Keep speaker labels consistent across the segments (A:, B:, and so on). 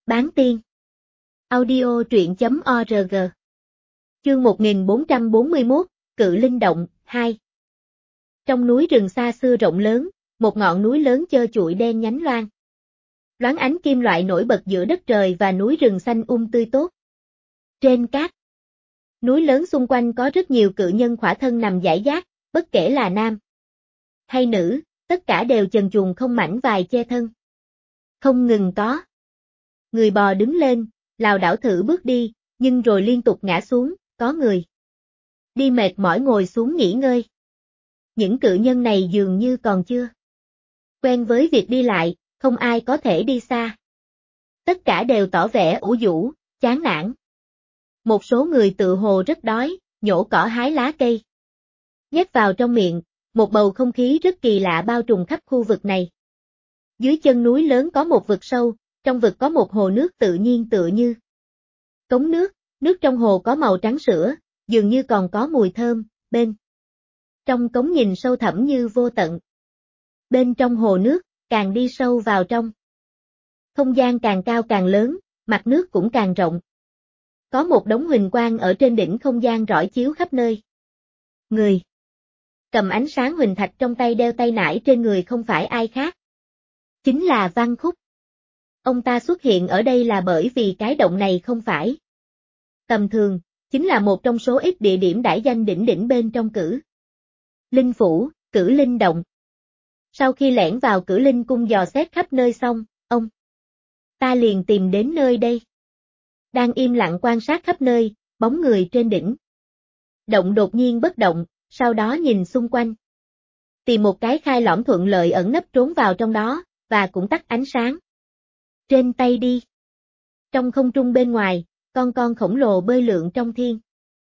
A: Bán tiên. Audio truyện.org. Chương 1441, Cự Linh Động, 2. Trong núi rừng xa xưa rộng lớn, một ngọn núi lớn trơ trụi đen nhánh loang loáng ánh kim loại nổi bật giữa đất trời và núi rừng xanh tươi tốt. Trên cát núi lớn xung quanh có rất nhiều cự nhân khỏa thân nằm rải rác, bất kể là nam hay nữ, tất cả đều chần chuồng không mảnh vải che thân. Không ngừng có người bò đứng lên, lảo đảo thử bước đi, nhưng rồi liên tục ngã xuống, có người đi mệt mỏi ngồi xuống nghỉ ngơi. Những cự nhân này dường như còn chưa quen với việc đi lại, không ai có thể đi xa. Tất cả đều tỏ vẻ ủ rũ, chán nản. Một số người tự hồ rất đói, nhổ cỏ hái lá cây nhét vào trong miệng, một bầu không khí rất kỳ lạ bao trùm khắp khu vực này. Dưới chân núi lớn có một vực sâu, trong vực có một hồ nước tự nhiên tựa như cống nước, nước trong hồ có màu trắng sữa, dường như còn có mùi thơm, bên trong cống nhìn sâu thẳm như vô tận. Bên trong hồ nước, càng đi sâu vào trong, không gian càng cao càng lớn, mặt nước cũng càng rộng. Có một đống huỳnh quang ở trên đỉnh không gian rọi chiếu khắp nơi. Người cầm ánh sáng huỳnh thạch trong tay đeo tay nải trên người không phải ai khác, chính là Văn Khúc. Ông ta xuất hiện ở đây là bởi vì cái động này không phải tầm thường, chính là một trong số ít địa điểm đãi danh đỉnh đỉnh bên trong Cử Linh Phủ, Cử Linh Động. Sau khi lẻn vào Cử Linh Cung dò xét khắp nơi xong, ông ta liền tìm đến nơi đây. Đang im lặng quan sát khắp nơi, bóng người trên đỉnh động đột nhiên bất động, sau đó nhìn xung quanh. Tìm một cái khai lõm thuận lợi ẩn nấp trốn vào trong đó, và cũng tắt ánh sáng trên tay đi. Trong không trung bên ngoài, con khổng lồ bơi lượn trong thiên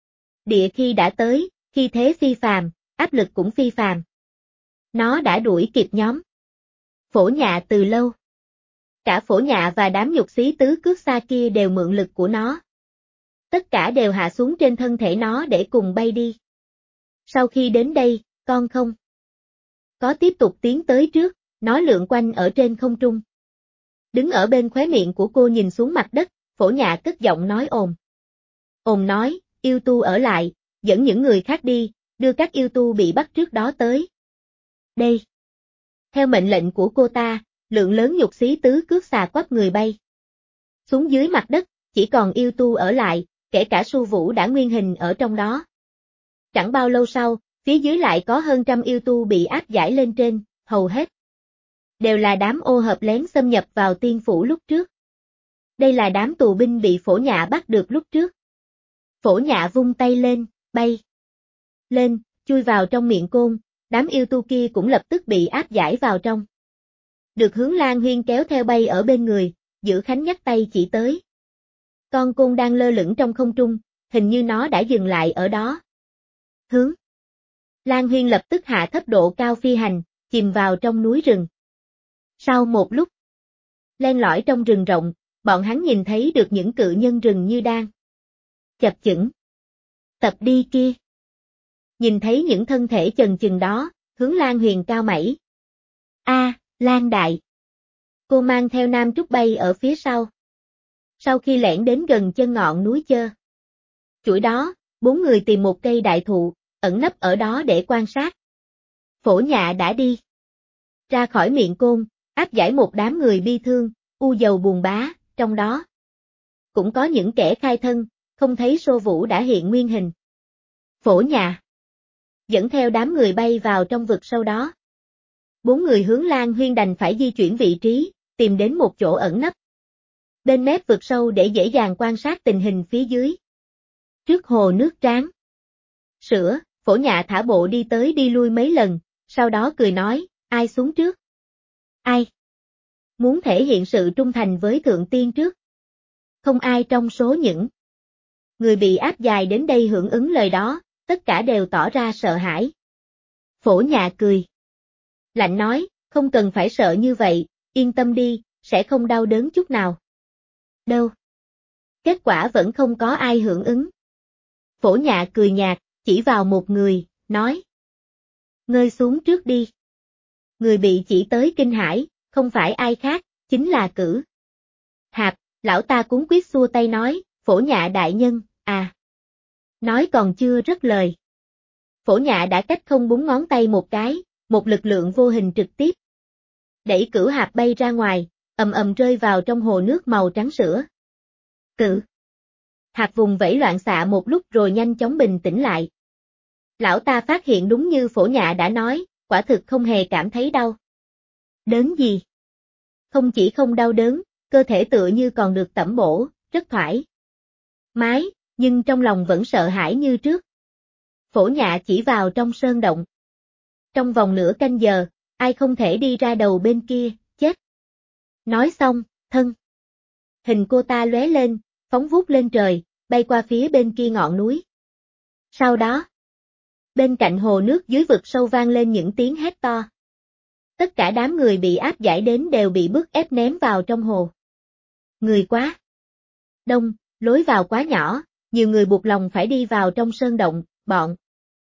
A: địa khi đã tới, khi thế phi phàm, áp lực cũng phi phàm. Nó đã đuổi kịp nhóm Phổ Nhạ từ lâu. Cả Phổ Nhạ và đám nhục xí tứ cước xa kia đều mượn lực của nó. Tất cả đều hạ xuống trên thân thể nó để cùng bay đi. Sau khi đến đây, con không có tiếp tục tiến tới trước, nó lượn quanh ở trên không trung. Đứng ở bên khóe miệng của cô nhìn xuống mặt đất, Phổ Nhạ cất giọng nói ồn. Ồn nói, yêu tu ở lại, dẫn những người khác đi, đưa các yêu tu bị bắt trước đó tới đây. Theo mệnh lệnh của cô ta, lượng lớn nhục xí tứ cước xà quắp người bay xuống dưới mặt đất, chỉ còn yêu tu ở lại, kể cả Su Vũ đã nguyên hình ở trong đó. Chẳng bao lâu sau, phía dưới lại có hơn trăm yêu tu bị áp giải lên trên, hầu hết đều là đám ô hợp lén xâm nhập vào tiên phủ lúc trước. Đây là đám tù binh bị Phổ Nhạ bắt được lúc trước. Phổ Nhạ vung tay lên, bay lên, chui vào trong miệng côn, đám yêu tu kia cũng lập tức bị áp giải vào trong. Được Hướng Lan Huyên kéo theo bay ở bên người, Giữ Khánh nhắc tay chỉ tới. Con côn đang lơ lửng trong không trung, hình như nó đã dừng lại ở đó. Hướng Lan Huyên lập tức hạ thấp độ cao phi hành, chìm vào trong núi rừng. Sau một lúc len lỏi trong rừng rộng, bọn hắn nhìn thấy được những cự nhân rừng như đang chập chững tập đi kia. Nhìn thấy những thân thể chần chừng đó, Hướng Lan Huyền cao mày. Lan Đại. Cô mang theo Nam Trúc bay ở phía sau. Sau khi lẻn đến gần chân ngọn núi chơ chuỗi đó, 4 người tìm một cây đại thụ, ẩn nấp ở đó để quan sát. Phổ Nhạ đã đi ra khỏi miệng côn, áp giải một đám người bi thương, u dầu buồn bã, trong đó cũng có những kẻ khai thân, không thấy Sô Vũ đã hiện nguyên hình. Phổ Nhạ dẫn theo đám người bay vào trong vực sâu đó. 4 người Hướng Lan Huyên đành phải di chuyển vị trí, tìm đến một chỗ ẩn nấp bên mép vực sâu để dễ dàng quan sát tình hình phía dưới. Trước hồ nước tráng sữa, Phổ Nhạ thả bộ đi tới đi lui mấy lần, sau đó cười nói, ai xuống trước? Ai muốn thể hiện sự trung thành với Thượng Tiên trước? Không ai trong số những người bị áp giải đến đây hưởng ứng lời đó, tất cả đều tỏ ra sợ hãi. Phổ Nhạ cười lạnh nói, không cần phải sợ như vậy, yên tâm đi, sẽ không đau đớn chút nào. Đâu? Kết quả vẫn không có ai hưởng ứng. Phổ Nhạ cười nhạt, chỉ vào một người, nói. Ngươi xuống trước đi. Người bị chỉ tới kinh hãi, không phải ai khác, chính là Cử Hạp, Lão ta cuống quýt xua tay nói, Phổ Nhạ đại nhân, à. Nói còn chưa rớt lời. Phổ Nhạ đã cách không búng ngón tay một cái, một lực lượng vô hình trực tiếp đẩy Cửu Hạp bay ra ngoài, ầm ầm rơi vào trong hồ nước màu trắng sữa. Cự Hạp vùng vẫy loạn xạ một lúc rồi nhanh chóng bình tĩnh lại. Lão ta phát hiện đúng như Phổ Nhạ đã nói, quả thực không hề cảm thấy đau đớn gì. Không chỉ không đau đớn, cơ thể tựa như còn được tẩm bổ, rất thoải mái, nhưng trong lòng vẫn sợ hãi như trước. Phổ Nhạ chỉ vào trong sơn động. Trong vòng nửa canh giờ, ai không thể đi ra đầu bên kia, chết. Nói xong, thân hình cô ta lóe lên, phóng vút lên trời, bay qua phía bên kia ngọn núi. Sau đó, bên cạnh hồ nước dưới vực sâu vang lên những tiếng hét to. Tất cả đám người bị áp giải đến đều bị bức ép ném vào trong hồ. Người quá đông, lối vào quá nhỏ, nhiều người buộc lòng phải đi vào trong sơn động, bọn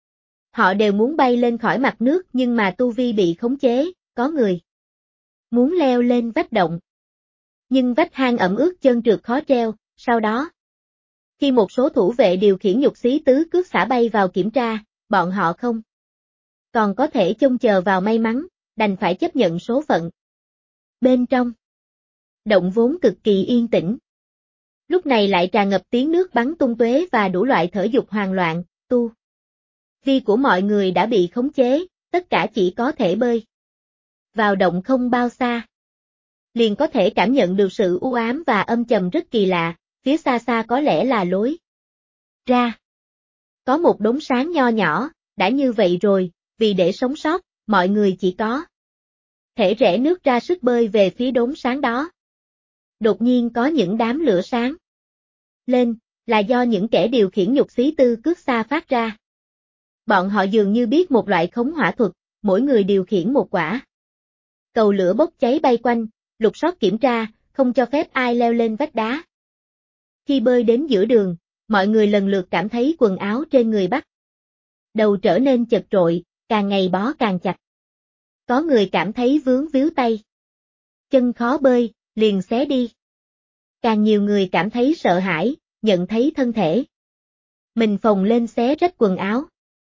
A: họ đều muốn bay lên khỏi mặt nước nhưng mà tu vi bị khống chế, có người muốn leo lên vách động. Nhưng vách hang ẩm ướt chân trượt khó treo, sau đó, khi một số thủ vệ điều khiển nhục xí tứ cước xả bay vào kiểm tra, bọn họ không còn có thể trông chờ vào may mắn, đành phải chấp nhận số phận. Bên trong động vốn cực kỳ yên tĩnh. Lúc này lại tràn ngập tiếng nước bắn tung tóe và đủ loại thở dục hoang loạn, tu vi của mọi người đã bị khống chế, tất cả chỉ có thể bơi vào động không bao xa. Liền có thể cảm nhận được sự u ám và âm trầm rất kỳ lạ, phía xa xa có lẽ là lối ra. Có một đốm sáng nho nhỏ, đã như vậy rồi, vì để sống sót, mọi người chỉ có thể rẽ nước ra sức bơi về phía đốm sáng đó. Đột nhiên có những đám lửa sáng lên, là do những kẻ điều khiển nhục xí tư cước xa phát ra. Bọn họ dường như biết một loại khống hỏa thuật, mỗi người điều khiển một quả cầu lửa bốc cháy bay quanh, lục soát kiểm tra, không cho phép ai leo lên vách đá. Khi bơi đến giữa đường, mọi người lần lượt cảm thấy quần áo trên người bắt đầu trở nên chật trội, càng ngày bó càng chặt. Có người cảm thấy vướng víu tay chân khó bơi, liền xé đi. Càng nhiều người cảm thấy sợ hãi, nhận thấy thân thể mình phồng lên xé rách quần áo.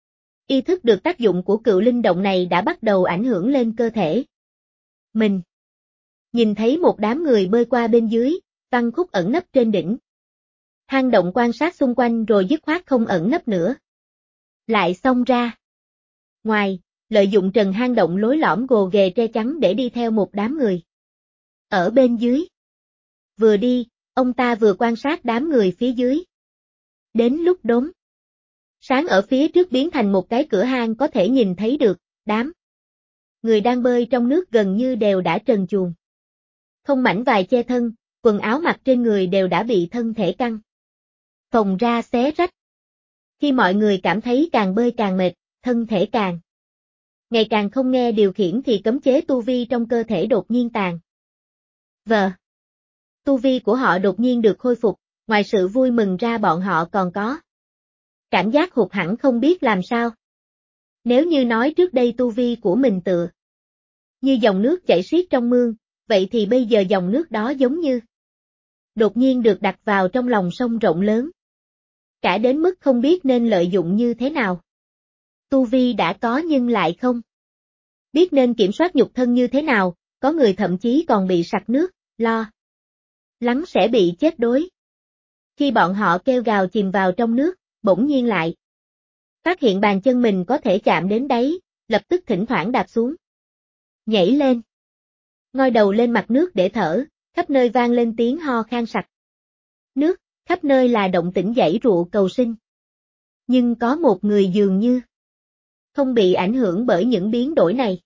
A: Ý thức được tác dụng của cựu linh động này đã bắt đầu ảnh hưởng lên cơ thể mình. Nhìn thấy một đám người bơi qua bên dưới, Văn Khúc ẩn nấp trên đỉnh hang động quan sát xung quanh rồi dứt khoát không ẩn nấp nữa. Lại xông ra ngoài, lợi dụng trần hang động lối lõm gồ ghề tre chắn để đi theo một đám người ở bên dưới. Vừa đi, ông ta vừa quan sát đám người phía dưới. Đến lúc đốm sáng ở phía trước biến thành một cái cửa hang có thể nhìn thấy được, đám người đang bơi trong nước gần như đều đã trần truồng. Không mảnh vải che thân, quần áo mặc trên người đều đã bị thân thể căng phồng ra xé rách. Khi mọi người cảm thấy càng bơi càng mệt, thân thể càng ngày càng không nghe điều khiển thì cấm chế tu vi trong cơ thể đột nhiên tàn vỡ. Tu vi của họ đột nhiên được khôi phục, ngoài sự vui mừng ra bọn họ còn có cảm giác hụt hẫng không biết làm sao. Nếu như nói trước đây tu vi của mình tựa như dòng nước chảy xiết trong mương, vậy thì bây giờ dòng nước đó giống như đột nhiên được đặt vào trong lòng sông rộng lớn. Cả đến mức không biết nên lợi dụng như thế nào. Tu vi đã có nhưng lại không biết nên kiểm soát nhục thân như thế nào, có người thậm chí còn bị sặc nước, lo lắng sẽ bị chết đuối. Khi bọn họ kêu gào chìm vào trong nước, bỗng nhiên lại phát hiện bàn chân mình có thể chạm đến đáy, lập tức thỉnh thoảng đạp xuống. Nhảy lên. Ngoi đầu lên mặt nước để thở, khắp nơi vang lên tiếng ho khan sặc nước, khắp nơi là động tĩnh giãy giụa cầu sinh. Nhưng có một người dường như không bị ảnh hưởng bởi những biến đổi này.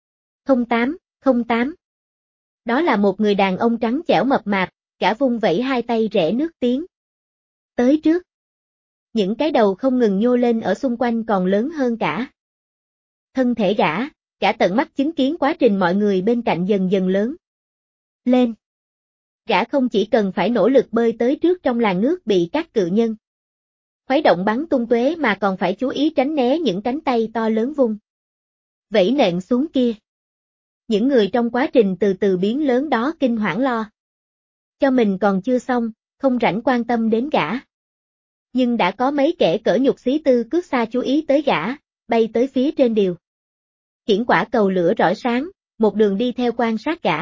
A: 08. Đó là một người đàn ông trắng trẻo mập mạp, gã vung vẩy hai tay rẽ nước tiến tới trước. Những cái đầu không ngừng nhô lên ở xung quanh còn lớn hơn cả thân thể gã tận mắt chứng kiến quá trình mọi người bên cạnh dần dần lớn lên. Gã không chỉ cần phải nỗ lực bơi tới trước trong làn nước bị các cự nhân khuấy động bắn tung tóe mà còn phải chú ý tránh né những cánh tay to lớn vung vẩy nện xuống kia. Những người trong quá trình từ từ biến lớn đó kinh hoảng lo Cho mình còn chưa xong, không rảnh quan tâm đến gã. Nhưng đã có mấy kẻ cỡ nhục xí tư cước xa chú ý tới gã, bay tới phía trên điều. Khiển quả cầu lửa rọi sáng, một đường đi theo quan sát gã.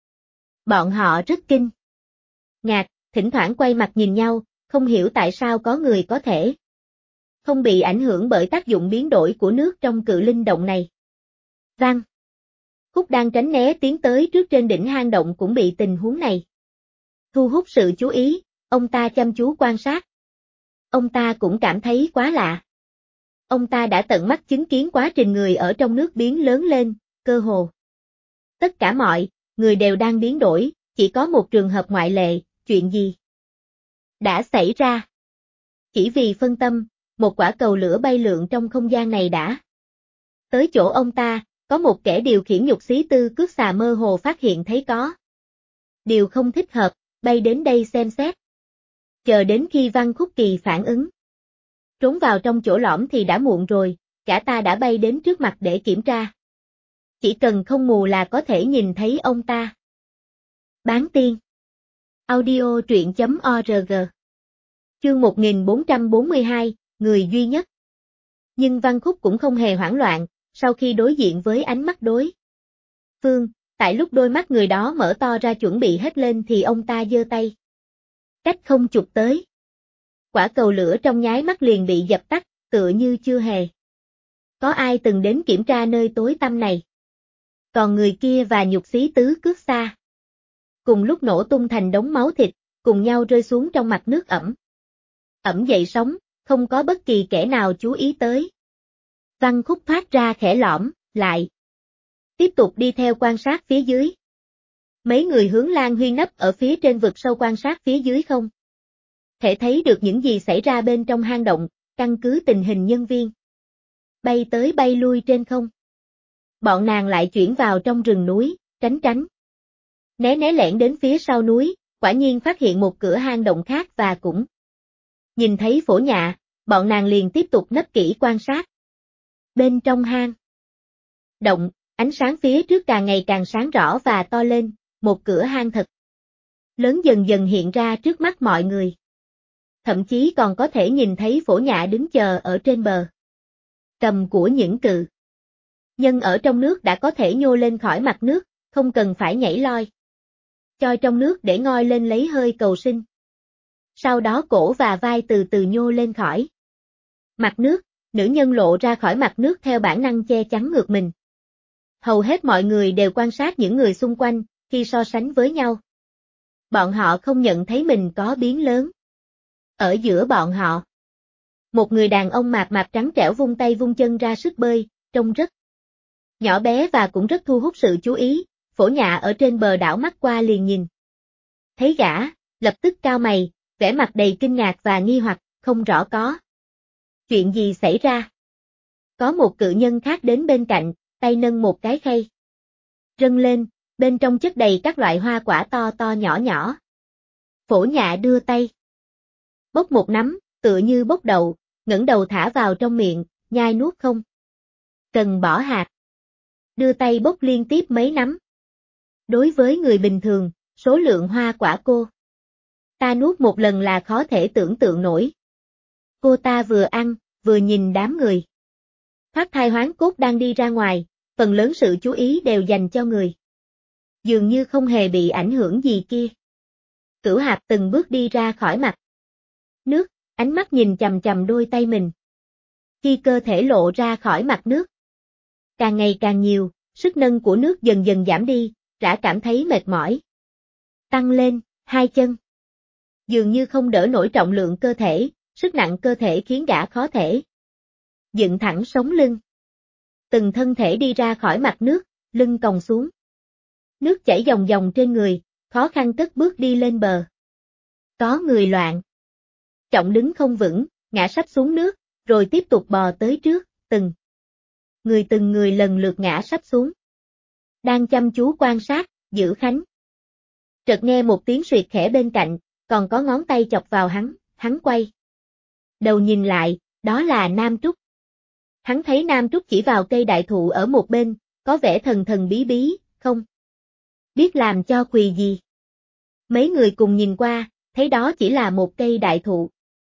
A: Bọn họ rất kinh ngạc, thỉnh thoảng quay mặt nhìn nhau, không hiểu tại sao có người có thể không bị ảnh hưởng bởi tác dụng biến đổi của nước trong cự linh động này. Vang. Khúc đang tránh né tiến tới trước trên đỉnh hang động cũng bị tình huống này thu hút sự chú ý, ông ta chăm chú quan sát. Ông ta cũng cảm thấy quá lạ. Ông ta đã tận mắt chứng kiến quá trình người ở trong nước biến lớn lên, cơ hồ tất cả mọi người đều đang biến đổi, chỉ có một trường hợp ngoại lệ, chuyện gì đã xảy ra? Chỉ vì phân tâm, một quả cầu lửa bay lượn trong không gian này đã tới chỗ ông ta, có một kẻ điều khiển nhục xí tư cước xà mơ hồ phát hiện thấy có điều không thích hợp, bay đến đây xem xét. Chờ đến khi Văn Khúc Kỳ phản ứng trốn vào trong chỗ lõm thì đã muộn rồi, cả ta đã bay đến trước mặt để kiểm tra. Chỉ cần không mù là có thể nhìn thấy ông ta. Bán tiên. Audio truyện.org. Chương 1442, người duy nhất. Nhưng Văn Khúc cũng không hề hoảng loạn, sau khi đối diện với ánh mắt đối phương, tại lúc đôi mắt người đó mở to ra chuẩn bị hết lên thì ông ta giơ tay. Cách không chụp tới. Quả cầu lửa trong nháy mắt liền bị dập tắt, tựa như chưa hề có ai từng đến kiểm tra nơi tối tăm này. Còn người kia và nhục xí tứ cước xa cùng lúc nổ tung thành đống máu thịt, cùng nhau rơi xuống trong mặt nước ẩm dậy sóng, không có bất kỳ kẻ nào chú ý tới. Văn Khúc thoát ra khẽ lõm, lại tiếp tục đi theo quan sát phía dưới. Mấy người hướng Lan Huy nấp ở phía trên vực sâu quan sát phía dưới không thể thấy được những gì xảy ra bên trong hang động, căn cứ tình hình nhân viên bay tới bay lui trên không. Bọn nàng lại chuyển vào trong rừng núi, tránh né lẻn đến phía sau núi, quả nhiên phát hiện một cửa hang động khác và cũng nhìn thấy Phổ Nhạ, bọn nàng liền tiếp tục nấp kỹ quan sát. Bên trong hang động, ánh sáng phía trước càng ngày càng sáng rõ và to lên, một cửa hang thật lớn dần dần hiện ra trước mắt mọi người. Thậm chí còn có thể nhìn thấy Phổ Nhạ đứng chờ ở trên bờ. Cầm của những cự nhân ở trong nước đã có thể nhô lên khỏi mặt nước, không cần phải nhảy loi choi trong nước để ngoi lên lấy hơi cầu sinh. Sau đó cổ và vai từ từ nhô lên khỏi mặt nước, nữ nhân lộ ra khỏi mặt nước theo bản năng che chắn ngược mình. Hầu hết mọi người đều quan sát những người xung quanh, khi so sánh với nhau. Bọn họ không nhận thấy mình có biến lớn. Ở giữa bọn họ, một người đàn ông mạp mạp trắng trẻo vung tay vung chân ra sức bơi, trông rất nhỏ bé và cũng rất thu hút sự chú ý. Phổ Nhạ ở trên bờ đảo mắt qua liền nhìn thấy gã, lập tức cau mày, vẻ mặt đầy kinh ngạc và nghi hoặc, không rõ có chuyện gì xảy ra. Có một cự nhân khác đến bên cạnh, tay nâng một cái khay rân lên, bên trong chất đầy các loại hoa quả to to nhỏ nhỏ. Phổ Nhạ đưa tay bốc một nắm, tựa như bốc đậu, ngẩng đầu thả vào trong miệng, nhai nuốt không cần bỏ hạt. Đưa tay bốc liên tiếp mấy nắm. Đối với người bình thường, số lượng hoa quả cô ta nuốt một lần là khó thể tưởng tượng nổi. Cô ta vừa ăn, vừa nhìn đám người thoát thai hoán cốt đang đi ra ngoài, phần lớn sự chú ý đều dành cho người dường như không hề bị ảnh hưởng gì kia. Cửu Hạp từng bước đi ra khỏi mặt nước, ánh mắt nhìn chằm chằm đôi tay mình. Khi cơ thể lộ ra khỏi mặt nước càng ngày càng nhiều, sức nâng của nước dần dần giảm đi, gã cảm thấy mệt mỏi. Tăng lên, hai chân dường như không đỡ nổi trọng lượng cơ thể, sức nặng cơ thể khiến gã khó thể dựng thẳng sống lưng. Từng thân thể đi ra khỏi mặt nước, lưng còng xuống. Nước chảy dòng dòng trên người, khó khăn cất bước đi lên bờ. Có người loạn trọng đứng không vững, ngã sắp xuống nước, rồi tiếp tục bò tới trước, từng người lần lượt ngã sắp xuống. Đang chăm chú quan sát, Giữ Khánh chợt nghe một tiếng suyệt khẽ bên cạnh, còn có ngón tay chọc vào hắn quay đầu nhìn lại, đó là Nam Trúc. Hắn thấy Nam Trúc chỉ vào cây đại thụ ở một bên, có vẻ thần thần bí bí, không biết làm cho quỳ gì. Mấy người cùng nhìn qua, thấy đó chỉ là một cây đại thụ.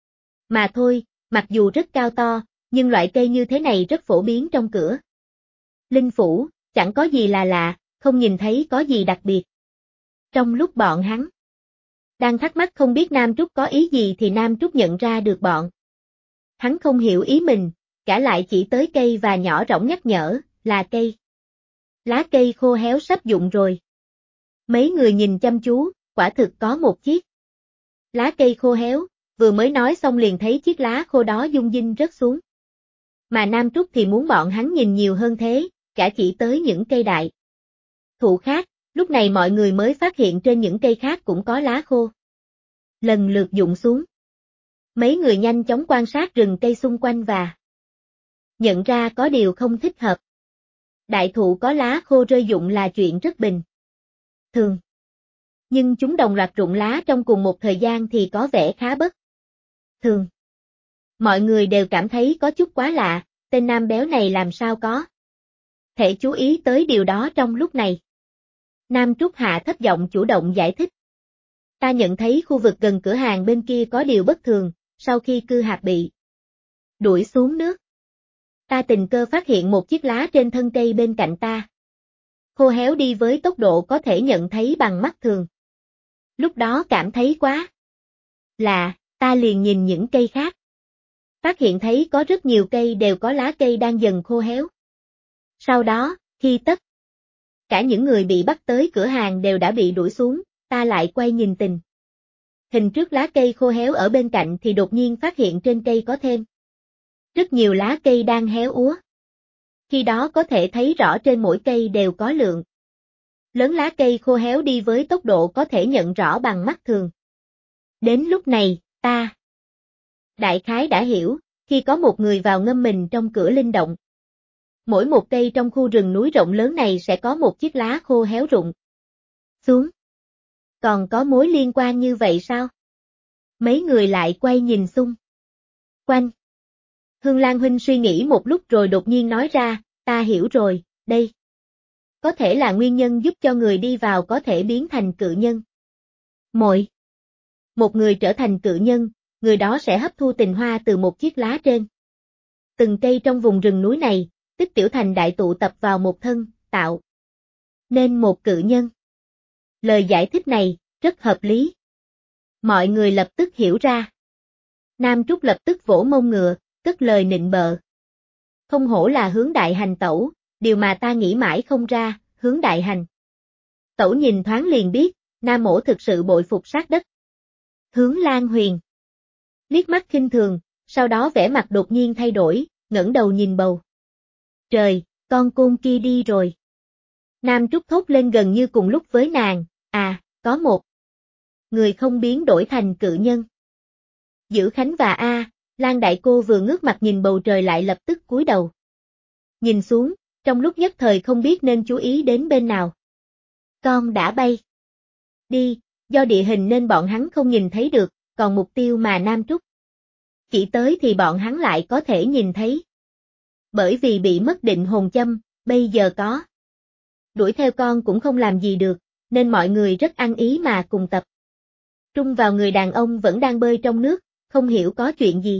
A: Mà thôi, mặc dù rất cao to, nhưng loại cây như thế này rất phổ biến trong cửa Linh Phủ, chẳng có gì là lạ, không nhìn thấy có gì đặc biệt. Trong lúc bọn hắn đang thắc mắc không biết Nam Trúc có ý gì thì Nam Trúc nhận ra được bọn hắn không hiểu ý mình, cả lại chỉ tới cây và nhỏ rỗng nhắc nhở, là cây. Lá cây khô héo sắp rụng rồi. Mấy người nhìn chăm chú, quả thực có một chiếc lá cây khô héo, vừa mới nói xong liền thấy chiếc lá khô đó rung rinh rớt xuống. Mà Nam Trúc thì muốn bọn hắn nhìn nhiều hơn thế, cả chỉ tới những cây đại thụ khác, lúc này mọi người mới phát hiện trên những cây khác cũng có lá khô lần lượt rụng xuống. Mấy người nhanh chóng quan sát rừng cây xung quanh và nhận ra có điều không thích hợp. Đại thụ có lá khô rơi rụng là chuyện rất bình thường. Nhưng chúng đồng loạt rụng lá trong cùng một thời gian thì có vẻ khá bất thường. Mọi người đều cảm thấy có chút quá lạ, tên nam béo này làm sao có thể chú ý tới điều đó trong lúc này. Nam Trúc hạ thấp giọng chủ động giải thích. Ta nhận thấy khu vực gần cửa hàng bên kia có điều bất thường, sau khi Cư Hạp bị đuổi xuống nước. Ta tình cờ phát hiện một chiếc lá trên thân cây bên cạnh ta. Khô héo đi với tốc độ có thể nhận thấy bằng mắt thường. Lúc đó cảm thấy quá lạ, ta liền nhìn những cây khác. Phát hiện thấy có rất nhiều cây đều có lá cây đang dần khô héo. Sau đó, khi tất cả những người bị bắt tới cửa hàng đều đã bị đuổi xuống, ta lại quay nhìn tình hình trước lá cây khô héo ở bên cạnh thì đột nhiên phát hiện trên cây có thêm rất nhiều lá cây đang héo úa. Khi đó có thể thấy rõ trên mỗi cây đều có lượng lớn lá cây khô héo đi với tốc độ có thể nhận rõ bằng mắt thường. Đến lúc này, ta đại khái đã hiểu, khi có một người vào ngâm mình trong cửa linh động. Mỗi một cây trong khu rừng núi rộng lớn này sẽ có một chiếc lá khô héo rụng xuống. Còn có mối liên quan như vậy sao? Mấy người lại quay nhìn xung quanh. Hương Lan huynh suy nghĩ một lúc rồi đột nhiên nói ra, ta hiểu rồi, đây có thể là nguyên nhân giúp cho người đi vào có thể biến thành cự nhân. Một người trở thành cự nhân, người đó sẽ hấp thu tình hoa từ một chiếc lá trên từng cây trong vùng rừng núi này, tích tiểu thành đại tụ tập vào một thân, tạo nên một cự nhân. Lời giải thích này, rất hợp lý. Mọi người lập tức hiểu ra. Nam Trúc lập tức vỗ mông ngựa, cất lời nịnh bợ. Không hổ là Hướng đại hành tẩu, điều mà ta nghĩ mãi không ra, Hướng đại hành tẩu nhìn thoáng liền biết, Nam mỗ thực sự bội phục sát đất. Hướng Lan Huyền liếc mắt khinh thường, sau đó vẻ mặt đột nhiên thay đổi, ngẩng đầu nhìn bầu trời, con côn kia đi rồi. Nam Trúc thốt lên gần như cùng lúc với nàng, có một người không biến đổi thành cự nhân. Giữ Khánh và Lan đại cô vừa ngước mặt nhìn bầu trời lại lập tức cúi đầu nhìn xuống, trong lúc nhất thời không biết nên chú ý đến bên nào. Con đã bay đi, do địa hình nên bọn hắn không nhìn thấy được, còn mục tiêu mà Nam Trúc chỉ tới thì bọn hắn lại có thể nhìn thấy. Bởi vì bị mất định hồn châm, bây giờ có đuổi theo con cũng không làm gì được, nên mọi người rất ăn ý mà cùng tập trung vào người đàn ông vẫn đang bơi trong nước, không hiểu có chuyện gì.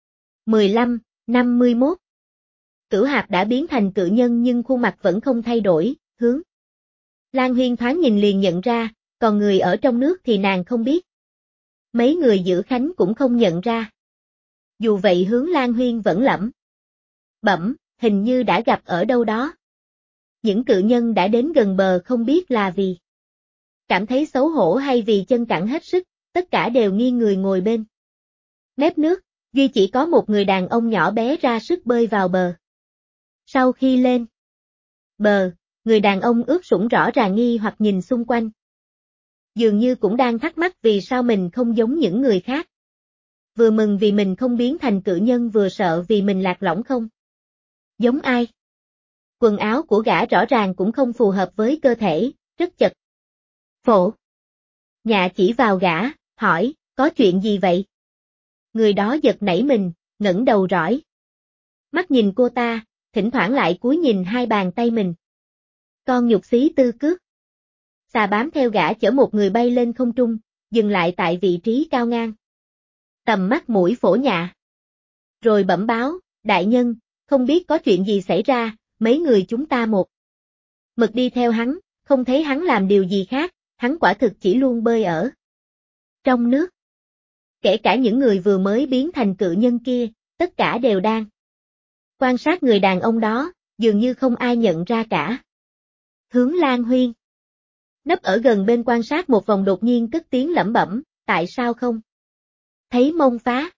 A: 15-51 Cửu Hạp đã biến thành cự nhân nhưng khuôn mặt vẫn không thay đổi, Hướng Lan Huyên thoáng nhìn liền nhận ra, còn người ở trong nước thì nàng không biết. Mấy người Giữ Khánh cũng không nhận ra. Dù vậy Hướng Lan Huyên vẫn lẩm bẩm, hình như đã gặp ở đâu đó. Những cự nhân đã đến gần bờ không biết là vì cảm thấy xấu hổ hay vì chân cẳng hết sức, tất cả đều nghiêng người ngồi bên mép nước, duy chỉ có một người đàn ông nhỏ bé ra sức bơi vào bờ. Sau khi lên bờ, người đàn ông ướt sũng rõ ràng nghi hoặc nhìn xung quanh. Dường như cũng đang thắc mắc vì sao mình không giống những người khác. Vừa mừng vì mình không biến thành cự nhân vừa sợ vì mình lạc lõng không giống ai. Quần áo của gã rõ ràng cũng không phù hợp với cơ thể, rất chật phổ. Nhạ chỉ vào gã, hỏi, có chuyện gì vậy? Người đó giật nảy mình, ngẩng đầu rõi mắt nhìn cô ta, thỉnh thoảng lại cúi nhìn hai bàn tay mình. Con nhục xí tư cước. Xà bám theo gã chở một người bay lên không trung, dừng lại tại vị trí cao ngang. Tầm mắt mũi Phổ Nhạ. Rồi bẩm báo, đại nhân, không biết có chuyện gì xảy ra, mấy người chúng ta một mực đi theo hắn, không thấy hắn làm điều gì khác, hắn quả thực chỉ luôn bơi ở trong nước. Kể cả những người vừa mới biến thành cự nhân kia, tất cả đều đang quan sát người đàn ông đó, dường như không ai nhận ra cả. Hướng Lan Huyên nấp ở gần bên quan sát một vòng đột nhiên cất tiếng lẩm bẩm, tại sao không thấy Mông Phá?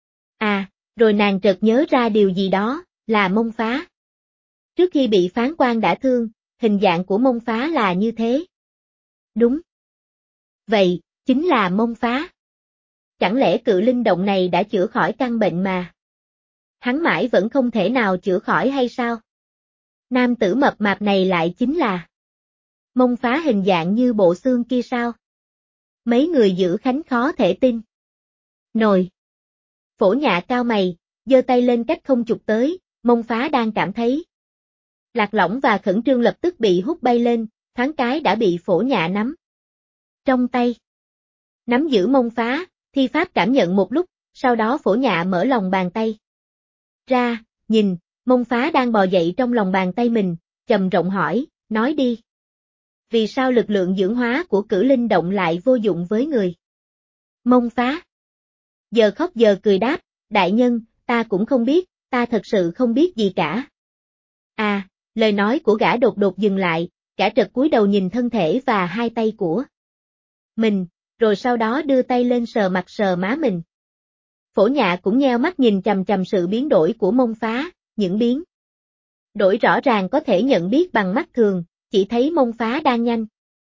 A: À, rồi nàng chợt nhớ ra điều gì đó, là Mông Phá. Trước khi bị phán quan đả thương, hình dạng của Mông Phá là như thế. Đúng. Vậy, chính là Mông Phá. Chẳng lẽ cự linh động này đã chữa khỏi căn bệnh mà hắn mãi vẫn không thể nào chữa khỏi hay sao? Nam tử mập mạp này lại chính là Mông Phá hình dạng như bộ xương kia sao? Mấy người giữ khánh khó thể tin. Nồi. Phổ Nhạ cao mày, giơ tay lên cách không chụp tới, Mông Phá đang cảm thấy lạc lõng và khẩn trương lập tức bị hút bay lên, thoáng cái đã bị Phổ Nhạ nắm trong tay. Nắm giữ Mông Phá, thi pháp cảm nhận một lúc, sau đó Phổ Nhạ mở lòng bàn tay ra, nhìn, Mông Phá đang bò dậy trong lòng bàn tay mình, trầm rộng hỏi, nói đi. Vì sao lực lượng dưỡng hóa của cử linh động lại vô dụng với người? Mông Phá giờ khóc giờ cười đáp, đại nhân, ta cũng không biết, ta thật sự không biết gì cả. À, lời nói của gã đột đột dừng lại, gã trật cúi đầu nhìn thân thể và hai tay của mình, rồi sau đó đưa tay lên sờ mặt sờ má mình. Phổ Nhạ cũng nheo mắt nhìn chằm chằm sự biến đổi của Mông Phá, những biến đổi rõ ràng có thể nhận biết bằng mắt thường, chỉ thấy Mông Phá đang nhanh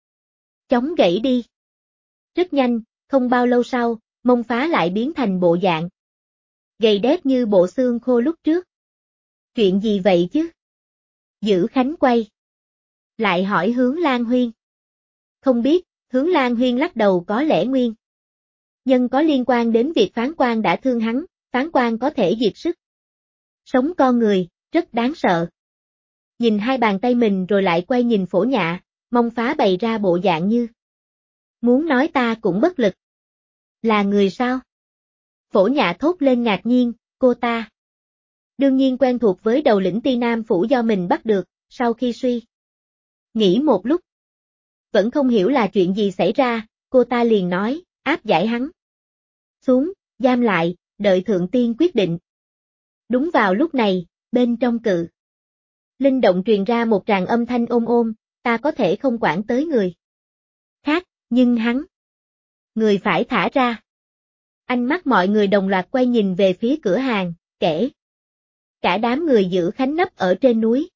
A: chóng gãy đi. Rất nhanh, không bao lâu sau, Mông Phá lại biến thành bộ dạng gầy đét như bộ xương khô lúc trước. Chuyện gì vậy chứ? Giữ Khánh quay lại hỏi Hướng Lan Huyên. Không biết, Hướng Lan Huyên lắc đầu, có lẽ nguyên nhân có liên quan đến việc phán quan đã thương hắn, phán quan có thể diệt sức sống con người, rất đáng sợ. Nhìn hai bàn tay mình rồi lại quay nhìn Phổ Nhạ, Mông Phá bày ra bộ dạng như muốn nói ta cũng bất lực. Là người sao? Phổ Nhạ thốt lên ngạc nhiên, cô ta đương nhiên quen thuộc với đầu lĩnh Ti Nam Phủ do mình bắt được, sau khi suy nghĩ một lúc vẫn không hiểu là chuyện gì xảy ra, cô ta liền nói, áp giải hắn xuống, giam lại, đợi thượng tiên quyết định. Đúng vào lúc này, bên trong cự linh động truyền ra một tràng âm thanh ôm ôm, ta có thể không quản tới người khác, nhưng hắn người phải thả ra. Ánh mắt mọi người đồng loạt quay nhìn về phía cửa hàng, kể cả đám người giữ khánh nấp ở trên núi.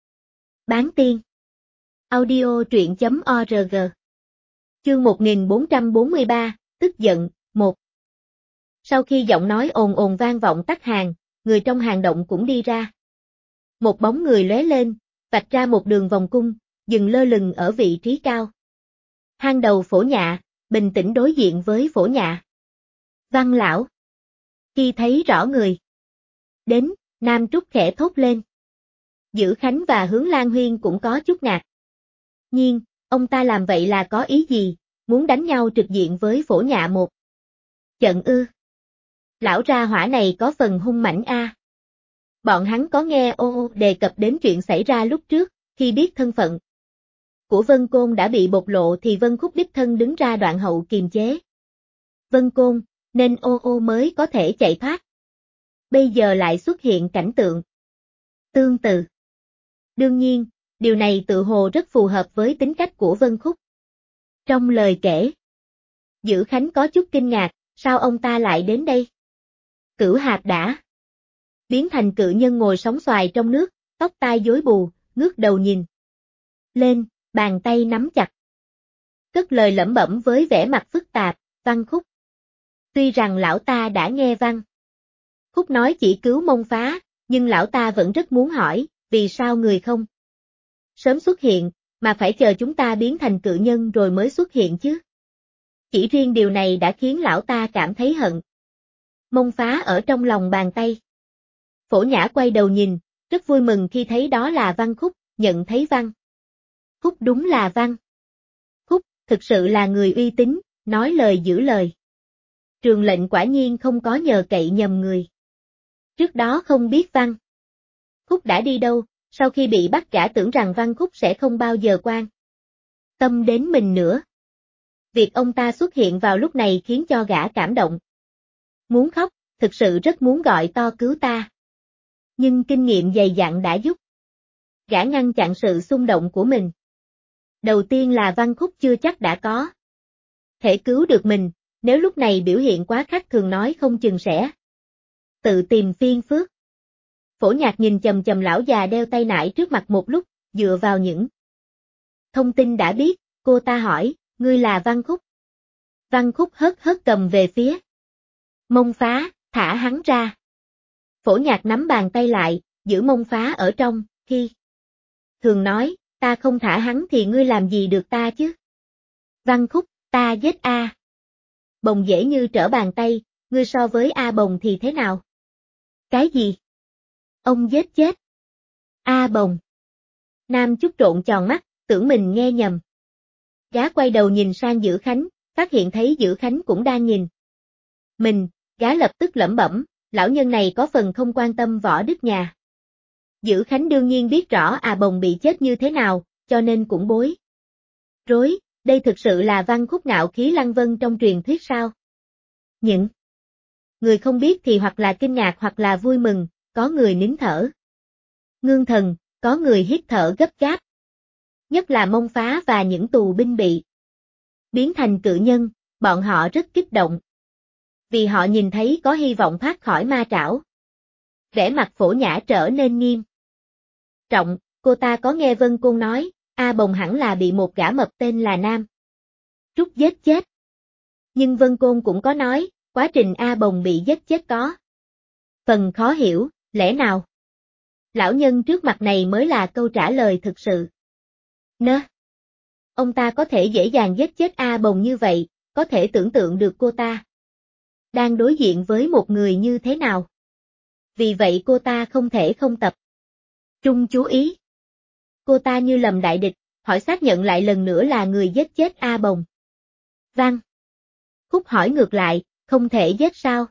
A: Bán tiên. Audio truyện.org. Chương 1443, tức giận, 1. Sau khi giọng nói ồn ồn vang vọng tắt hàng, người trong hang động cũng đi ra. Một bóng người lóe lên, vạch ra một đường vòng cung, dừng lơ lửng ở vị trí cao. Hang đầu Phổ Nhạ, bình tĩnh đối diện với Phổ Nhạ. Văn lão. Khi thấy rõ người đến, Nam Trúc khẽ thốt lên. Giữ Khánh và Hướng Lan Huyên cũng có chút ngạc nhiên, ông ta làm vậy là có ý gì, muốn đánh nhau trực diện với Phổ Nhạ một trận ư? Lão ra hỏa này có phần hung mãnh a. Bọn hắn có nghe ô đề cập đến chuyện xảy ra lúc trước, khi biết thân phận của Vân Côn đã bị bộc lộ thì Vân Khúc đích thân đứng ra đoạn hậu kiềm chế Vân Côn, nên ô mới có thể chạy thoát. Bây giờ lại xuất hiện cảnh tượng tương tự. Đương nhiên, điều này tự hồ rất phù hợp với tính cách của Vân Khúc. Trong lời kể, Giữ Khánh có chút kinh ngạc, sao ông ta lại đến đây? Cửu Hạp đã biến thành cự nhân ngồi sóng xoài trong nước, tóc tai rối bù, ngước đầu nhìn lên, bàn tay nắm chặt. Cất lời lẩm bẩm với vẻ mặt phức tạp, Văn Khúc. Tuy rằng lão ta đã nghe Văn Khúc nói chỉ cứu Mông Phá, nhưng lão ta vẫn rất muốn hỏi, vì sao người không sớm xuất hiện, mà phải chờ chúng ta biến thành cự nhân rồi mới xuất hiện chứ? Chỉ riêng điều này đã khiến lão ta cảm thấy hận. Mông Phá ở trong lòng bàn tay. Phổ Nhã quay đầu nhìn, rất vui mừng khi thấy đó là Văn Khúc, nhận thấy Văn Khúc đúng là Văn thực sự là người uy tín, nói lời giữ lời. Trường lệnh quả nhiên không có nhờ cậy nhầm người. Trước đó không biết Văn Khúc đã đi đâu, sau khi bị bắt gã tưởng rằng Văn Khúc sẽ không bao giờ quan tâm đến mình nữa. Việc ông ta xuất hiện vào lúc này khiến cho gã cảm động. Muốn khóc, thực sự rất muốn gọi to cứu ta. Nhưng kinh nghiệm dày dặn đã giúp gã ngăn chặn sự xung động của mình. Đầu tiên là Văn Khúc chưa chắc đã có thể cứu được mình, nếu lúc này biểu hiện quá khác thường nói không chừng sẽ tự tìm phiền phức. Phổ Nhạc nhìn chầm chầm lão già đeo tay nải trước mặt một lúc, dựa vào những thông tin đã biết, cô ta hỏi, ngươi là Văn Khúc. Văn Khúc hất hất cầm về phía mông phá, thả hắn ra. Phổ Nhạc nắm bàn tay lại, giữ mông phá ở trong, khi thường nói, ta không thả hắn thì ngươi làm gì được ta chứ? Văn Khúc, ta giết A Bồng dễ như trở bàn tay, ngươi so với A Bồng thì thế nào? Cái gì? Ông giết chết A Bồng. Nam chút trộn tròn mắt, tưởng mình nghe nhầm. Gã quay đầu nhìn sang Dữ Khánh, phát hiện thấy Dữ Khánh cũng đang nhìn mình, gã lập tức lẩm bẩm, lão nhân này có phần không quan tâm võ đức nhà. Dữ Khánh đương nhiên biết rõ A Bồng bị chết như thế nào, cho nên cũng bối rối, đây thực sự là Văn Khúc ngạo khí lăng vân trong truyền thuyết sao? Những người không biết thì hoặc là kinh ngạc hoặc là vui mừng, có người nín thở ngưng thần, có người hít thở gấp gáp. Nhất là Mông Phá và những tù binh bị biến thành cự nhân, bọn họ rất kích động. Vì họ nhìn thấy có hy vọng thoát khỏi ma trảo. Vẻ mặt Phổ Nhã trở nên nghiêm trọng, cô ta có nghe Vân Côn nói, A Bồng hẳn là bị một gã mập tên là Nam Trúc giết chết. Nhưng Vân Côn cũng có nói, quá trình A Bồng bị giết chết có phần khó hiểu, lẽ nào? Lão nhân trước mặt này mới là câu trả lời thực sự. Ông ta có thể dễ dàng giết chết A Bồng như vậy, có thể tưởng tượng được cô ta đang đối diện với một người như thế nào. Vì vậy cô ta không thể không tập trung chú ý. Cô ta như lầm đại địch, hỏi xác nhận lại lần nữa là người giết chết A Bồng. Văn Khúc hỏi ngược lại, không thể giết sao?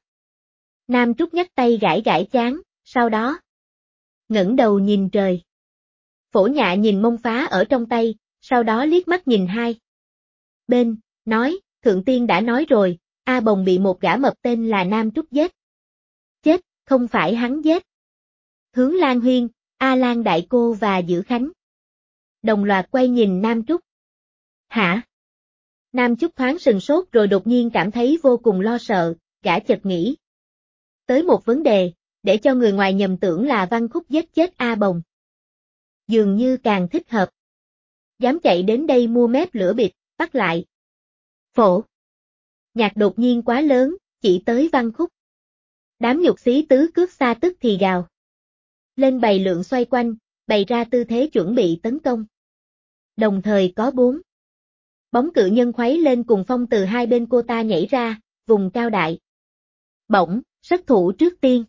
A: Nam Trúc nhắc tay gãi gãi chán, sau đó ngẩng đầu nhìn trời. Phổ Nhạ nhìn Mông Phá ở trong tay, sau đó liếc mắt nhìn hai bên, nói, Thượng Tiên đã nói rồi, A Bồng bị một gã mập tên là Nam Trúc giết. Chết, không phải hắn giết. Hướng Lan Huyên, A Lan Đại Cô và Dữ Khánh đồng loạt quay nhìn Nam Trúc. Hả? Nam Trúc thoáng sừng sốt rồi đột nhiên cảm thấy vô cùng lo sợ, gã chợt nghĩ tới một vấn đề, để cho người ngoài nhầm tưởng là Văn Khúc giết chết A Bồng. Dường như càng thích hợp. Dám chạy đến đây mua mép lửa bịp, bắt lại. Phổ Nhạc đột nhiên quá lớn, chỉ tới Văn Khúc. Đám nhục xí tứ cước xa tức thì gào lên bày lượng xoay quanh, bày ra tư thế chuẩn bị tấn công. Đồng thời có 4 bóng cự nhân khuấy lên cùng phong từ hai bên cô ta nhảy ra, vùng cao đại. Bỗng, sát thủ trước tiên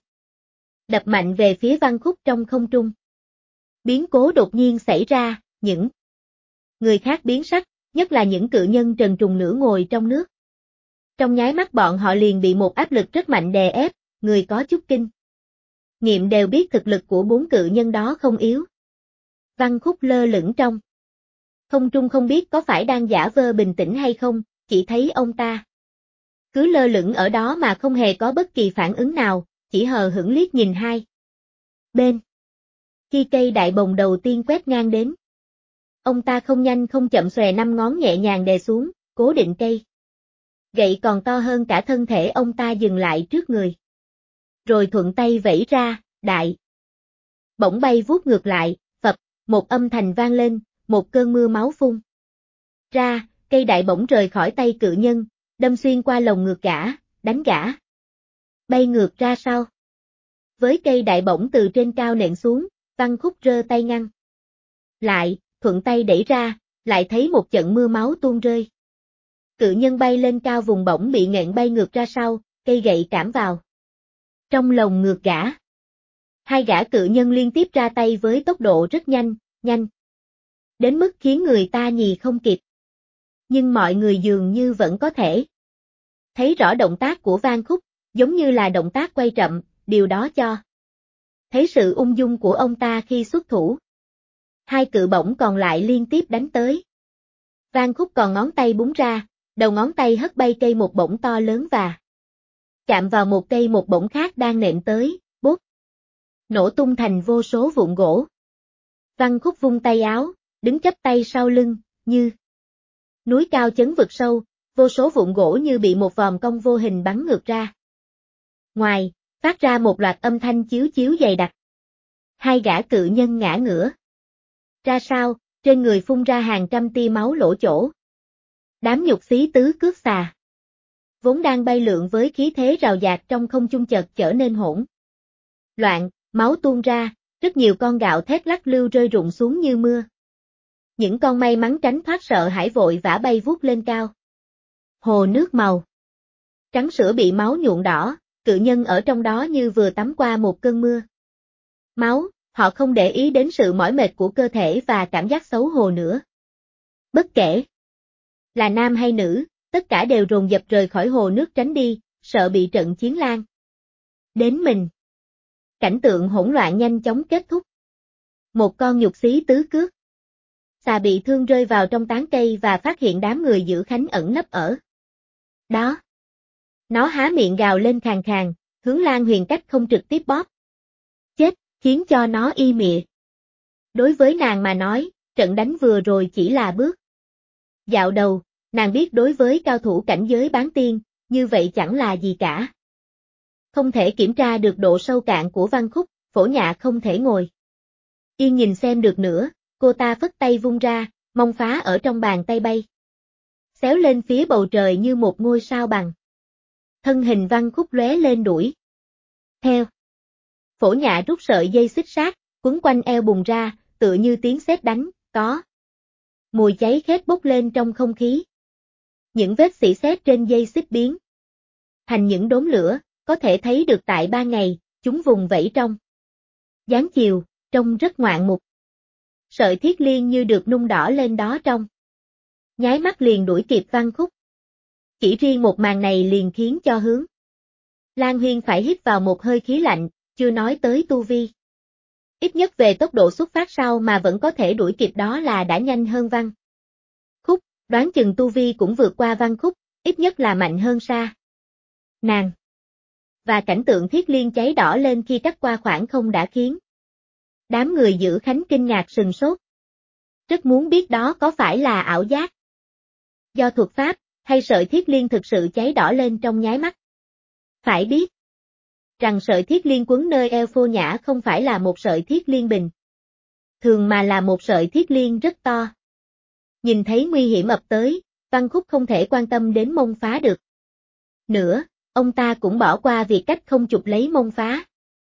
A: đập mạnh về phía Văn Khúc trong không trung. Biến cố đột nhiên xảy ra, những người khác biến sắc, nhất là những cự nhân trần trùng nửa ngồi trong nước. Trong nháy mắt bọn họ liền bị một áp lực rất mạnh đè ép, người có chút kinh nghiệm đều biết thực lực của 4 cự nhân đó không yếu. Văn Khúc lơ lửng trong không trung không biết có phải đang giả vờ bình tĩnh hay không, chỉ thấy ông ta cứ lơ lửng ở đó mà không hề có bất kỳ phản ứng nào, chỉ hờ hững liếc nhìn hai bên. Khi cây đại bồng đầu tiên quét ngang đến, ông ta không nhanh không chậm xòe 5 ngón nhẹ nhàng đè xuống, cố định cây gậy còn to hơn cả thân thể ông ta dừng lại trước người. Rồi thuận tay vẫy ra, đại bỗng bay vút ngược lại, phập, một âm thanh vang lên, một cơn mưa máu phun ra, cây đại bỗng rời khỏi tay cự nhân, đâm xuyên qua lồng ngực gã, đánh gã bay ngược ra sau. Với cây đại bổng từ trên cao nện xuống, Văn Khúc giơ tay ngăn lại, thuận tay đẩy ra, lại thấy một trận mưa máu tuôn rơi. Cự nhân bay lên cao vùng bổng bị nghẹn bay ngược ra sau, cây gậy cảm vào trong lồng ngực gã. Hai gã cự nhân liên tiếp ra tay với tốc độ rất nhanh, nhanh đến mức khiến người ta nhì không kịp. Nhưng mọi người dường như vẫn có thể thấy rõ động tác của Văn Khúc, giống như là động tác quay chậm, điều đó cho thấy sự ung dung của ông ta khi xuất thủ. Hai cự bổng còn lại liên tiếp đánh tới. Văn Khúc còn ngón tay búng ra, đầu ngón tay hất bay cây một bổng to lớn và chạm vào một cây một bổng khác đang nện tới, bốp, nổ tung thành vô số vụn gỗ. Văn Khúc vung tay áo, đứng chắp tay sau lưng, như núi cao chấn vực sâu, vô số vụn gỗ như bị một vòm cong vô hình bắn ngược ra. Ngoài, phát ra một loạt âm thanh chiếu chiếu dày đặc. Hai gã cự nhân ngã ngửa ra sau, trên người phun ra hàng trăm tia máu lỗ chỗ. Đám nhục xí tứ cước xà vốn đang bay lượn với khí thế rào rạt trong không trung chợt trở nên hỗn loạn, máu tuôn ra, rất nhiều con gạo thét lắc lư rơi rụng xuống như mưa. Những con may mắn tránh thoát sợ hãi vội vã bay vút lên cao. Hồ nước màu trắng sữa bị máu nhuộm đỏ, cự nhân ở trong đó như vừa tắm qua một cơn mưa máu, họ không để ý đến sự mỏi mệt của cơ thể và cảm giác xấu hổ nữa. Bất kể là nam hay nữ, tất cả đều dồn dập rời khỏi hồ nước tránh đi, sợ bị trận chiến lan đến mình. Cảnh tượng hỗn loạn nhanh chóng kết thúc. Một con nhục xí tứ cước xà bị thương rơi vào trong tán cây và phát hiện đám người giữ khánh ẩn nấp ở đó. Nó há miệng gào lên khàn khàn, hướng Lan Huyền cách không trực tiếp bóp chết, khiến cho nó y mịa. Đối với nàng mà nói, trận đánh vừa rồi chỉ là bước dạo đầu, nàng biết đối với cao thủ cảnh giới bán tiên, như vậy chẳng là gì cả. Không thể kiểm tra được độ sâu cạn của Văn Khúc, Phổ Nhã không thể ngồi yên nhìn xem được nữa, cô ta phất tay vung ra, mông phá ở trong bàn tay bay xéo lên phía bầu trời như một ngôi sao bằng. Thân hình Văn Khúc lóe lên đuổi theo. Phổ Nhã rút sợi dây xích sắt, quấn quanh eo bùng ra, tựa như tiếng sét đánh, có mùi cháy khét bốc lên trong không khí. Những vết xỉ sét trên dây xích biến thành những đốm lửa, có thể thấy được tại ban ngày, chúng vùng vẫy trong dáng chiều, trông rất ngoạn mục. Sợi thiết liên như được nung đỏ lên đó trong nháy mắt liền đuổi kịp Văn Khúc. Chỉ riêng một màn này liền khiến cho hướng Lan Huyên phải hít vào một hơi khí lạnh, chưa nói tới tu vi. Ít nhất về tốc độ xuất phát sau mà vẫn có thể đuổi kịp đó là đã nhanh hơn Văn Khúc, đoán chừng tu vi cũng vượt qua Văn Khúc, ít nhất là mạnh hơn xa nàng. Và cảnh tượng thiết liên cháy đỏ lên khi cắt qua khoảng không đã khiến đám người giữ khánh kinh ngạc sừng sốt. Rất muốn biết đó có phải là ảo giác do thuật pháp, hay sợi thiết liên thực sự cháy đỏ lên trong nháy mắt. Phải biết rằng sợi thiết liên quấn nơi eo Phổ Nhã không phải là một sợi thiết liên bình thường mà là một sợi thiết liên rất to. Nhìn thấy nguy hiểm ập tới, Văn Khúc không thể quan tâm đến mông phá được nữa, ông ta cũng bỏ qua việc cách không chụp lấy mông phá.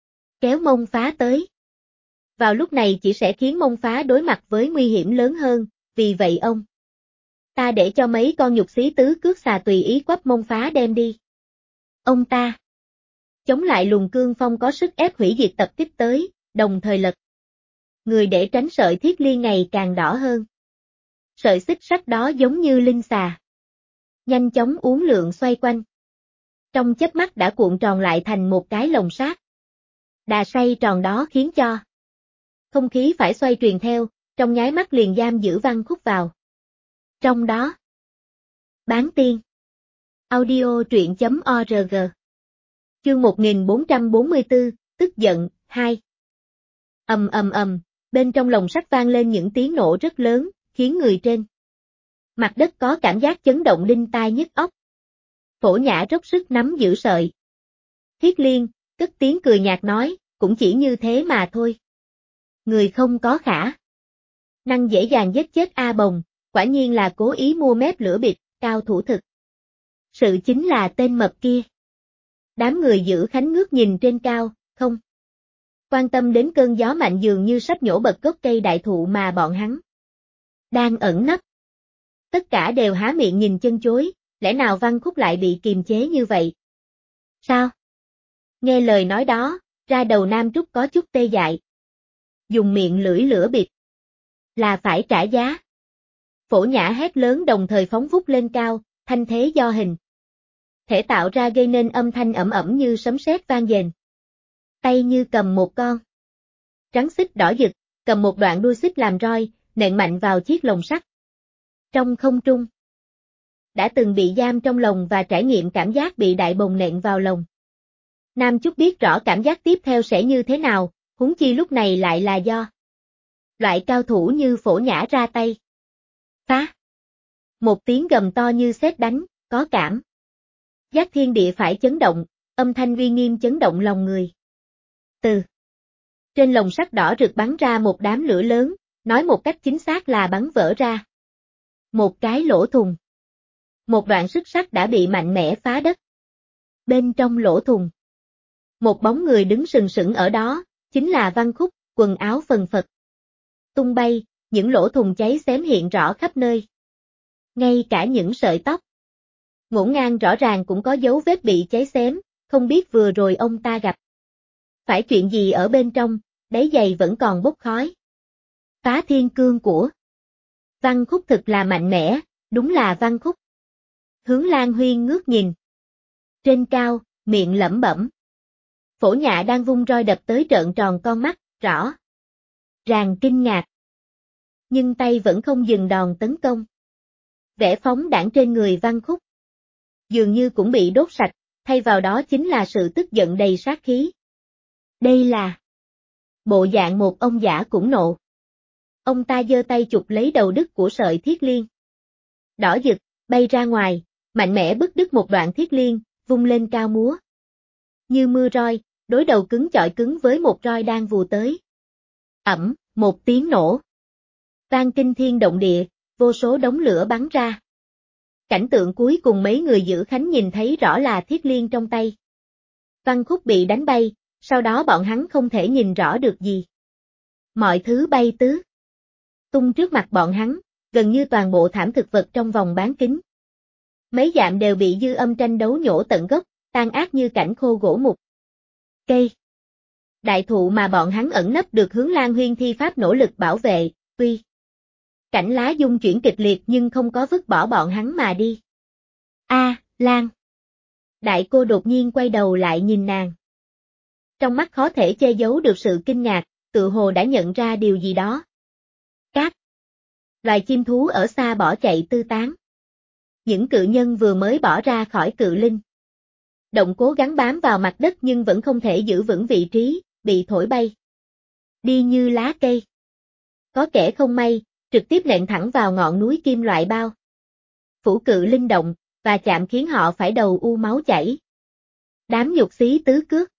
A: Kéo mông phá tới. Vào lúc này chỉ sẽ khiến mông phá đối mặt với nguy hiểm lớn hơn, vì vậy ông ta để cho mấy con nhục xí tứ cước xà tùy ý quắp mông phá đem đi. Ông ta chống lại luồng cương phong có sức ép hủy diệt tập kích tới, đồng thời lật người để tránh sợi thiết liên ngày càng đỏ hơn. Sợi xích sắt đó giống như linh xà, nhanh chóng uốn lượn xoay quanh. Trong chớp mắt đã cuộn tròn lại thành một cái lồng sắt. Đà xoay tròn đó khiến cho không khí phải xoay truyền theo, trong nháy mắt liền giam giữ Văn Khúc vào trong đó. Bán tiên audio truyện.org Chương 1444, tức giận, 2 Bên trong lồng sắt vang lên những tiếng nổ rất lớn, khiến người trên mặt đất có cảm giác chấn động đinh tai nhức óc. Phổ Nhã dốc sức nắm giữ sợi thiết liên, cất tiếng cười nhạt nói, cũng chỉ như thế mà thôi. Người không có khả năng dễ dàng giết chết A Bồng, quả nhiên là cố ý mua mép lửa bịp, cao thủ thực. Sự chính là tên mập kia. Đám người giữ khánh ngước nhìn trên cao, không quan tâm đến cơn gió mạnh dường như sắp nhổ bật gốc cây đại thụ mà bọn hắn đang ẩn nấp. Tất cả đều há miệng nhìn chân chối, lẽ nào Văn Khúc lại bị kiềm chế như vậy? Sao? Nghe lời nói đó, ra đầu Nam Trúc có chút tê dại. Dùng miệng lưỡi lửa bịp là phải trả giá. Phổ Nhã hét lớn đồng thời phóng vút lên cao, thanh thế do hình thể tạo ra gây nên âm thanh ẩm ẩm như sấm sét vang dền. Tay như cầm một con trắng xích đỏ rực, cầm một đoạn đuôi xích làm roi, nện mạnh vào chiếc lồng sắt. Trong không trung, đã từng bị giam trong lồng và trải nghiệm cảm giác bị đại bồng nện vào lồng. Nam Chúc biết rõ cảm giác tiếp theo sẽ như thế nào, huống chi lúc này lại là do loại cao thủ như Phổ Nhã ra tay. Phá! Một tiếng gầm to như sét đánh, có cảm giác thiên địa phải chấn động, âm thanh uy nghiêm chấn động lòng người. Từ trên lồng sắt đỏ rực bắn ra một đám lửa lớn, nói một cách chính xác là bắn vỡ ra một cái lỗ thùng. Một đoạn xích sắt đã bị mạnh mẽ phá đất. Bên trong lỗ thùng, một bóng người đứng sừng sững ở đó, chính là Văn Khúc, quần áo phần phật tung bay, những lỗ thùng cháy xém hiện rõ khắp nơi. Ngay cả những sợi tóc ngổn ngang rõ ràng cũng có dấu vết bị cháy xém, không biết vừa rồi ông ta gặp phải chuyện gì ở bên trong, đáy giày vẫn còn bốc khói. Phá thiên cương của Văn Khúc thực là mạnh mẽ, đúng là Văn Khúc. Hướng Lan Huyên ngước nhìn trên cao, miệng lẩm bẩm. Phổ Nhã đang vung roi đập tới trợn tròn con mắt, rõ ràng kinh ngạc. Nhưng tay vẫn không dừng đòn tấn công. Vẻ phóng đãng trên người Văn Khúc dường như cũng bị đốt sạch, thay vào đó chính là sự tức giận đầy sát khí. Đây là bộ dạng một ông giả cũng nộ. Ông ta giơ tay chụp lấy đầu đứt của sợi thiết liên. Đỏ rực, bay ra ngoài, mạnh mẽ bứt đứt một đoạn thiết liên, vung lên cao múa. Như mưa roi, đối đầu cứng chọi cứng với một roi đang vù tới. Ẩm, một tiếng nổ. Vang kinh thiên động địa, vô số đống lửa bắn ra. Cảnh tượng cuối cùng mấy người giữ khánh nhìn thấy rõ là thiết liên trong tay. Văn Khúc bị đánh bay, sau đó bọn hắn không thể nhìn rõ được gì. Mọi thứ bay tứ tung trước mặt bọn hắn, gần như toàn bộ thảm thực vật trong vòng bán kính mấy dặm đều bị dư âm tranh đấu nhổ tận gốc, tan ác như cảnh khô gỗ mục. Cây đại thụ mà bọn hắn ẩn nấp được Hướng Lan Huyên thi pháp nỗ lực bảo vệ, tuy cảnh lá dung chuyển kịch liệt nhưng không có vứt bỏ bọn hắn mà đi. Lan! Đại cô đột nhiên quay đầu lại nhìn nàng. Trong mắt khó thể che giấu được sự kinh ngạc, tự hồ đã nhận ra điều gì đó. Các loài chim thú ở xa bỏ chạy tứ tán. Những cự nhân vừa mới bỏ ra khỏi cự linh động cố gắng bám vào mặt đất nhưng vẫn không thể giữ vững vị trí, bị thổi bay đi như lá cây. Có kẻ không may, trực tiếp nện thẳng vào ngọn núi kim loại bao phủ cự linh động, và chạm khiến họ phải đầu u máu chảy. Đám nhục xí tứ cước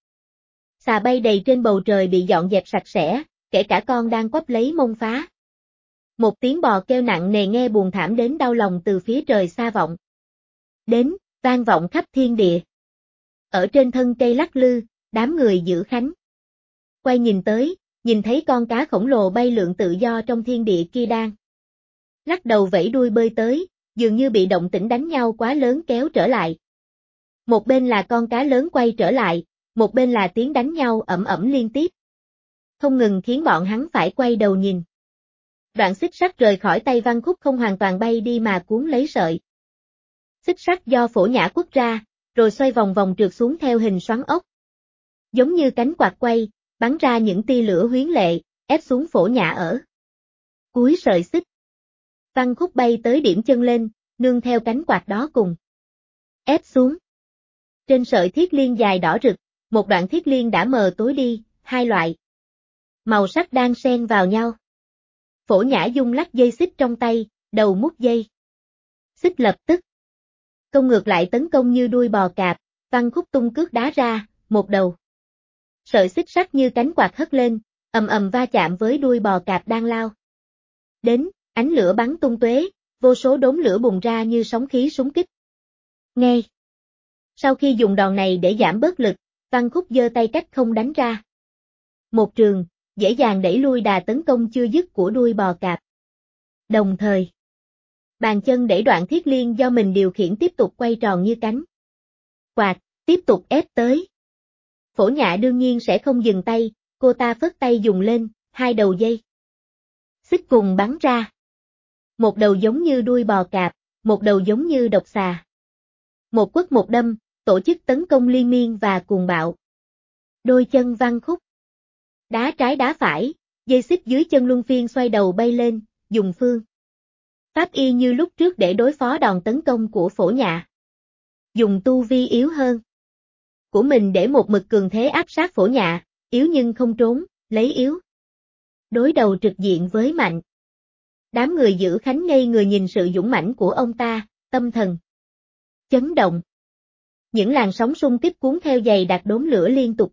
A: xà bay đầy trên bầu trời bị dọn dẹp sạch sẽ, kể cả con đang quắp lấy mông phá. Một tiếng bò kêu nặng nề nghe buồn thảm đến đau lòng từ phía trời xa vọng đến, vang vọng khắp thiên địa. Ở trên thân cây lắc lư, đám người giữ khánh quay nhìn tới, nhìn thấy con cá khổng lồ bay lượn tự do trong thiên địa kia đang lắc đầu vẫy đuôi bơi tới, dường như bị động tĩnh đánh nhau quá lớn kéo trở lại. Một bên là con cá lớn quay trở lại, một bên là tiếng đánh nhau ẩm ẩm liên tiếp. Không ngừng khiến bọn hắn phải quay đầu nhìn. Đoạn xích sắt rời khỏi tay Văn Khúc không hoàn toàn bay đi mà cuốn lấy sợi xích sắt do Phổ Nhã quất ra, rồi xoay vòng vòng trượt xuống theo hình xoắn ốc. Giống như cánh quạt quay, bắn ra những tia lửa huyến lệ, ép xuống Phổ Nhã ở cuối sợi xích. Văn Khúc bay tới điểm chân lên, nương theo cánh quạt đó cùng ép xuống. Trên sợi thiết liên dài đỏ rực, một đoạn thiết liên đã mờ tối đi, hai loại màu sắc đang xen vào nhau. Phổ Nhã dung lắc dây xích trong tay, đầu mút dây xích lập tức công ngược lại tấn công như đuôi bò cạp. Văn Khúc tung cước đá ra, một đầu sợi xích sắt như cánh quạt hất lên, ầm ầm va chạm với đuôi bò cạp đang lao đến, ánh lửa bắn tung tóe, vô số đốm lửa bùng ra như sóng khí súng kích. Ngay sau khi dùng đòn này để giảm bớt lực, Văn Khúc giơ tay cách không đánh ra một trường, dễ dàng đẩy lui đà tấn công chưa dứt của đuôi bò cạp. Đồng thời, bàn chân đẩy đoạn thiết liên do mình điều khiển tiếp tục quay tròn như cánh quạt, tiếp tục ép tới. Phổ Nhã đương nhiên sẽ không dừng tay, cô ta phất tay dùng lên, hai đầu dây xích cùng bắn ra. Một đầu giống như đuôi bò cạp, một đầu giống như độc xà. Một quất một đâm, tổ chức tấn công liên miên và cuồng bạo. Đôi chân Văn Khúc. Đá trái đá phải, dây xích dưới chân luân phiên xoay đầu bay lên, dùng phương pháp y như lúc trước để đối phó đòn tấn công của Phổ Nhạ. Dùng tu vi yếu hơn của mình để một mực cường thế áp sát Phổ Nhạ, yếu nhưng không trốn, lấy yếu đối đầu trực diện với mạnh. Đám người giữ Khánh ngây người nhìn sự dũng mãnh của ông ta, tâm thần chấn động. Những làn sóng xung kích cuốn theo dày đặc đốm lửa liên tục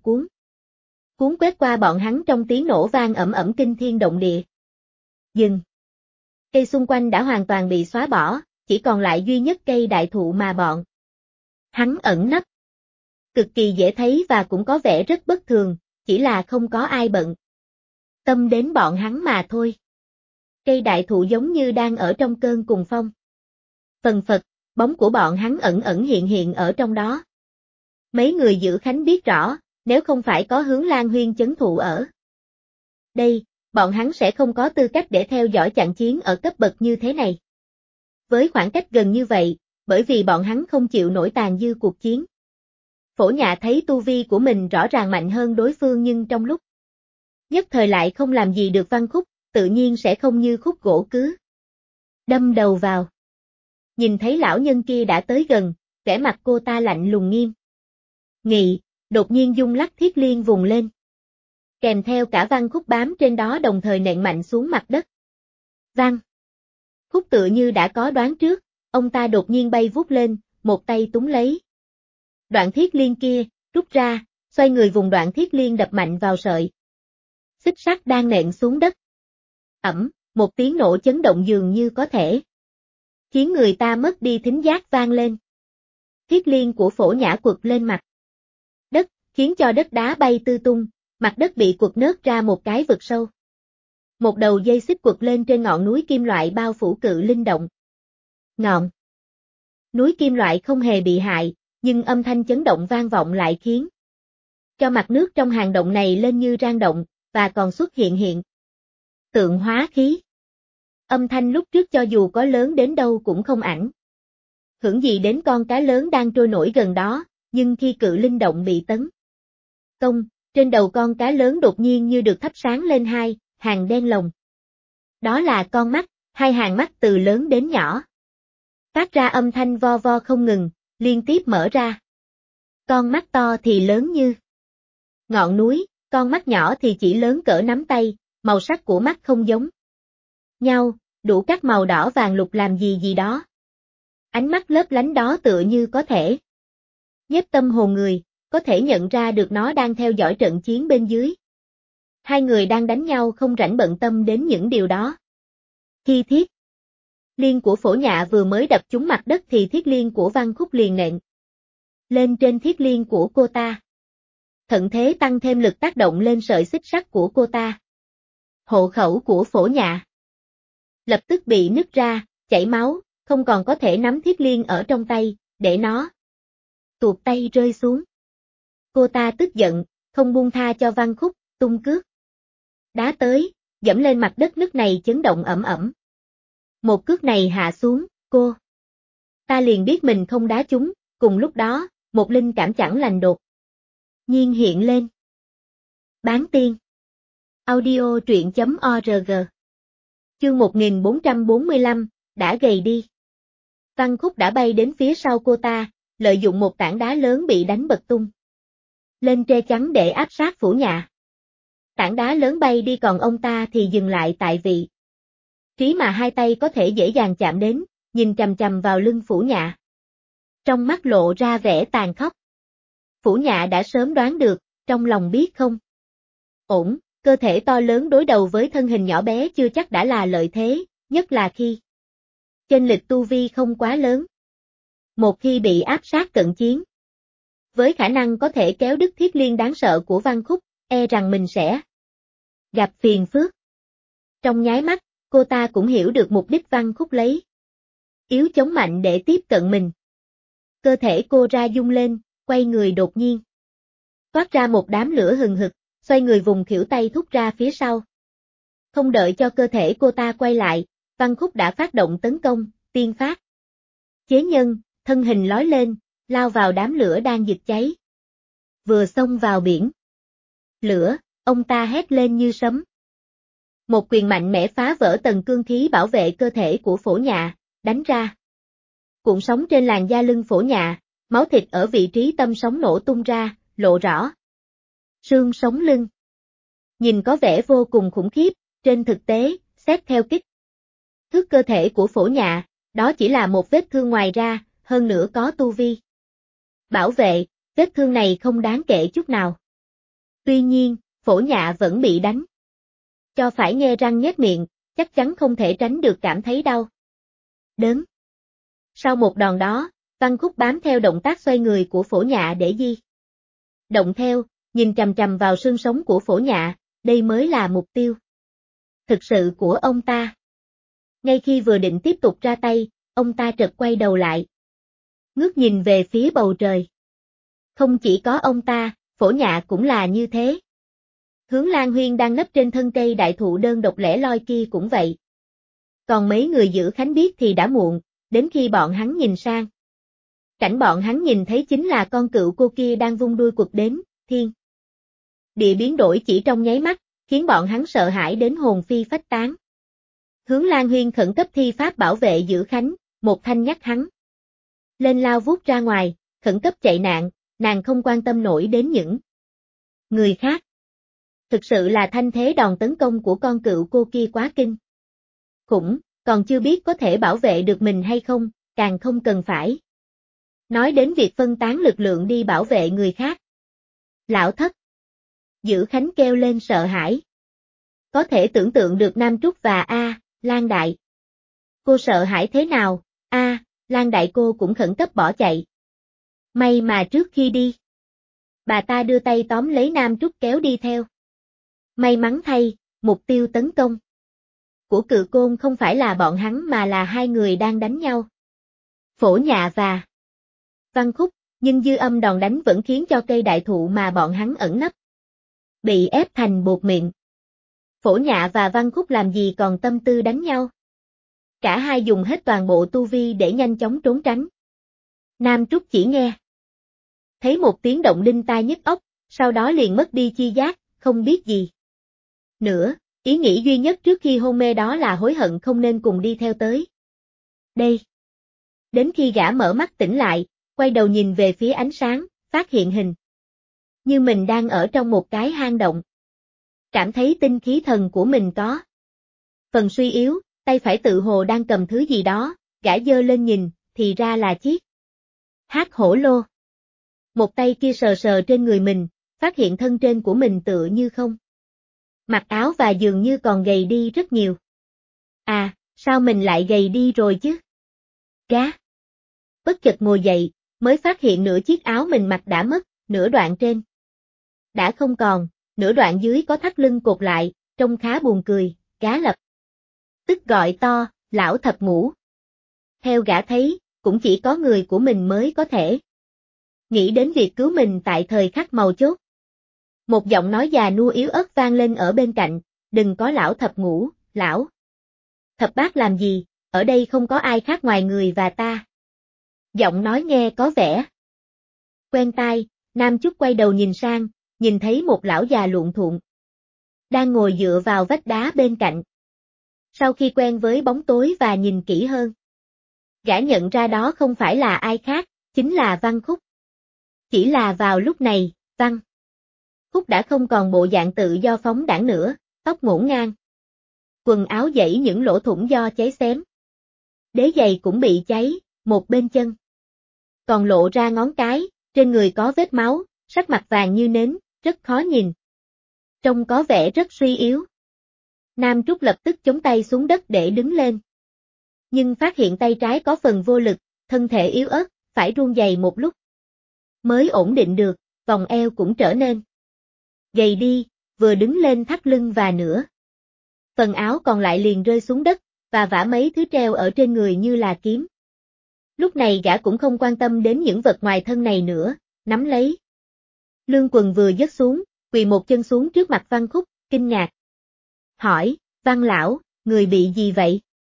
A: cuốn quét qua bọn hắn trong tiếng nổ vang ầm ầm kinh thiên động địa. Dừng. Cây xung quanh đã hoàn toàn bị xóa bỏ, chỉ còn lại duy nhất cây đại thụ mà bọn hắn ẩn nấp. Cực kỳ dễ thấy và cũng có vẻ rất bất thường, chỉ là không có ai bận tâm đến bọn hắn mà thôi. Cây đại thụ giống như đang ở trong cơn cùng phong. Phần phật, bóng của bọn hắn ẩn ẩn hiện hiện ở trong đó. Mấy người giữ Khánh biết rõ, nếu không phải có Hướng Lan Huyên chấn thủ ở đây, bọn hắn sẽ không có tư cách để theo dõi trận chiến ở cấp bậc như thế này. Với khoảng cách gần như vậy, bởi vì bọn hắn không chịu nổi tàn dư cuộc chiến. Phổ Nhạ thấy tu vi của mình rõ ràng mạnh hơn đối phương nhưng trong lúc nhất thời lại không làm gì được Văn Khúc, tự nhiên sẽ không như khúc gỗ cứ đâm đầu vào. Nhìn thấy lão nhân kia đã tới gần, vẻ mặt cô ta lạnh lùng nghiêm nghị, đột nhiên dung lắc thiết liên vùng lên. Kèm theo cả Văn Khúc bám trên đó đồng thời nện mạnh xuống mặt đất. Văn Khúc tựa như đã có đoán trước, ông ta đột nhiên bay vút lên, một tay túm lấy đoạn thiết liên kia, rút ra, xoay người vùng đoạn thiết liên đập mạnh vào sợi xích sắt đang nện xuống đất. Ẩm, một tiếng nổ chấn động dường như có thể khiến người ta mất đi thính giác vang lên. Thiết liên của Phổ Nhã quật lên mặt đất, khiến cho đất đá bay tứ tung, mặt đất bị quật nớt ra một cái vực sâu. Một đầu dây xích quật lên trên ngọn núi kim loại bao phủ Cự Linh Động. Ngọn núi kim loại không hề bị hại, nhưng âm thanh chấn động vang vọng lại khiến cho mặt nước trong hang động này lên như rang động, và còn xuất hiện tượng hóa khí. Âm thanh lúc trước cho dù có lớn đến đâu cũng không ảnh hưởng gì đến con cá lớn đang trôi nổi gần đó, nhưng khi Cự Linh Động bị tấn công, trên đầu con cá lớn đột nhiên như được thắp sáng lên hai hàng đen lồng. Đó là con mắt, hai hàng mắt từ lớn đến nhỏ. Phát ra âm thanh vo vo không ngừng, liên tiếp mở ra. Con mắt to thì lớn như ngọn núi, con mắt nhỏ thì chỉ lớn cỡ nắm tay, màu sắc của mắt không giống nhau, đủ các màu đỏ vàng lục làm gì gì đó. Ánh mắt lấp lánh đó tựa như có thể nhiếp tâm hồn người, có thể nhận ra được nó đang theo dõi trận chiến bên dưới. Hai người đang đánh nhau không rảnh bận tâm đến những điều đó. Khi thiết liên của Phổ Nhạ vừa mới đập trúng mặt đất thì thiết liên của Văn Khúc liền nện lên trên thiết liên của cô ta. Thuận thế tăng thêm lực tác động lên sợi xích sắt của cô ta. Hộ khẩu của Phổ Nhạ lập tức bị nứt ra, chảy máu, không còn có thể nắm thiết liên ở trong tay, để nó tuột tay rơi xuống. Cô ta tức giận, không buông tha cho Văn Khúc, tung cước đá tới, dẫm lên mặt đất nứt này chấn động ẩm ẩm. Một cước này hạ xuống, cô ta liền biết mình không đá trúng, cùng lúc đó, một linh cảm chẳng lành đột nhiên hiện lên. Bán tiên audio truyện.org. Chương 1445, đã gầy đi. Văn Khúc đã bay đến phía sau cô ta, lợi dụng một tảng đá lớn bị đánh bật tung lên che chắn để áp sát Phổ Nhạ. Tảng đá lớn bay đi còn ông ta thì dừng lại tại vị trí mà hai tay có thể dễ dàng chạm đến, nhìn chằm chằm vào lưng Phổ Nhạ. Trong mắt lộ ra vẻ tàn khốc. Phổ Nhạ đã sớm đoán được, trong lòng biết không ổn, cơ thể to lớn đối đầu với thân hình nhỏ bé chưa chắc đã là lợi thế, nhất là khi chênh lệch tu vi không quá lớn. Một khi bị áp sát cận chiến, với khả năng có thể kéo đứt thiết liên đáng sợ của Văn Khúc, e rằng mình sẽ gặp phiền phức. Trong nháy mắt, cô ta cũng hiểu được mục đích Văn Khúc lấy yếu chống mạnh để tiếp cận mình. Cơ thể cô ra rung lên, quay người đột nhiên toát ra một đám lửa hừng hực, xoay người vùng khuỷu tay thúc ra phía sau. Không đợi cho cơ thể cô ta quay lại, Văn Khúc đã phát động tấn công, tiên phát. Chế nhân, thân hình lói lên, lao vào đám lửa đang giật cháy. Vừa xông vào biển lửa, ông ta hét lên như sấm. Một quyền mạnh mẽ phá vỡ tầng cương khí bảo vệ cơ thể của Phổ Nhạ, đánh ra. Cuộn sóng trên làn da lưng Phổ Nhạ, máu thịt ở vị trí tâm sóng nổ tung ra, lộ rõ. Xương sống lưng. Nhìn có vẻ vô cùng khủng khiếp, trên thực tế, xét theo kích thước cơ thể của Phổ Nhạ, đó chỉ là một vết thương ngoài ra, hơn nữa có tu vi bảo vệ, vết thương này không đáng kể chút nào. Tuy nhiên, Phổ Nhạ vẫn bị đánh. Cho phải nhe răng nhếch miệng, chắc chắn không thể tránh được cảm thấy đau đớn. Sau một đòn đó, Văn Khúc bám theo động tác xoay người của Phổ Nhạ để di động theo, nhìn chằm chằm vào xương sống của Phổ Nhạ, đây mới là mục tiêu thực sự của ông ta. Ngay khi vừa định tiếp tục ra tay, ông ta chợt quay đầu lại. Ngước nhìn về phía bầu trời. Không chỉ có ông ta, Phổ Nhạ cũng là như thế. Hướng Lan Huyên đang nấp trên thân cây đại thụ đơn độc lẻ loi kia cũng vậy. Còn mấy người giữ Khánh biết thì đã muộn, đến khi bọn hắn nhìn sang. Cảnh bọn hắn nhìn thấy chính là con cựu cô kia đang vung đuôi quật đến, thiên địa biến đổi chỉ trong nháy mắt, khiến bọn hắn sợ hãi đến hồn phi phách tán. Hướng Lan Huyên khẩn cấp thi pháp bảo vệ giữ Khánh, một thanh nhắc hắn lên lao vút ra ngoài, khẩn cấp chạy nạn, nàng không quan tâm nổi đến những người khác. Thực sự là thanh thế đòn tấn công của con cựu cô kia quá kinh khủng, còn chưa biết có thể bảo vệ được mình hay không, càng không cần phải nói đến việc phân tán lực lượng đi bảo vệ người khác. Lão thất. Giữ Khánh kêu lên sợ hãi. Có thể tưởng tượng được Nam Trúc và Lan Đại cô sợ hãi thế nào, Lan Đại cô cũng khẩn cấp bỏ chạy. May mà trước khi đi, bà ta đưa tay tóm lấy Nam Trúc kéo đi theo. May mắn thay, mục tiêu tấn công của Cự Côn không phải là bọn hắn mà là hai người đang đánh nhau. Phổ Nhạ và Văn Khúc, nhưng dư âm đòn đánh vẫn khiến cho cây đại thụ mà bọn hắn ẩn nấp bị ép thành bột mịn. Phổ Nhạ và Văn Khúc làm gì còn tâm tư đánh nhau. Cả hai dùng hết toàn bộ tu vi để nhanh chóng trốn tránh. Nam Trúc chỉ nghe thấy một tiếng động đinh tai nhức óc, sau đó liền mất đi chi giác, không biết gì nữa, ý nghĩ duy nhất trước khi hôn mê đó là hối hận không nên cùng đi theo tới đây. Đến khi gã mở mắt tỉnh lại, quay đầu nhìn về phía ánh sáng, phát hiện hình như mình đang ở trong một cái hang động. Cảm thấy tinh khí thần của mình có phần suy yếu, tay phải tự hồ đang cầm thứ gì đó, gã giơ lên nhìn, thì ra là chiếc hắc hổ lô. Một tay kia sờ sờ trên người mình, phát hiện thân trên của mình tựa như không mặc áo và dường như còn gầy đi rất nhiều. Sao mình lại gầy đi rồi chứ? Gá. Bất chợt ngồi dậy, mới phát hiện nửa chiếc áo mình mặc đã mất, nửa đoạn trên đã không còn, nửa đoạn dưới có thắt lưng cột lại, trông khá buồn cười, gã lập tức gọi to, lão thập ngũ. Theo gã thấy, cũng chỉ có người của mình mới có thể nghĩ đến việc cứu mình tại thời khắc mấu chốt. Một giọng nói già nua yếu ớt vang lên ở bên cạnh, đừng có lão thập ngũ, lão thập bát làm gì, ở đây không có ai khác ngoài người và ta. Giọng nói nghe có vẻ quen tai, Nam Chúc quay đầu nhìn sang, nhìn thấy một lão già luộn thuộn đang ngồi dựa vào vách đá bên cạnh. Sau khi quen với bóng tối và nhìn kỹ hơn, gã nhận ra đó không phải là ai khác, chính là Văn Khúc. Chỉ là vào lúc này, Văn Khúc đã không còn bộ dạng tự do phóng đãng nữa, tóc ngổn ngang. Quần áo dẫy những lỗ thủng do cháy xém. Đế giày cũng bị cháy, một bên chân còn lộ ra ngón cái, trên người có vết máu, sắc mặt vàng như nến, rất khó nhìn. Trông có vẻ rất suy yếu. Nam Trúc lập tức chống tay xuống đất để đứng lên. Nhưng phát hiện tay trái có phần vô lực, thân thể yếu ớt, phải run rẩy một lúc mới ổn định được, vòng eo cũng trở nên gầy đi, vừa đứng lên thắt lưng và nửa phần áo còn lại liền rơi xuống đất, và vả mấy thứ treo ở trên người như là kiếm. Lúc này gã cũng không quan tâm đến những vật ngoài thân này nữa, nắm lấy lương quần vừa dứt xuống, quỳ một chân xuống trước mặt Văn Khúc, kinh ngạc hỏi, Văn lão, người bị gì vậy?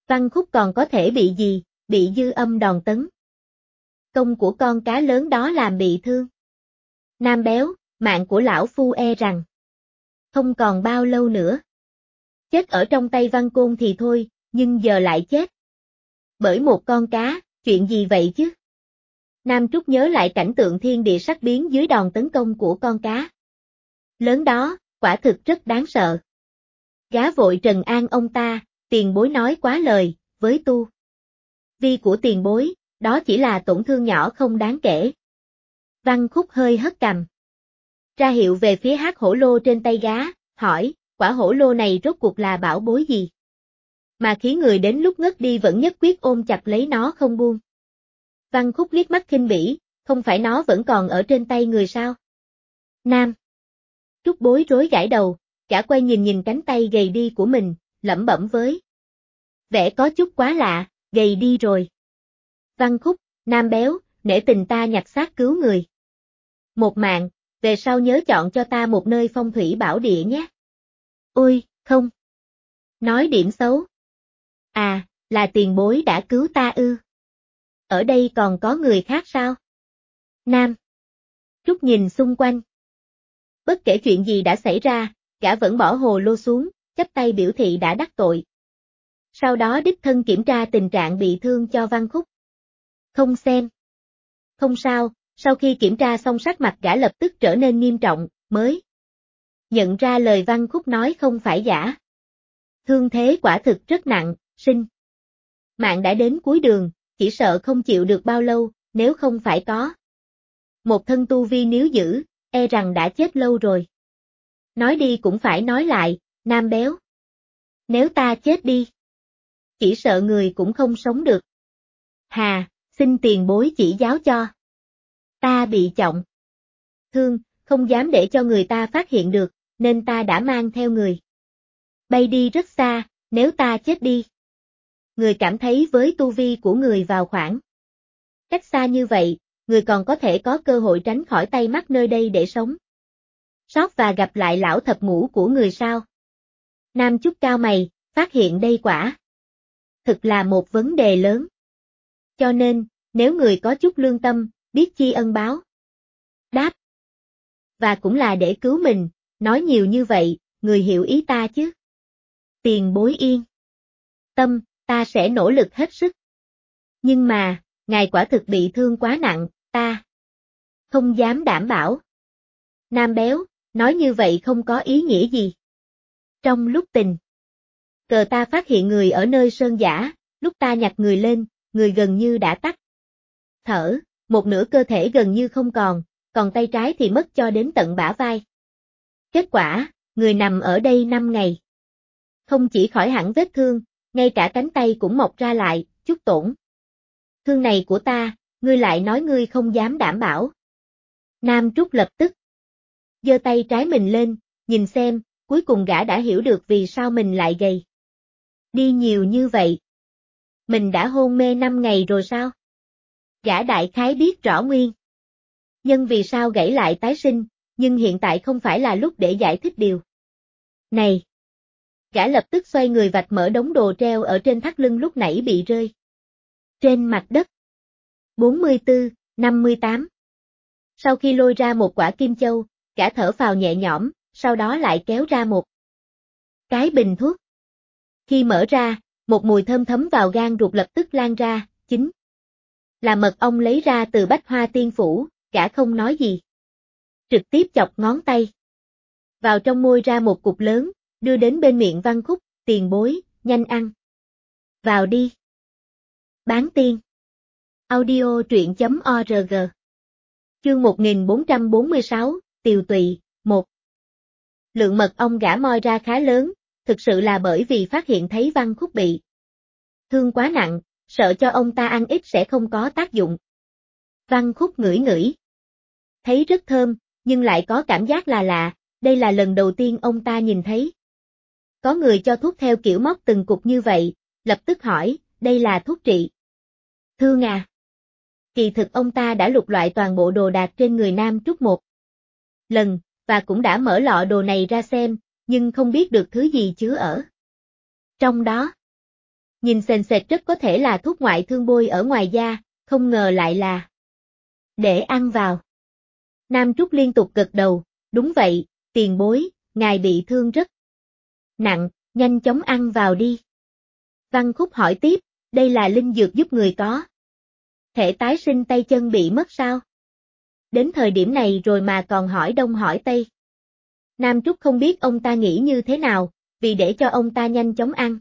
A: Văn Khúc còn có thể bị gì, bị dư âm đòn tấn. Công của con cá lớn đó làm bị thương. Nam Béo, mạng của lão phu e rằng không còn bao lâu nữa. Chết ở trong tay Văn Côn thì thôi, nhưng giờ lại chết bởi một con cá, chuyện gì vậy chứ? Nam Trúc nhớ lại cảnh tượng thiên địa sắc biến dưới đòn tấn công của con cá lớn đó, quả thực rất đáng sợ. Gã vội trần an ông ta, tiền bối nói quá lời, với tu vi của tiền bối, đó chỉ là tổn thương nhỏ không đáng kể. Văn Khúc hơi hất cằm, ra hiệu về phía hắc hổ lô trên tay gã, hỏi, quả hổ lô này rốt cuộc là bảo bối gì? Mà khiến người đến lúc ngất đi vẫn nhất quyết ôm chặt lấy nó không buông. Văn Khúc liếc mắt khinh bỉ, không phải nó vẫn còn ở trên tay người sao? Nam Trúc bối rối gãi đầu, gã quay nhìn cánh tay gầy đi của mình, lẩm bẩm với vẻ có chút quá lạ, gầy đi rồi. Văn Khúc, Nam Béo, nể tình ta nhặt xác cứu người. Một mạng, về sau nhớ chọn cho ta một nơi phong thủy bảo địa nhé. Ôi, không. Nói điểm xấu. À, là tiền bối đã cứu ta ư. Ở đây còn có người khác sao? Nam Trúc nhìn xung quanh. Bất kể chuyện gì đã xảy ra, gã vẫn bỏ hồ lô xuống, chắp tay biểu thị đã đắc tội. Sau đó đích thân kiểm tra tình trạng bị thương cho Văn Khúc. Không xem. Không sao, sau khi kiểm tra xong sắc mặt gã lập tức trở nên nghiêm trọng, mới nhận ra lời Văn Khúc nói không phải giả. Thương thế quả thực rất nặng, sinh mạng đã đến cuối đường, chỉ sợ không chịu được bao lâu, nếu không phải có một thân tu vi níu giữ, e rằng đã chết lâu rồi. Nói đi cũng phải nói lại, Nam Béo. Nếu ta chết đi, chỉ sợ người cũng không sống được. Hà, xin tiền bối chỉ giáo cho. Ta bị trọng thương, không dám để cho người ta phát hiện được, nên ta đã mang theo người bay đi rất xa, nếu ta chết đi. Người cảm thấy với tu vi của người vào khoảng cách xa như vậy, người còn có thể có cơ hội tránh khỏi tay mắt nơi đây để sống sót và gặp lại lão thập ngũ của người sao? Nam Trúc cao mày, phát hiện đây quả thực là một vấn đề lớn. Cho nên, nếu người có chút lương tâm, biết tri ân báo đáp, và cũng là để cứu mình, nói nhiều như vậy, người hiểu ý ta chứ? Tiền bối yên tâm, ta sẽ nỗ lực hết sức. Nhưng mà, ngài quả thực bị thương quá nặng, ta không dám đảm bảo. Nam Béo, nói như vậy không có ý nghĩa gì. Trong lúc tình cờ ta phát hiện người ở nơi sơn giả, lúc ta nhặt người lên, người gần như đã tắt thở, một nửa cơ thể gần như không còn tay trái thì mất cho đến tận bả vai. Kết quả, người nằm ở đây 5 ngày. Không chỉ khỏi hẳn vết thương, ngay cả cánh tay cũng mọc ra lại, chút tổn thương này của ta, ngươi lại nói ngươi không dám đảm bảo. Nam Trúc lập tức giơ tay trái mình lên, nhìn xem, cuối cùng gã đã hiểu được vì sao mình lại gầy đi nhiều như vậy. Mình đã hôn mê 5 ngày rồi sao? Gã đại khái biết rõ nguyên nhân vì sao gãy lại tái sinh, nhưng hiện tại không phải là lúc để giải thích điều này. Gã lập tức xoay người vạch mở đống đồ treo ở trên thắt lưng lúc nãy bị rơi trên mặt đất. 44, 58. Sau khi lôi ra một quả kim châu, gã thở phào nhẹ nhõm, sau đó lại kéo ra một cái bình thuốc. Khi mở ra, một mùi thơm thấm vào gan ruột lập tức lan ra, chính là mật ong lấy ra từ Bách Hoa Tiên Phủ, gã không nói gì. Trực tiếp chọc ngón tay vào trong môi ra một cục lớn, đưa đến bên miệng Văn Khúc, tiền bối, nhanh ăn. Vào đi. Bán tiên. Audio truyện.org. Chương 1446, Tiều Tụy, 1. Lượng mật ong gã moi ra khá lớn, thực sự là bởi vì phát hiện thấy Văn Khúc bị thương quá nặng, sợ cho ông ta ăn ít sẽ không có tác dụng. Văn Khúc ngửi ngửi. Thấy rất thơm, nhưng lại có cảm giác là lạ, đây là lần đầu tiên ông ta nhìn thấy có người cho thuốc theo kiểu móc từng cục như vậy, lập tức hỏi, đây là thuốc trị thương à? Kỳ thực ông ta đã lục loại toàn bộ đồ đạc trên người Nam Trúc một lần, và cũng đã mở lọ đồ này ra xem, nhưng không biết được thứ gì chứa ở trong đó. Nhìn sền sệt rất có thể là thuốc ngoại thương bôi ở ngoài da, không ngờ lại là để ăn vào. Nam Trúc liên tục gật đầu, đúng vậy, tiền bối, ngài bị thương rất nặng, nhanh chóng ăn vào đi. Văn Khúc hỏi tiếp, đây là linh dược giúp người có thể tái sinh tay chân bị mất sao? Đến thời điểm này rồi mà còn hỏi đông hỏi tây. Nam Trúc không biết ông ta nghĩ như thế nào, vì để cho ông ta nhanh chóng ăn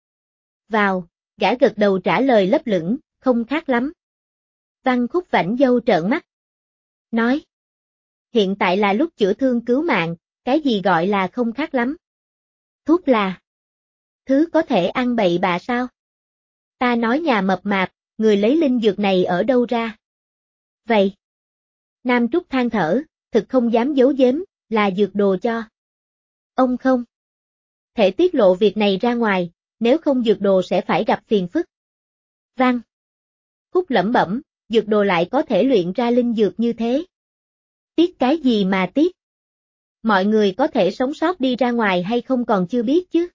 A: vào, gã gật đầu trả lời lấp lửng, không khác lắm. Văn Khúc vảnh dâu trợn mắt. Nói, hiện tại là lúc chữa thương cứu mạng, cái gì gọi là không khác lắm? Thuốc là thứ có thể ăn bậy bạ sao? Ta nói nhà mập mạp, người lấy linh dược này ở đâu ra? Vậy. Nam Trúc than thở, thực không dám giấu giếm, là dược đồ cho ông không thể tiết lộ việc này ra ngoài, nếu không dược đồ sẽ phải gặp phiền phức. Văn Khúc lẩm bẩm, dược đồ lại có thể luyện ra linh dược như thế. Tiếc cái gì mà tiếc? Mọi người có thể sống sót đi ra ngoài hay không còn chưa biết chứ.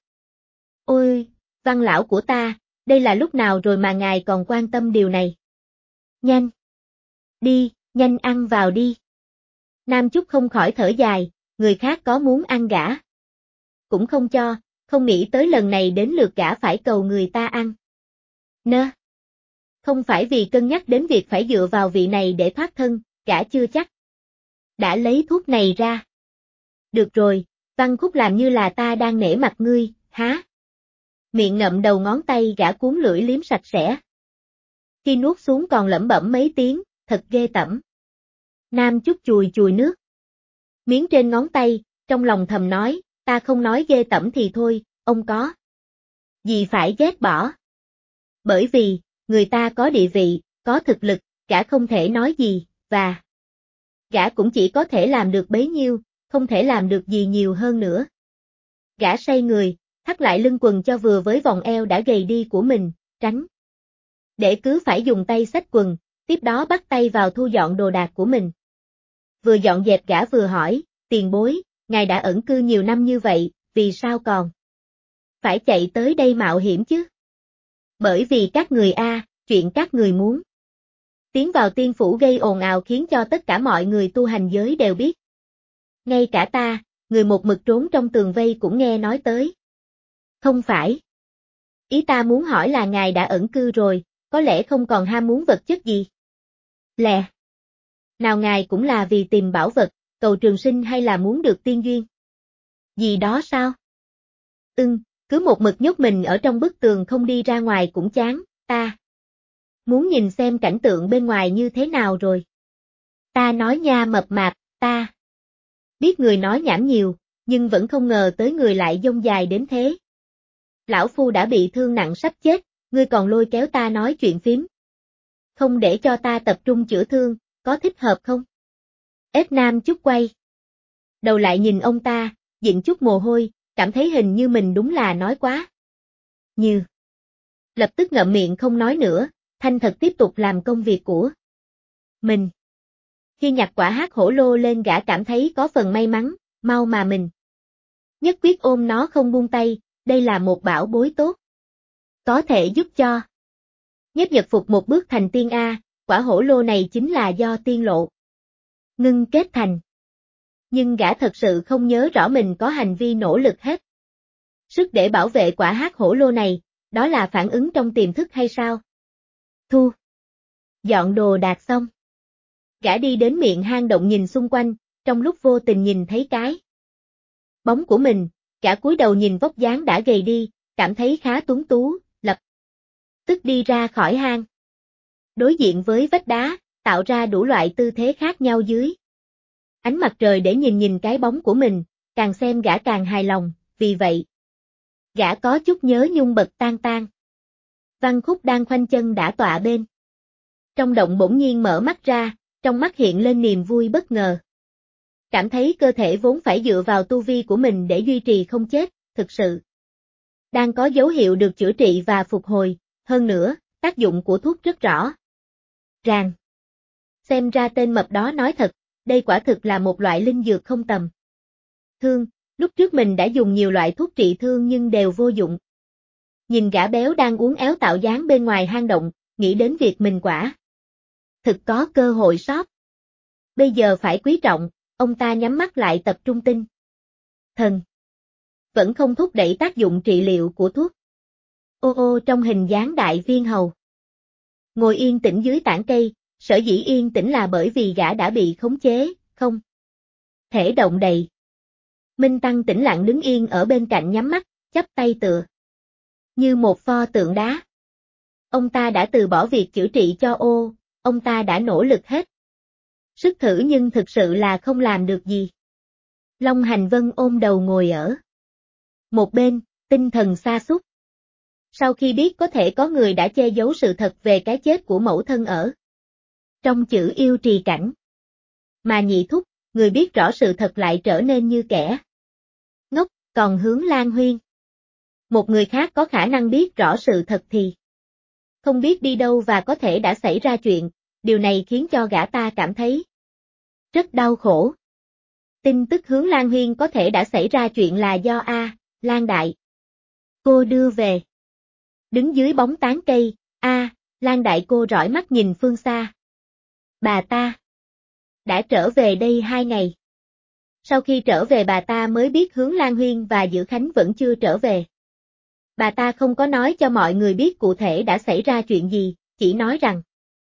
A: Ôi, Văn lão của ta, đây là lúc nào rồi mà ngài còn quan tâm điều này? Nhanh! Đi, nhanh ăn vào đi. Nam Chúc không khỏi thở dài, người khác có muốn ăn gã cũng không cho, không nghĩ tới lần này đến lượt gã phải cầu người ta ăn. Nơ! Không phải vì cân nhắc đến việc phải dựa vào vị này để thoát thân, gã chưa chắc đã lấy thuốc này ra. Được rồi, Văn Khúc làm như là ta đang nể mặt ngươi, há? Miệng ngậm đầu ngón tay gã cuốn lưỡi liếm sạch sẽ. Khi nuốt xuống còn lẩm bẩm mấy tiếng, thật ghê tởm. Nam Chúc chùi chùi nước miếng trên ngón tay, trong lòng thầm nói, ta không nói ghê tởm thì thôi, ông có gì phải ghét bỏ. Bởi vì, người ta có địa vị, có thực lực, gã không thể nói gì, và gã cũng chỉ có thể làm được bấy nhiêu, không thể làm được gì nhiều hơn nữa. Gã say người, thắt lại lưng quần cho vừa với vòng eo đã gầy đi của mình, tránh để cứ phải dùng tay xách quần, tiếp đó bắt tay vào thu dọn đồ đạc của mình. Vừa dọn dẹp gã vừa hỏi, tiền bối, ngài đã ẩn cư nhiều năm như vậy, vì sao còn phải chạy tới đây mạo hiểm chứ? Bởi vì các người chuyện các người muốn tiến vào tiên phủ gây ồn ào khiến cho tất cả mọi người tu hành giới đều biết. Ngay cả ta, người một mực trốn trong tường vây cũng nghe nói tới. Không phải. Ý ta muốn hỏi là ngài đã ẩn cư rồi, có lẽ không còn ham muốn vật chất gì. Lè. Nào ngài cũng là vì tìm bảo vật, cầu trường sinh hay là muốn được tiên duyên? Gì đó sao? Cứ một mực nhốt mình ở trong bức tường không đi ra ngoài cũng chán, ta muốn nhìn xem cảnh tượng bên ngoài như thế nào rồi. Ta nói nha mập mạp, ta biết người nói nhảm nhiều, nhưng vẫn không ngờ tới người lại dông dài đến thế. Lão Phu đã bị thương nặng sắp chết, ngươi còn lôi kéo ta nói chuyện phím. Không để cho ta tập trung chữa thương, có thích hợp không? Ếch Nam Chúc quay đầu lại nhìn ông ta, dựng chút mồ hôi, cảm thấy hình như mình đúng là nói quá nhiều. Lập tức ngậm miệng không nói nữa, thanh thật tiếp tục làm công việc của mình. Khi nhặt quả hắc hổ lô lên gã cảm thấy có phần may mắn, mau mà mình nhất quyết ôm nó không buông tay, đây là một bảo bối tốt. Có thể giúp cho Nhiếp Nhật Phục một bước thành tiên quả hổ lô này chính là do tiên lộ ngưng kết thành. Nhưng gã thật sự không nhớ rõ mình có hành vi nỗ lực hết sức để bảo vệ quả hắc hổ lô này, đó là phản ứng trong tiềm thức hay sao? Thu dọn đồ đạc xong. Gã đi đến miệng hang động nhìn xung quanh, trong lúc vô tình nhìn thấy cái bóng của mình, gã cúi đầu nhìn vóc dáng đã gầy đi, cảm thấy khá tuấn tú, lập tức đi ra khỏi hang. Đối diện với vách đá, tạo ra đủ loại tư thế khác nhau dưới ánh mặt trời để nhìn cái bóng của mình, càng xem gã càng hài lòng, vì vậy gã có chút nhớ nhung bật tan tan. Văn Khúc đang khoanh chân đã tọa bên trong động bỗng nhiên mở mắt ra, trong mắt hiện lên niềm vui bất ngờ. Cảm thấy cơ thể vốn phải dựa vào tu vi của mình để duy trì không chết, thực sự đang có dấu hiệu được chữa trị và phục hồi, hơn nữa, tác dụng của thuốc rất rõ ràng. Xem ra tên mập đó nói thật, đây quả thực là một loại linh dược không tầm thường, lúc trước mình đã dùng nhiều loại thuốc trị thương nhưng đều vô dụng. nhìn gã béo đang uốn éo tạo dáng bên ngoài hang động, nghĩ đến việc mình quả thực có cơ hội sót. Bây giờ phải quý trọng, ông ta nhắm mắt lại tập trung tinh thần. Vẫn không thúc đẩy tác dụng trị liệu của thuốc. Ô ô trong hình dáng đại viên hầu. Ngồi yên tĩnh dưới tảng cây, sở dĩ yên tĩnh là bởi vì gã đã bị khống chế, không thể động đậy. Minh Tăng tĩnh lặng đứng yên ở bên cạnh nhắm mắt, chắp tay tựa như một pho tượng đá. Ông ta đã từ bỏ việc chữa trị cho ô, ông ta đã nỗ lực hết sức thử nhưng thực sự là không làm được gì. Long Hành Vân ôm đầu ngồi ở một bên, tinh thần sa sút. Sau khi biết có thể có người đã che giấu sự thật về cái chết của mẫu thân ở trong chữ yêu trì cảnh, mà nhị thúc, người biết rõ sự thật lại trở nên như kẻ ngốc, còn Hướng Lan Huyên, một người khác có khả năng biết rõ sự thật thì không biết đi đâu và có thể đã xảy ra chuyện, điều này khiến cho gã ta cảm thấy rất đau khổ. Tin tức Hướng Lan Huyên có thể đã xảy ra chuyện là do Lan Đại cô đưa về. Đứng dưới bóng tán cây, Lan Đại cô rọi mắt nhìn phương xa. Bà ta đã trở về đây 2 ngày. Sau khi trở về bà ta mới biết Hướng Lan Huyên và Dữ Khánh vẫn chưa trở về. Bà ta không có nói cho mọi người biết cụ thể đã xảy ra chuyện gì, chỉ nói rằng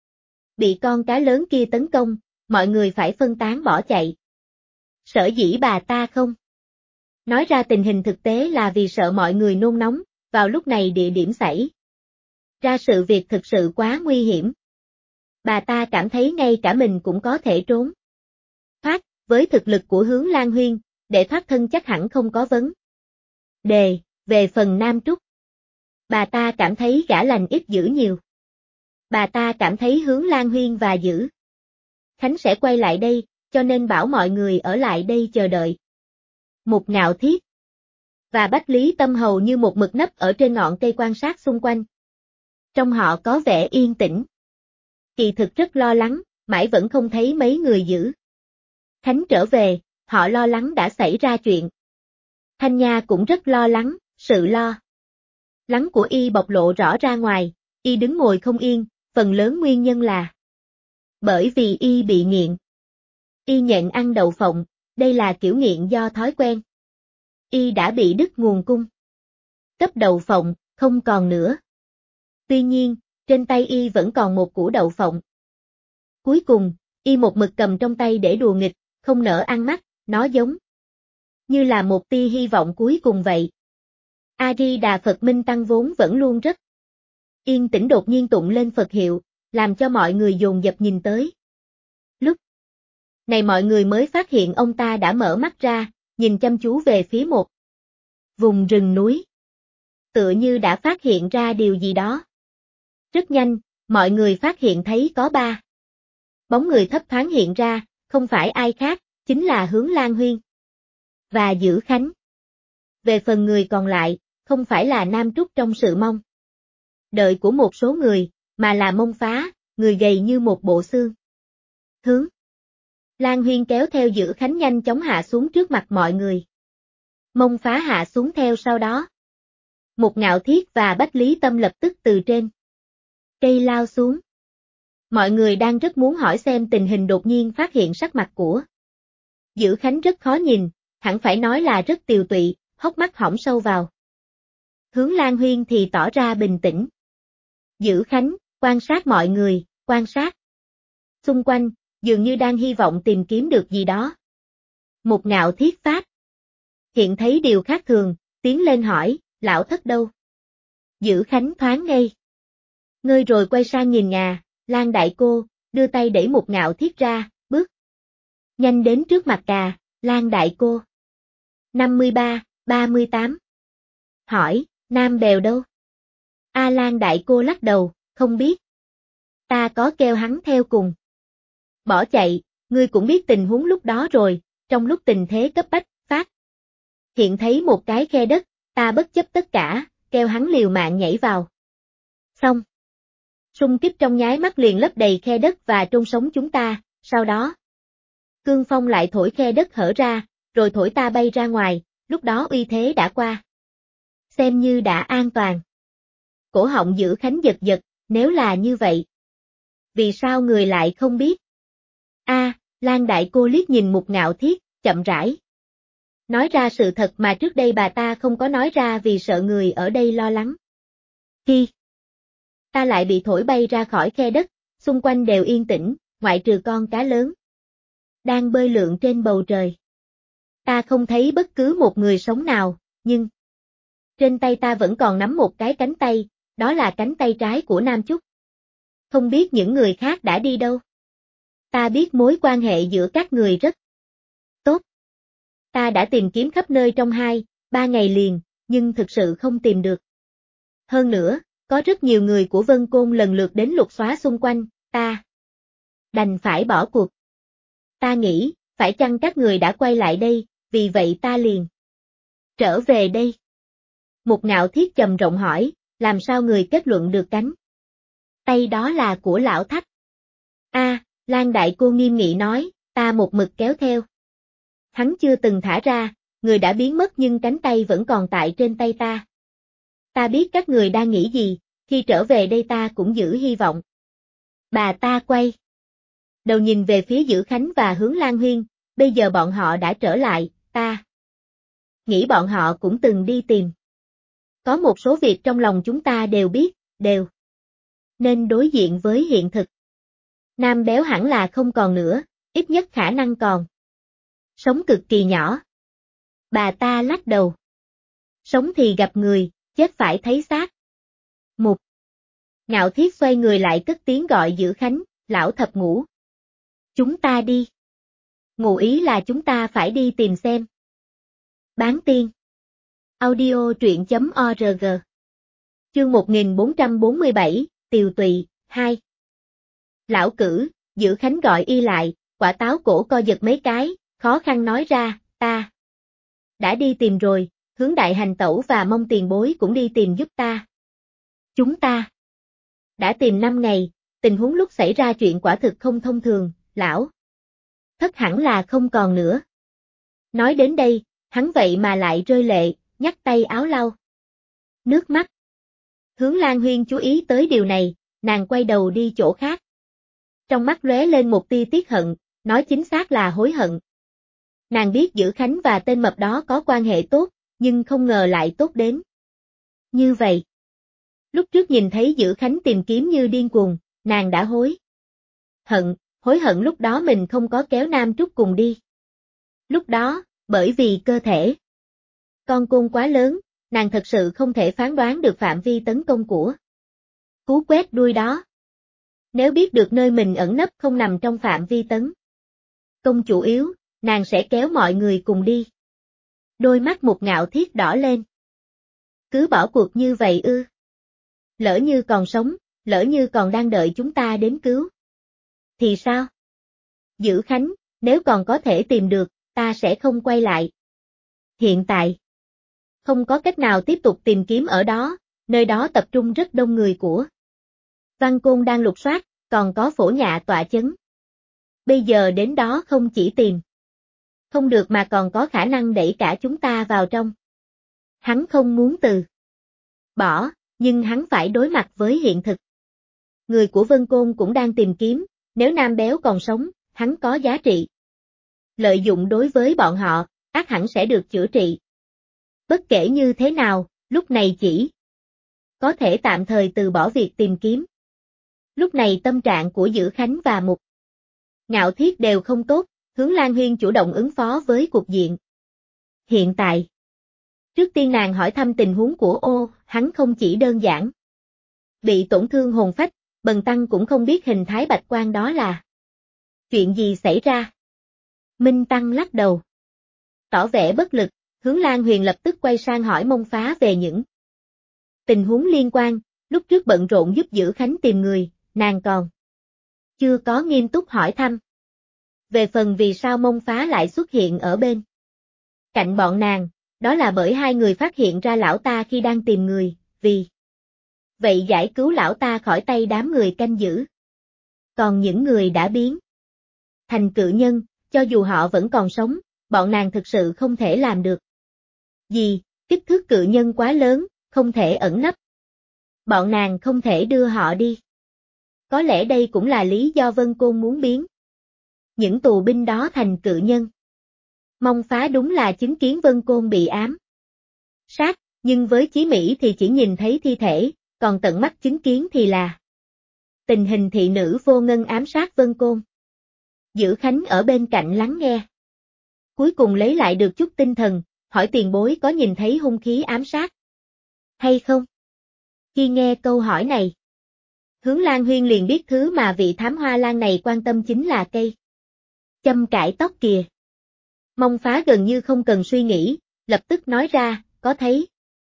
A: bị con cá lớn kia tấn công, mọi người phải phân tán bỏ chạy. Sở dĩ bà ta không nói ra tình hình thực tế là vì sợ mọi người nôn nóng, vào lúc này địa điểm xảy ra sự việc thực sự quá nguy hiểm. Bà ta cảm thấy ngay cả mình cũng có thể trốn thoát, với thực lực của Hướng Lan Huyên, để thoát thân chắc hẳn không có vấn đề. Về phần Nam Trúc, bà ta cảm thấy gã lành ít dữ nhiều. Bà ta cảm thấy Hướng Lan Huyên và Dữ Khánh sẽ quay lại đây, cho nên bảo mọi người ở lại đây chờ đợi. Một Ngạo Thiết và Bách Lý Tâm hầu như một mực nấp ở trên ngọn cây quan sát xung quanh. Trong họ có vẻ yên tĩnh. Kỳ thực rất lo lắng, mãi vẫn không thấy mấy người Dữ Khánh trở về, họ lo lắng đã xảy ra chuyện. Thanh Nha cũng rất lo lắng, sự lo lắng của y bộc lộ rõ ra ngoài, y đứng ngồi không yên, phần lớn nguyên nhân là bởi vì y bị nghiện. Y nhện ăn đậu phộng, đây là kiểu nghiện do thói quen. Y đã bị đứt nguồn cung cấp đậu phộng, không còn nữa. Tuy nhiên, trên tay y vẫn còn một củ đậu phộng. Cuối cùng, y một mực cầm trong tay để đùa nghịch, không nỡ ăn mắt, nó giống như là một tia hy vọng cuối cùng vậy. A-di-đà Phật. Minh Tăng vốn vẫn luôn rất yên tĩnh đột nhiên tụng lên Phật hiệu, làm cho mọi người dồn dập nhìn tới. Lúc này mọi người mới phát hiện ông ta đã mở mắt ra, nhìn chăm chú về phía một vùng rừng núi. Tựa như đã phát hiện ra điều gì đó. Rất nhanh, mọi người phát hiện thấy có 3 bóng người thấp thoáng hiện ra, không phải ai khác, chính là Hướng Lan Huyên và Dữ Khánh. Về phần người còn lại, không phải là Nam Trúc trong sự mong đợi của một số người, mà là Mông Phá, người gầy như một bộ xương. Hướng Lan Huyên kéo theo Dữ Khánh nhanh chóng hạ xuống trước mặt mọi người. Mông Phá hạ xuống theo sau đó. Một Ngạo Thiết và Bách Lý Tâm lập tức từ trên cây lao xuống. Mọi người đang rất muốn hỏi xem tình hình đột nhiên phát hiện sắc mặt của Dữ Khánh rất khó nhìn, hẳn phải nói là rất tiều tụy, hốc mắt hõm sâu vào. Hướng Lan Huyên thì tỏ ra bình tĩnh. Dữ Khánh, quan sát mọi người, quan sát xung quanh, dường như đang hy vọng tìm kiếm được gì đó. Một Ngạo Thiết phát hiện thấy điều khác thường, tiến lên hỏi, lão thất đâu? Dữ Khánh thoáng ngây ngơi rồi quay sang nhìn Lan Đại cô, đưa tay đẩy Một Ngạo Thiết ra, bước nhanh đến trước mặt Lan Đại cô. 53, 38. Hỏi, Nam Bèo đâu? Lan Đại cô lắc đầu, không biết. Ta có kêu hắn theo cùng. Bỏ chạy, ngươi cũng biết tình huống lúc đó rồi, trong lúc tình thế cấp bách, phát hiện thấy một cái khe đất, ta bất chấp tất cả, kêu hắn liều mạng nhảy vào. Xong. Xung kích trong nháy mắt liền lấp đầy khe đất và chôn sống chúng ta, sau đó cương phong lại thổi khe đất hở ra, rồi thổi ta bay ra ngoài, lúc đó uy thế đã qua. Xem như đã an toàn. Cổ họng Dữ Khánh giật giật, nếu là như vậy. Vì sao người lại không biết? Lan đại cô liếc nhìn Mục Ngạo Thiết, chậm rãi. Nói ra sự thật mà trước đây bà ta không có nói ra vì sợ người ở đây lo lắng. Khi ta lại bị thổi bay ra khỏi khe đất, xung quanh đều yên tĩnh, ngoại trừ con cá lớn đang bơi lượn trên bầu trời. Ta không thấy bất cứ một người sống nào, nhưng trên tay ta vẫn còn nắm một cái cánh tay, đó là cánh tay trái của Nam Chúc. Không biết những người khác đã đi đâu. Ta biết mối quan hệ giữa các người rất tốt. Ta đã tìm kiếm khắp nơi trong 2-3 ngày liền, nhưng thực sự không tìm được. Hơn nữa, có rất nhiều người của Vân Côn lần lượt đến lục soát xung quanh, ta đành phải bỏ cuộc. Ta nghĩ, phải chăng các người đã quay lại đây, vì vậy ta liền trở về đây. Mục Ngạo Thiết trầm giọng hỏi, làm sao người kết luận được cánh tay đó là của lão Thách? Lan đại cô nghiêm nghị nói, ta một mực kéo theo. Hắn chưa từng thả ra, người đã biến mất nhưng cánh tay vẫn còn tại trên tay ta. Ta biết các người đang nghĩ gì, khi trở về đây ta cũng giữ hy vọng. Bà ta quay đầu nhìn về phía Dữ Khánh và Hướng Lan Huyên, bây giờ bọn họ đã trở lại, ta nghĩ bọn họ cũng từng đi tìm. Có một số việc trong lòng chúng ta đều biết, đều nên đối diện với hiện thực. Nam Béo hẳn là không còn nữa, ít nhất khả năng còn sống cực kỳ nhỏ. Bà ta lắc đầu. Sống thì gặp người, chết phải thấy xác. Mục Ngạo Thiết xoay người lại cất tiếng gọi Dữ Khánh, lão thập ngũ. Chúng ta đi. Ngụ ý là chúng ta phải đi tìm xem. Bán tiên. Audio truyện.org. Chương 1447, Tiều Tụy, 2. Lão Cử, Dữ Khánh gọi y lại, quả táo cổ co giật mấy cái, khó khăn nói ra, ta đã đi tìm rồi, Hướng đại hành tẩu và Mông tiền bối cũng đi tìm giúp ta. Chúng ta đã tìm 5 ngày, tình huống lúc xảy ra chuyện quả thực không thông thường, lão Thất hẳn là không còn nữa. Nói đến đây, hắn vậy mà lại rơi lệ, nhắc tay áo lau nước mắt. Hướng Lan Huyên chú ý tới điều này, nàng quay đầu đi chỗ khác. Trong mắt lóe lên một tia tiếc hận, nói chính xác là hối hận. Nàng biết Dữ Khánh và tên mập đó có quan hệ tốt, nhưng không ngờ lại tốt đến như vậy. Lúc trước nhìn thấy Dữ Khánh tìm kiếm như điên cuồng, nàng đã hối hận lúc đó mình không có kéo Nam Trúc cùng đi. Lúc đó, bởi vì cơ thể con côn quá lớn, nàng thật sự không thể phán đoán được phạm vi tấn công của cú quét đuôi đó. Nếu biết được nơi mình ẩn nấp không nằm trong phạm vi tấn công chủ yếu, nàng sẽ kéo mọi người cùng đi. Đôi mắt Mục Ngạo Thiết đỏ lên. Cứ bỏ cuộc như vậy ư? Lỡ như còn sống, lỡ như còn đang đợi chúng ta đến cứu. Thì sao? Dữ Khánh, nếu còn có thể tìm được, ta sẽ không quay lại. Hiện tại, không có cách nào tiếp tục tìm kiếm ở đó, nơi đó tập trung rất đông người của Văn Côn đang lục soát, còn có Phổ Nhạ tọa chấn. Bây giờ đến đó không chỉ tìm không được mà còn có khả năng đẩy cả chúng ta vào trong. Hắn không muốn từ bỏ, nhưng hắn phải đối mặt với hiện thực. Người của Vân Côn cũng đang tìm kiếm, nếu Nam Béo còn sống, hắn có giá trị. Lợi dụng đối với bọn họ, ắt hẳn sẽ được chữa trị. Bất kể như thế nào, lúc này chỉ có thể tạm thời từ bỏ việc tìm kiếm. Lúc này tâm trạng của Dữ Khánh và Mục Ngạo Thiết đều không tốt, Hướng Lan Huyên chủ động ứng phó với cục diện. Hiện tại, trước tiên nàng hỏi thăm tình huống của hắn không chỉ đơn giản bị tổn thương hồn phách, Bần Tăng cũng không biết hình thái bạch quan đó là chuyện gì xảy ra. Minh Tăng lắc đầu, tỏ vẻ bất lực, Hướng Lan Huyền lập tức quay sang hỏi Mông Phá về những tình huống liên quan, lúc trước bận rộn giúp Dữ Khánh tìm người, nàng còn chưa có nghiêm túc hỏi thăm. Về phần vì sao Mông Phá lại xuất hiện ở bên cạnh bọn nàng, đó là bởi hai người phát hiện ra lão ta khi đang tìm người, vì vậy giải cứu lão ta khỏi tay đám người canh giữ. Còn những người đã biến thành cự nhân, cho dù họ vẫn còn sống, bọn nàng thực sự không thể làm được gì, kích thước cự nhân quá lớn, không thể ẩn nấp. Bọn nàng không thể đưa họ đi. Có lẽ đây cũng là lý do Vân Côn muốn biến những tù binh đó thành cự nhân. Mông Phá đúng là chứng kiến Vân Côn bị ám sát, nhưng với Chí Mỹ thì chỉ nhìn thấy thi thể, còn tận mắt chứng kiến thì là tình hình thị nữ Vô Ngân ám sát Vân Côn. Dữ Khánh ở bên cạnh lắng nghe. Cuối cùng lấy lại được chút tinh thần, hỏi tiền bối có nhìn thấy hung khí ám sát hay không? Khi nghe câu hỏi này, Hướng Lan Huyên liền biết thứ mà vị thám hoa lan này quan tâm chính là cây châm cải tóc kìa. Mông Phá gần như không cần suy nghĩ, lập tức nói ra, có thấy.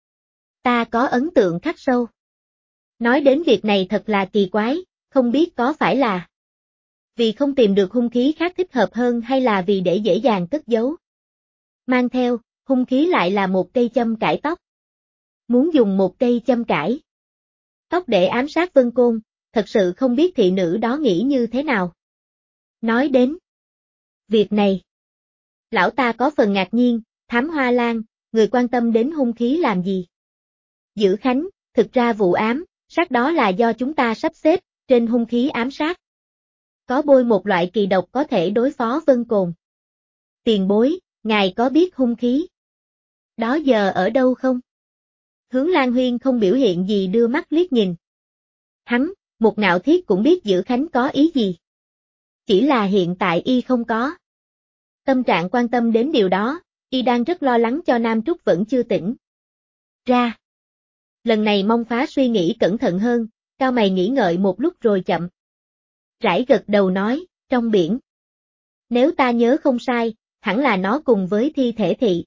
A: Ta có ấn tượng khắc sâu. Nói đến việc này thật là kỳ quái, không biết có phải là vì không tìm được hung khí khác thích hợp hơn hay là vì để dễ dàng cất giấu. Mang theo, hung khí lại là một cây châm cải tóc. Muốn dùng một cây châm cải tóc để ám sát Vân Côn, thật sự không biết thị nữ đó nghĩ như thế nào. Nói đến việc này, lão ta có phần ngạc nhiên, thám hoa lan, người quan tâm đến hung khí làm gì? Dữ Khánh, thực ra vụ ám sát đó là do chúng ta sắp xếp, trên hung khí ám sát có bôi một loại kỳ độc có thể đối phó Vân Côn. Tiền bối, ngài có biết hung khí đó giờ ở đâu không? Hướng Lan Huyên không biểu hiện gì đưa mắt liếc nhìn. Hắn, một Ngạo Thiết cũng biết Dữ Khánh có ý gì. Chỉ là hiện tại y không có tâm trạng quan tâm đến điều đó, y đang rất lo lắng cho Nam Trúc vẫn chưa tỉnh ra. Lần này Mông Phá suy nghĩ cẩn thận hơn, cao mày nghĩ ngợi một lúc rồi chậm rãi gật đầu nói, trong biển. Nếu ta nhớ không sai, hẳn là nó cùng với thi thể thị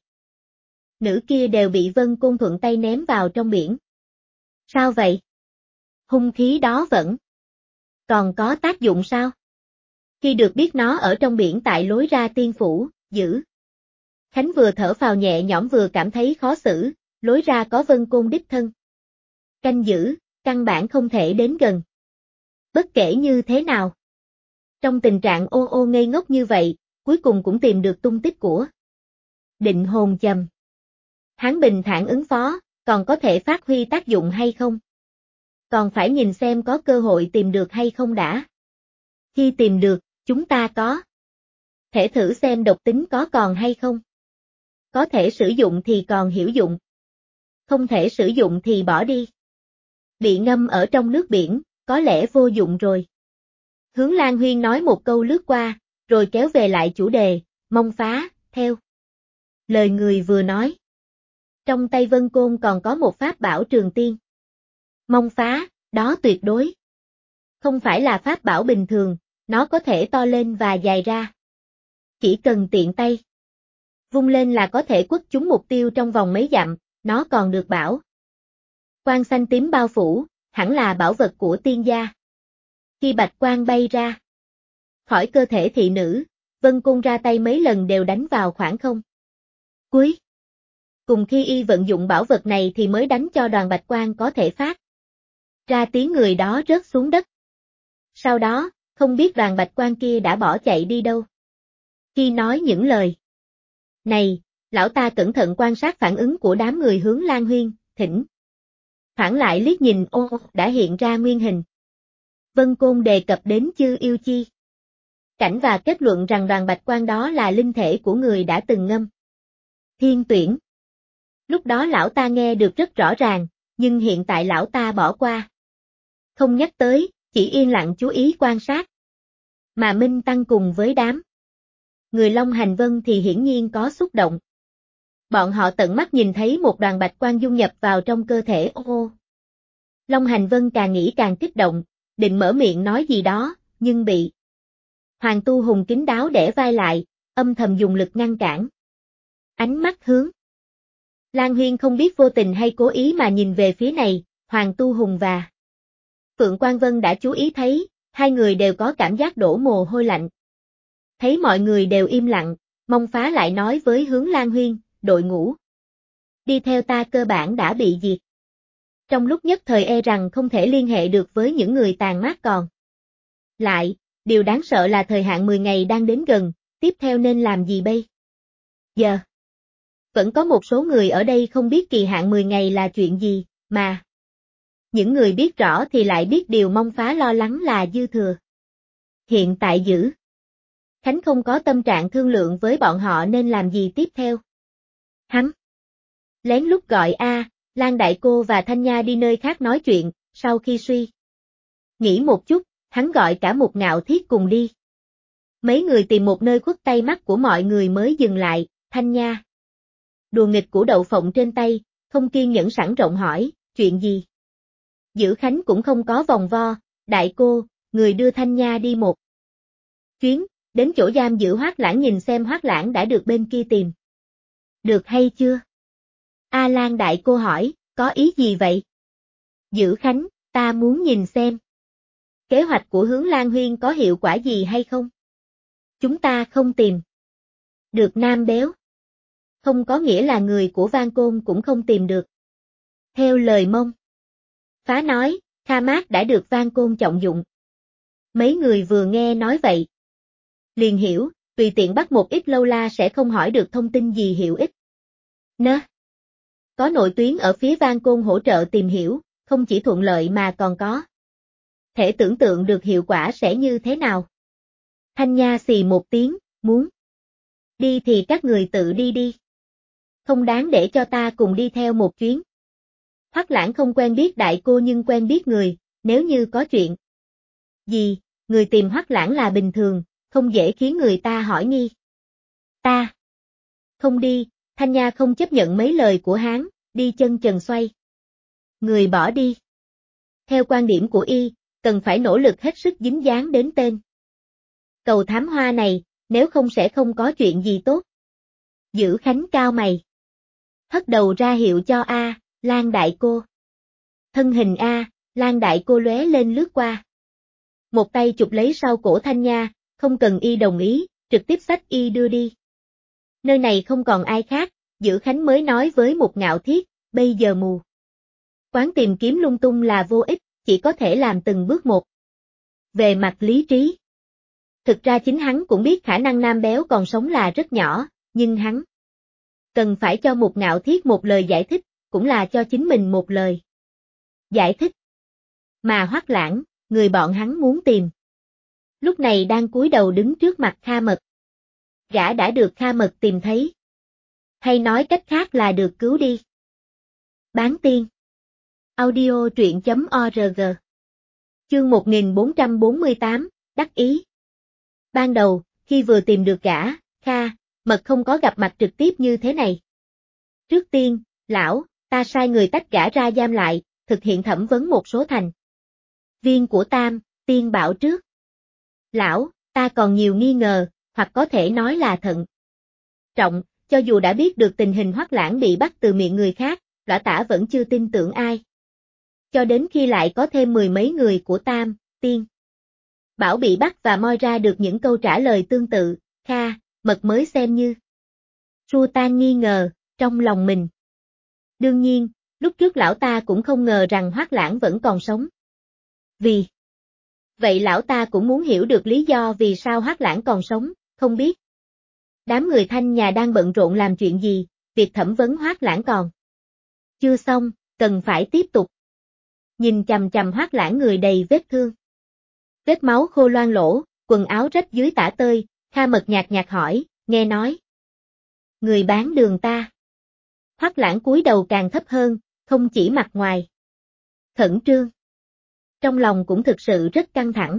A: nữ kia đều bị Vân Côn thuận tay ném vào trong biển. Sao vậy? Hung khí đó vẫn còn có tác dụng sao? Khi được biết nó ở trong biển tại lối ra tiên phủ, Dữ Khánh vừa thở phào nhẹ nhõm vừa cảm thấy khó xử, lối ra có Vân Côn đích thân canh giữ, căn bản không thể đến gần. Bất kể như thế nào, trong tình trạng ô ô ngây ngốc như vậy, cuối cùng cũng tìm được tung tích của định hồn châm. Hắn bình thản ứng phó, còn có thể phát huy tác dụng hay không? Còn phải nhìn xem có cơ hội tìm được hay không đã. Khi tìm được, chúng ta có thể thử xem độc tính có còn hay không. Có thể sử dụng thì còn hữu dụng. Không thể sử dụng thì bỏ đi. Bị ngâm ở trong nước biển, có lẽ vô dụng rồi. Hướng Lan Huyên nói một câu lướt qua, rồi kéo về lại chủ đề, Mông Phá, theo lời người vừa nói. Trong tay Vân Côn còn có một pháp bảo trường tiên. Mông Phá, đó tuyệt đối không phải là pháp bảo bình thường, nó có thể to lên và dài ra. Chỉ cần tiện tay vung lên là có thể quất trúng mục tiêu trong vòng mấy dặm, nó còn được bảo quang xanh tím bao phủ, hẳn là bảo vật của tiên gia. Khi bạch quang bay ra khỏi cơ thể thị nữ, Vân Côn ra tay mấy lần đều đánh vào khoảng không. Cuối cùng khi y vận dụng bảo vật này thì mới đánh cho đoàn bạch quang có thể phát ra tiếng người đó rớt xuống đất. Sau đó, không biết đoàn bạch quang kia đã bỏ chạy đi đâu. Khi nói những lời này, lão ta cẩn thận quan sát phản ứng của đám người Hướng Lan Huyên, thỉnh thoảng lại liếc nhìn đã hiện ra nguyên hình. Vân Côn đề cập đến Chư Yêu Chi cảnh và kết luận rằng đoàn bạch quang đó là linh thể của người đã từng ngâm thiên tuyển. Lúc đó lão ta nghe được rất rõ ràng, nhưng hiện tại lão ta bỏ qua. Không nhắc tới, chỉ yên lặng chú ý quan sát. Mà Minh Tăng cùng với đám người Long Hành Vân thì hiển nhiên có xúc động. Bọn họ tận mắt nhìn thấy một đoàn bạch quang dung nhập vào trong cơ thể Long Hành Vân càng nghĩ càng kích động, định mở miệng nói gì đó, nhưng bị Hoàng Tu Hùng kín đáo đẻ vai lại, âm thầm dùng lực ngăn cản. Ánh mắt Hướng Lan Huyên không biết vô tình hay cố ý mà nhìn về phía này, Hoàng Tu Hùng và Phượng Quang Vân đã chú ý thấy, hai người đều có cảm giác đổ mồ hôi lạnh. Thấy mọi người đều im lặng, Mông Phá lại nói với Hướng Lan Huyên, đội ngũ đi theo ta cơ bản đã bị diệt. Trong lúc nhất thời e rằng không thể liên hệ được với những người tàn mát còn lại, điều đáng sợ là thời hạn 10 ngày đang đến gần, tiếp theo nên làm gì bây giờ? Vẫn có một số người ở đây không biết kỳ hạn 10 ngày là chuyện gì, mà Những người biết rõ thì lại biết điều mong phá lo lắng là dư thừa. Hiện tại Dữ Khánh không có tâm trạng thương lượng với bọn họ nên làm gì tiếp theo. Hắn lén lút gọi Lan Đại Cô và Thanh Nha đi nơi khác nói chuyện, sau khi suy nghĩ một chút, hắn gọi cả Mục Ngạo Thiết cùng đi. Mấy người tìm một nơi khuất tay mắt của mọi người mới dừng lại, Thanh Nha đùa nghịch củ đậu phộng trên tay, không kiên nhẫn sẵn rộng hỏi, chuyện gì? Dữ Khánh cũng không có vòng vo, Đại Cô, người đưa Thanh Nha đi một chuyến, đến chỗ giam giữ Hoác Lãng nhìn xem Hoác Lãng đã được bên kia tìm. Được hay chưa? Lan Đại Cô hỏi, có ý gì vậy? Dữ Khánh, ta muốn nhìn xem. Kế hoạch của Hướng Lan Huyên có hiệu quả gì hay không? Chúng ta không tìm được Nam Béo. Không có nghĩa là người của Van Côn cũng không tìm được. Theo lời Mông Phá nói, Kha Mát đã được Van Côn trọng dụng. Mấy người vừa nghe nói vậy liền hiểu, tùy tiện bắt một ít lâu la sẽ không hỏi được thông tin gì hữu ích. Có nội tuyến ở phía Van Côn hỗ trợ tìm hiểu, không chỉ thuận lợi mà còn có thể tưởng tượng được hiệu quả sẽ như thế nào. Thanh Nha xì một tiếng, muốn đi thì các người tự đi đi. Không đáng để cho ta cùng đi theo một chuyến. Hoắc Lãng không quen biết Đại Cô nhưng quen biết người, nếu như có chuyện gì, người tìm Hoắc Lãng là bình thường, không dễ khiến người ta hỏi nghi. Ta không đi, Thanh Nha không chấp nhận mấy lời của hắn, đi chân trần xoay. Người bỏ đi. Theo quan điểm của y, cần phải nỗ lực hết sức dính dáng đến tên cầu thám hoa này, nếu không sẽ không có chuyện gì tốt. Dữ Khánh cao mày. Hất đầu ra hiệu cho Lan Đại Cô. Thân hình Lan Đại Cô lóe lên lướt qua. Một tay chụp lấy sau cổ Thanh Nha, không cần y đồng ý, trực tiếp xách y đưa đi. Nơi này không còn ai khác, Dữ Khánh mới nói với Mục Ngạo Thiết, bây giờ mù quáng tìm kiếm lung tung là vô ích, chỉ có thể làm từng bước một. Về mặt lý trí, thực ra chính hắn cũng biết khả năng Nam Béo còn sống là rất nhỏ, nhưng hắn cần phải cho Mục Ngạo Thiết một lời giải thích, cũng là cho chính mình một lời giải thích. Mà Hoắc Lãng, người bọn hắn muốn tìm, lúc này đang cúi đầu đứng trước mặt Kha Mật. Gã đã được Kha Mật tìm thấy. Hay nói cách khác là được cứu đi. Bán tiên. Audio truyện.org. Chương 1448, đắc ý. Ban đầu, khi vừa tìm được gã, Kha Mật không có gặp mặt trực tiếp như thế này. Trước tiên, lão, ta sai người tách gã ra giam lại, thực hiện thẩm vấn một số thành viên của Tam Tiên bảo trước. Lão, ta còn nhiều nghi ngờ, hoặc có thể nói là thận trọng, cho dù đã biết được tình hình Hoắc Lãng bị bắt từ miệng người khác, Lõa Tả vẫn chưa tin tưởng ai. Cho đến khi lại có thêm mười mấy người của Tam Tiên bảo bị bắt và moi ra được những câu trả lời tương tự, Kha Mật mới xem như xua tan nghi ngờ trong lòng mình. Đương nhiên, lúc trước lão ta cũng không ngờ rằng Hoắc Lãng vẫn còn sống. Vì vậy lão ta cũng muốn hiểu được lý do vì sao Hoắc Lãng còn sống, không biết đám người Thanh Nhà đang bận rộn làm chuyện gì, việc thẩm vấn Hoắc Lãng còn chưa xong, cần phải tiếp tục. Nhìn chằm chằm Hoắc Lãng người đầy vết thương, vết máu khô loang lỗ, quần áo rách dưới tả tơi, Kha Mật nhạt nhạt hỏi, nghe nói người bán đường ta. Hoắc Lãng cúi đầu càng thấp hơn, không chỉ mặt ngoài khẩn trương, trong lòng cũng thực sự rất căng thẳng.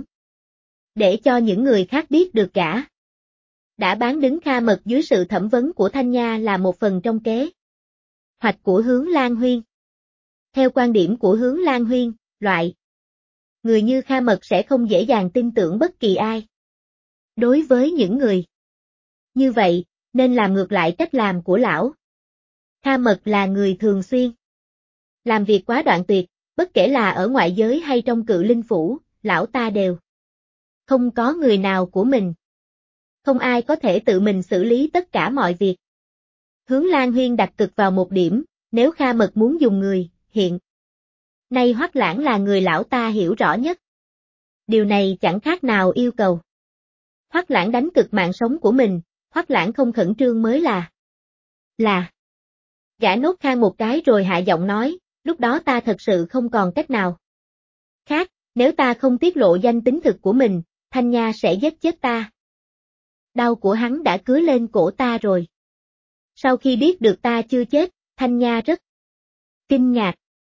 A: Để cho những người khác biết được cả đã bán đứng Kha Mật dưới sự thẩm vấn của Thanh Nha là một phần trong kế hoạch của Hướng Lan Huyên. Theo quan điểm của Hướng Lan Huyên, loại người như Kha Mật sẽ không dễ dàng tin tưởng bất kỳ ai. Đối với những người như vậy, nên làm ngược lại cách làm của lão. Kha Mật là người thường xuyên làm việc quá đoạn tuyệt, bất kể là ở ngoại giới hay trong Cự Linh Phủ, lão ta đều không có người nào của mình. Không ai có thể tự mình xử lý tất cả mọi việc. Hướng Lan Huyên đặt cực vào một điểm, nếu Kha Mật muốn dùng người, hiện nay Hoắc Lãng là người lão ta hiểu rõ nhất. Điều này chẳng khác nào yêu cầu Hoắc Lãng đánh cực mạng sống của mình, Hoắc Lãng không khẩn trương mới là. Gã nốt khan một cái rồi hạ giọng nói, lúc đó ta thật sự không còn cách nào khác, nếu ta không tiết lộ danh tính thực của mình, Thanh Nha sẽ giết chết ta. Đau của hắn đã cứa lên cổ ta rồi. Sau khi biết được ta chưa chết, Thanh Nha rất kinh ngạc.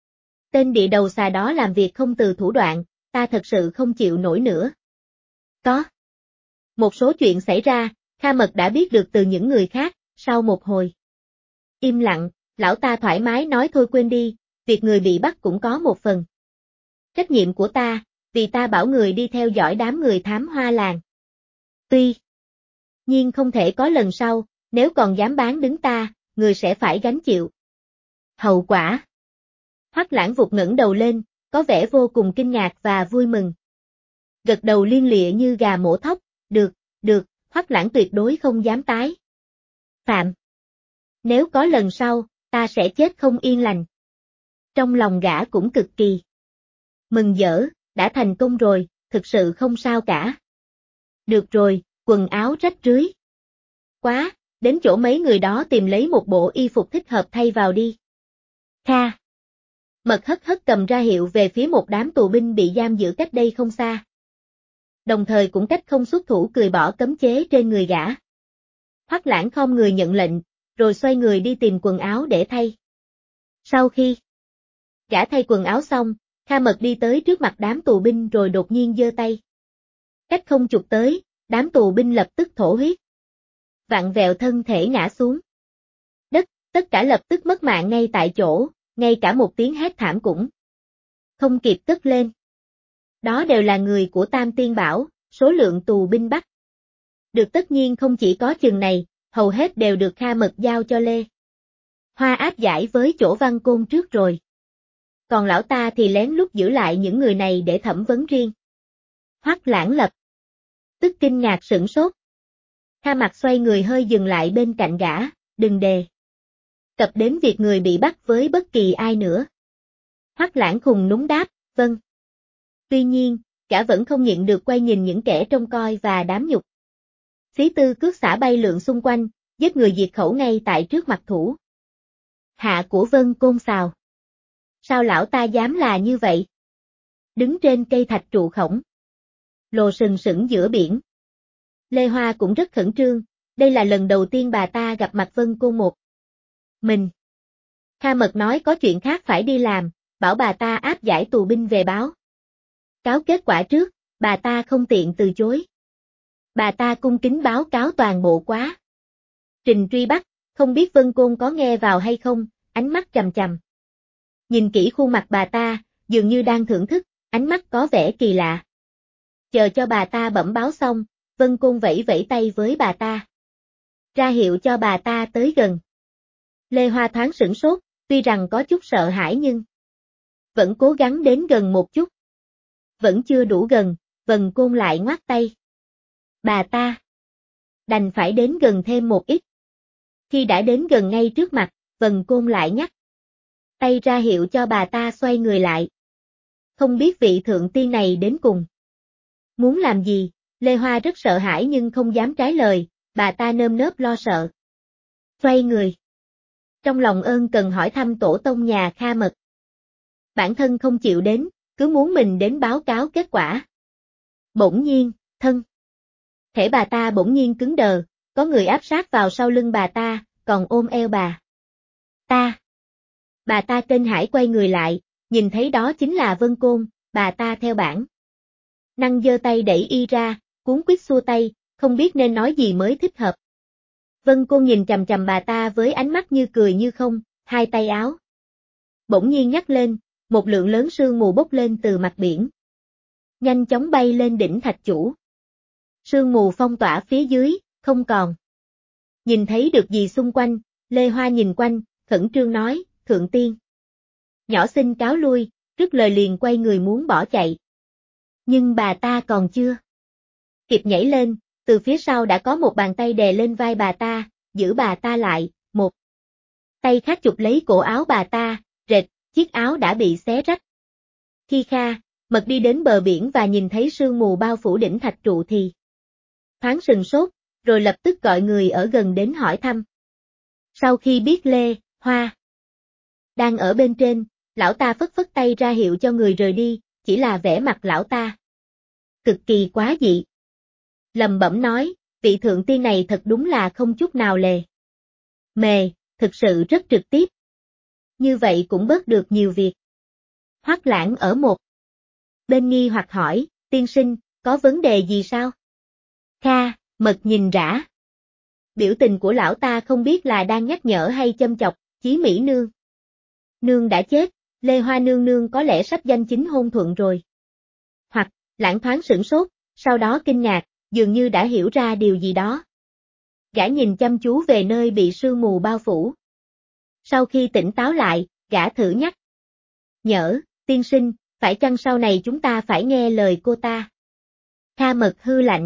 A: Tên địa đầu xà đó làm việc không từ thủ đoạn, ta thật sự không chịu nổi nữa. Có một số chuyện xảy ra, Kha Mật đã biết được từ những người khác, sau một hồi im lặng, lão ta thoải mái nói thôi quên đi, việc người bị bắt cũng có một phần trách nhiệm của ta, vì ta bảo người đi theo dõi đám người thám hoa làng. Tuy nhiên không thể có lần sau, nếu còn dám bán đứng ta, người sẽ phải gánh chịu hậu quả. Hoắc Lãng vụt ngẩng đầu lên, có vẻ vô cùng kinh ngạc và vui mừng. Gật đầu lia lịa như gà mổ thóc, được, Hoắc Lãng tuyệt đối không dám tái phạm. Nếu có lần sau, ta sẽ chết không yên lành. Trong lòng gã cũng cực kỳ mừng rỡ, đã thành công rồi, thực sự không sao cả. Được rồi, quần áo rách rưới quá, đến chỗ mấy người đó tìm lấy một bộ y phục thích hợp thay vào đi. Kha Mật hất hất cầm ra hiệu về phía một đám tù binh bị giam giữ cách đây không xa. Đồng thời cũng cách không xuất thủ cười bỏ cấm chế trên người gã. Hoắc Lãng không người nhận lệnh, rồi xoay người đi tìm quần áo để thay. Sau khi gã thay quần áo xong, Kha Mật đi tới trước mặt đám tù binh rồi đột nhiên giơ tay. Cách không chụp tới, đám tù binh lập tức thổ huyết. Vặn vẹo thân thể ngã xuống đất, tất cả lập tức mất mạng ngay tại chỗ, ngay cả một tiếng hét thảm cũng không kịp cất lên. Đó đều là người của Tam Tiên Bảo, số lượng tù binh bắt được tất nhiên không chỉ có chừng này, hầu hết đều được Kha Mật giao cho Lê Hoa áp giải với chỗ Văn Côn trước rồi. Còn lão ta thì lén lút giữ lại những người này để thẩm vấn riêng. Hoắc Lãng lập tức kinh ngạc sửng sốt. Kha Mặt xoay người hơi dừng lại bên cạnh gã, đừng đề cập đến việc người bị bắt với bất kỳ ai nữa. Hoắc Lãng khùng núng đáp, vâng. Tuy nhiên, gã vẫn không nhịn được quay nhìn những kẻ trông coi và đám nhục phí tư cước xả bay lượn xung quanh, giết người diệt khẩu ngay tại trước mặt thủ hạ của Vân Côn Sào. Sao lão ta dám là như vậy? Đứng trên cây thạch trụ khổng lồ sừng sững giữa biển. Lê Hoa cũng rất khẩn trương, đây là lần đầu tiên bà ta gặp mặt Vân Côn một mình. Kha Mật nói có chuyện khác phải đi làm, bảo bà ta áp giải tù binh về báo cáo kết quả trước, bà ta không tiện từ chối. Bà ta cung kính báo cáo toàn bộ quá trình truy bắt, không biết Vân Côn có nghe vào hay không, ánh mắt chằm chằm. Nhìn kỹ khuôn mặt bà ta, dường như đang thưởng thức, ánh mắt có vẻ kỳ lạ. Chờ cho bà ta bẩm báo xong, Vân Côn vẫy vẫy tay với bà ta. Ra hiệu cho bà ta tới gần. Lê Hoa thoáng sửng sốt, tuy rằng có chút sợ hãi nhưng vẫn cố gắng đến gần một chút. Vẫn chưa đủ gần, Vân Côn lại ngoắt tay. Bà ta đành phải đến gần thêm một ít. Khi đã đến gần ngay trước mặt, Vân Côn lại nhắc tay ra hiệu cho bà ta xoay người lại. Không biết vị thượng tiên này đến cùng muốn làm gì, Lê Hoa rất sợ hãi nhưng không dám trái lời, bà ta nơm nớp lo sợ. Xoay người. Trong lòng ơn cần hỏi thăm tổ tông nhà Kha Mật. Bản thân không chịu đến, cứ muốn mình đến báo cáo kết quả. Bỗng nhiên, thể bà ta bỗng nhiên cứng đờ, có người áp sát vào sau lưng bà ta, còn ôm eo bà ta. Bà ta kinh hãi quay người lại, nhìn thấy đó chính là Vân Côn, bà ta theo bản năng giơ tay đẩy y ra, cuống quýt xua tay, không biết nên nói gì mới thích hợp. Vân Côn nhìn chằm chằm bà ta với ánh mắt như cười như không, hai tay áo bỗng nhiên nhắc lên, một lượng lớn sương mù bốc lên từ mặt biển. Nhanh chóng bay lên đỉnh thạch chủ. Sương mù phong tỏa phía dưới, không còn nhìn thấy được gì xung quanh, Lê Hoa nhìn quanh, khẩn trương nói, thượng tiên. Nhỏ xin cáo lui, rứt lời liền quay người muốn bỏ chạy. Nhưng bà ta còn chưa kịp nhảy lên, từ phía sau đã có một bàn tay đè lên vai bà ta, giữ bà ta lại, một tay khác chụp lấy cổ áo bà ta, rệt, chiếc áo đã bị xé rách. Khi Kha Mật đi đến bờ biển và nhìn thấy sương mù bao phủ đỉnh thạch trụ thì thoáng sừng sốt, rồi lập tức gọi người ở gần đến hỏi thăm. Sau khi biết Lê Hoa đang ở bên trên, Lão ta phất phất tay ra hiệu cho người rời đi, chỉ là vẻ mặt lão ta cực kỳ quá dị. Lẩm bẩm nói, vị thượng tiên này thật đúng là không chút nào lề mề, thực sự rất trực tiếp. Như vậy cũng bớt được nhiều việc. Hoắc Lãng ở một bên nghi hoặc hỏi, tiên sinh, có vấn đề gì sao? Kha, mật nhìn rã. Biểu tình của lão ta không biết là đang nhắc nhở hay châm chọc, Chí Mỹ nương. Nương đã chết, Lê Hoa nương nương có lẽ sắp danh chính hôn thuận rồi. Hoặc, Lãng thoáng sửng sốt, sau đó kinh ngạc, dường như đã hiểu ra điều gì đó. Gã nhìn chăm chú về nơi bị sương mù bao phủ. Sau khi tỉnh táo lại, gã thử nhắc nhở, tiên sinh, phải chăng sau này chúng ta phải nghe lời cô ta? Kha Mật hư lạnh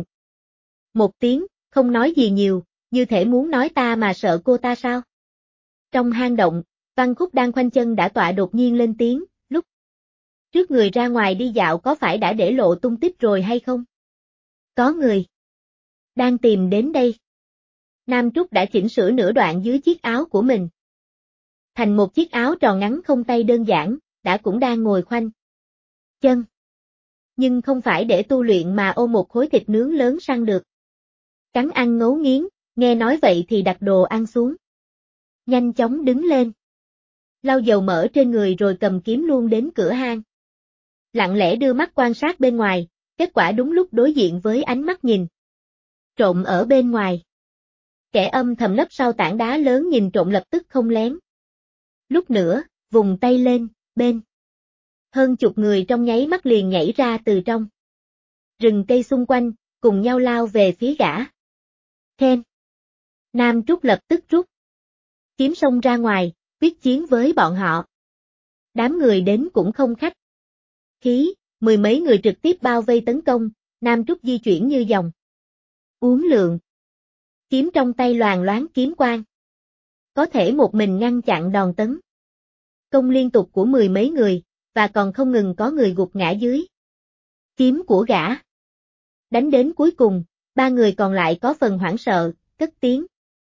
A: một tiếng, không nói gì nhiều, như thể muốn nói ta mà sợ cô ta sao? Trong hang động, Văn Khúc đang khoanh chân đã tọa đột nhiên lên tiếng, lúc trước người ra ngoài đi dạo có phải đã để lộ tung tích rồi hay không? Có người đang tìm đến đây. Nam Trúc đã chỉnh sửa nửa đoạn dưới chiếc áo của mình thành một chiếc áo tròn ngắn không tay đơn giản, đã cũng đang ngồi khoanh chân. Nhưng không phải để tu luyện mà ôm một khối thịt nướng lớn săn được. Cắn ăn ngấu nghiến, nghe nói vậy thì đặt đồ ăn xuống. Nhanh chóng đứng lên. Lau dầu mỡ trên người rồi cầm kiếm luôn đến cửa hang. Lặng lẽ đưa mắt quan sát bên ngoài, kết quả đúng lúc đối diện với ánh mắt nhìn trộm ở bên ngoài. Kẻ âm thầm nấp sau tảng đá lớn nhìn trộm lập tức không lén. Lúc nữa, vùng tay lên, bên. Hơn chục người trong nháy mắt liền nhảy ra từ trong rừng cây xung quanh, cùng nhau lao về phía gã. Khen. Nam Trúc lập tức rút kiếm xông ra ngoài, quyết chiến với bọn họ. Đám người đến cũng không khách khí, mười mấy người trực tiếp bao vây tấn công, Nam Trúc di chuyển như dòng uốn lượn. Kiếm trong tay loàn loáng kiếm quang. Có thể một mình ngăn chặn đòn tấn công liên tục của mười mấy người, và còn không ngừng có người gục ngã dưới kiếm của gã. Đánh đến cuối cùng, ba người còn lại có phần hoảng sợ, cất tiếng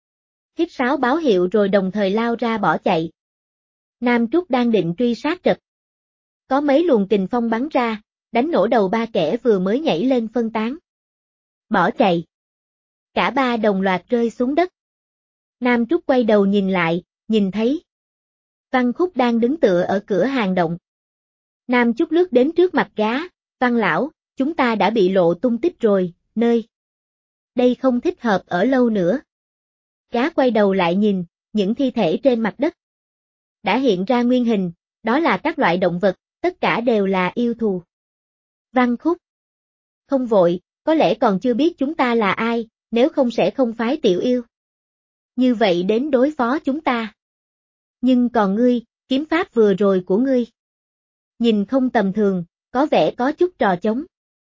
A: hít sáo báo hiệu rồi đồng thời lao ra bỏ chạy. Nam Trúc đang định truy sát trật. Có mấy luồng kình phong bắn ra, đánh nổ đầu ba kẻ vừa mới nhảy lên phân tán. Bỏ chạy. Cả ba đồng loạt rơi xuống đất. Nam Trúc quay đầu nhìn lại, nhìn thấy Văn Khúc đang đứng tựa ở cửa hang động. Nam Trúc lướt đến trước mặt gã, Văn lão, chúng ta đã bị lộ tung tích rồi, nơi đây không thích hợp ở lâu nữa. Gã quay đầu lại nhìn, những thi thể trên mặt đất đã hiện ra nguyên hình, đó là các loại động vật, tất cả đều là yêu thù. Văn Khúc. Không vội, có lẽ còn chưa biết chúng ta là ai, nếu không sẽ không phái tiểu yêu. Như vậy đến đối phó chúng ta. Nhưng còn ngươi, kiếm pháp vừa rồi của ngươi. Nhìn không tầm thường, có vẻ có chút trò trống.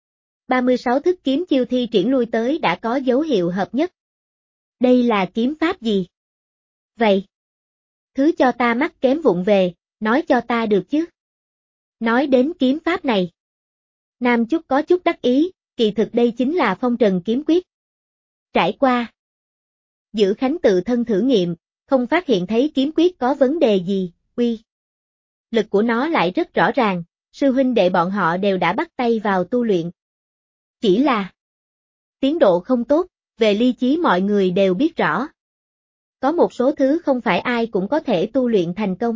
A: 36 thức kiếm chiêu thi triển lui tới đã có dấu hiệu hợp nhất. Đây là kiếm pháp gì? Vậy. Thứ cho ta mắt kém vụng về, nói cho ta được chứ. Nói đến kiếm pháp này. Nam Trúc có chút đắc ý, kỳ thực đây chính là phong trần kiếm quyết. Trải qua Giữ Khánh tự thân thử nghiệm, không phát hiện thấy kiếm quyết có vấn đề gì, uy. Lực của nó lại rất rõ ràng, sư huynh đệ bọn họ đều đã bắt tay vào tu luyện. Chỉ là tiến độ không tốt, về lý trí mọi người đều biết rõ. Có một số thứ không phải ai cũng có thể tu luyện thành công.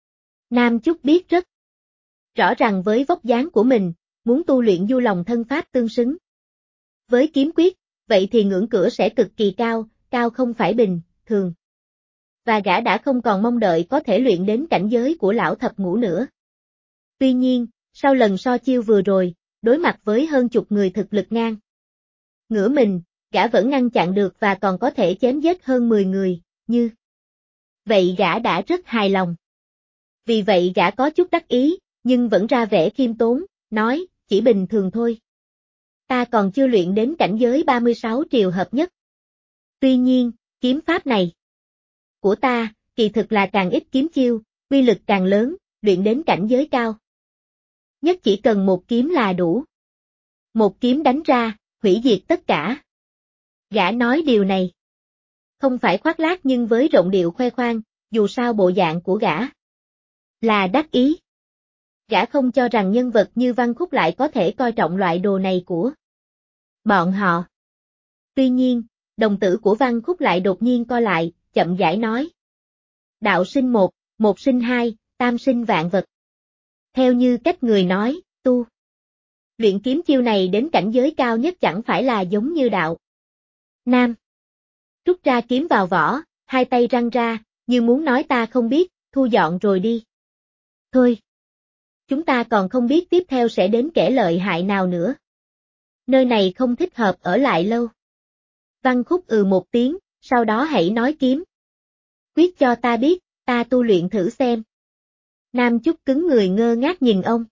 A: Nam Trúc biết rất rõ ràng với vóc dáng của mình, muốn tu luyện du lòng thân pháp tương xứng với kiếm quyết, vậy thì ngưỡng cửa sẽ cực kỳ cao, cao không phải bình thường. Và gã đã không còn mong đợi có thể luyện đến cảnh giới của lão thập ngũ nữa. Tuy nhiên, sau lần so chiêu vừa rồi, đối mặt với hơn chục người thực lực ngang ngửa mình, gã vẫn ngăn chặn được và còn có thể chém giết hơn 10 người, như vậy gã đã rất hài lòng. Vì vậy gã có chút đắc ý, nhưng vẫn ra vẻ khiêm tốn, nói, chỉ bình thường thôi. Ta còn chưa luyện đến cảnh giới 36 triều hợp nhất. Tuy nhiên, kiếm pháp này của ta, kỳ thực là càng ít kiếm chiêu, uy lực càng lớn, luyện đến cảnh giới cao. Nhất chỉ cần một kiếm là đủ. Một kiếm đánh ra, hủy diệt tất cả. Gã nói điều này không phải khoác lác nhưng với giọng điệu khoe khoang, dù sao bộ dạng của gã là đắc ý. Gã không cho rằng nhân vật như Văn Khúc lại có thể coi trọng loại đồ này của bọn họ. Tuy nhiên, đồng tử của Văn Khúc lại đột nhiên co lại, chậm rãi nói. Đạo sinh một, một sinh hai, tam sinh vạn vật. Theo như cách người nói, tu luyện kiếm chiêu này đến cảnh giới cao nhất chẳng phải là giống như đạo. Nam rút ra kiếm vào vỏ, hai tay răng ra, như muốn nói ta không biết, thu dọn rồi đi. Thôi, chúng ta còn không biết tiếp theo sẽ đến kẻ lợi hại nào nữa. Nơi này không thích hợp ở lại lâu. Văn Khúc một tiếng, sau đó hãy nói kiếm. Quyết cho ta biết, ta tu luyện thử xem. Nam Chúc cứng người ngơ ngác nhìn ông.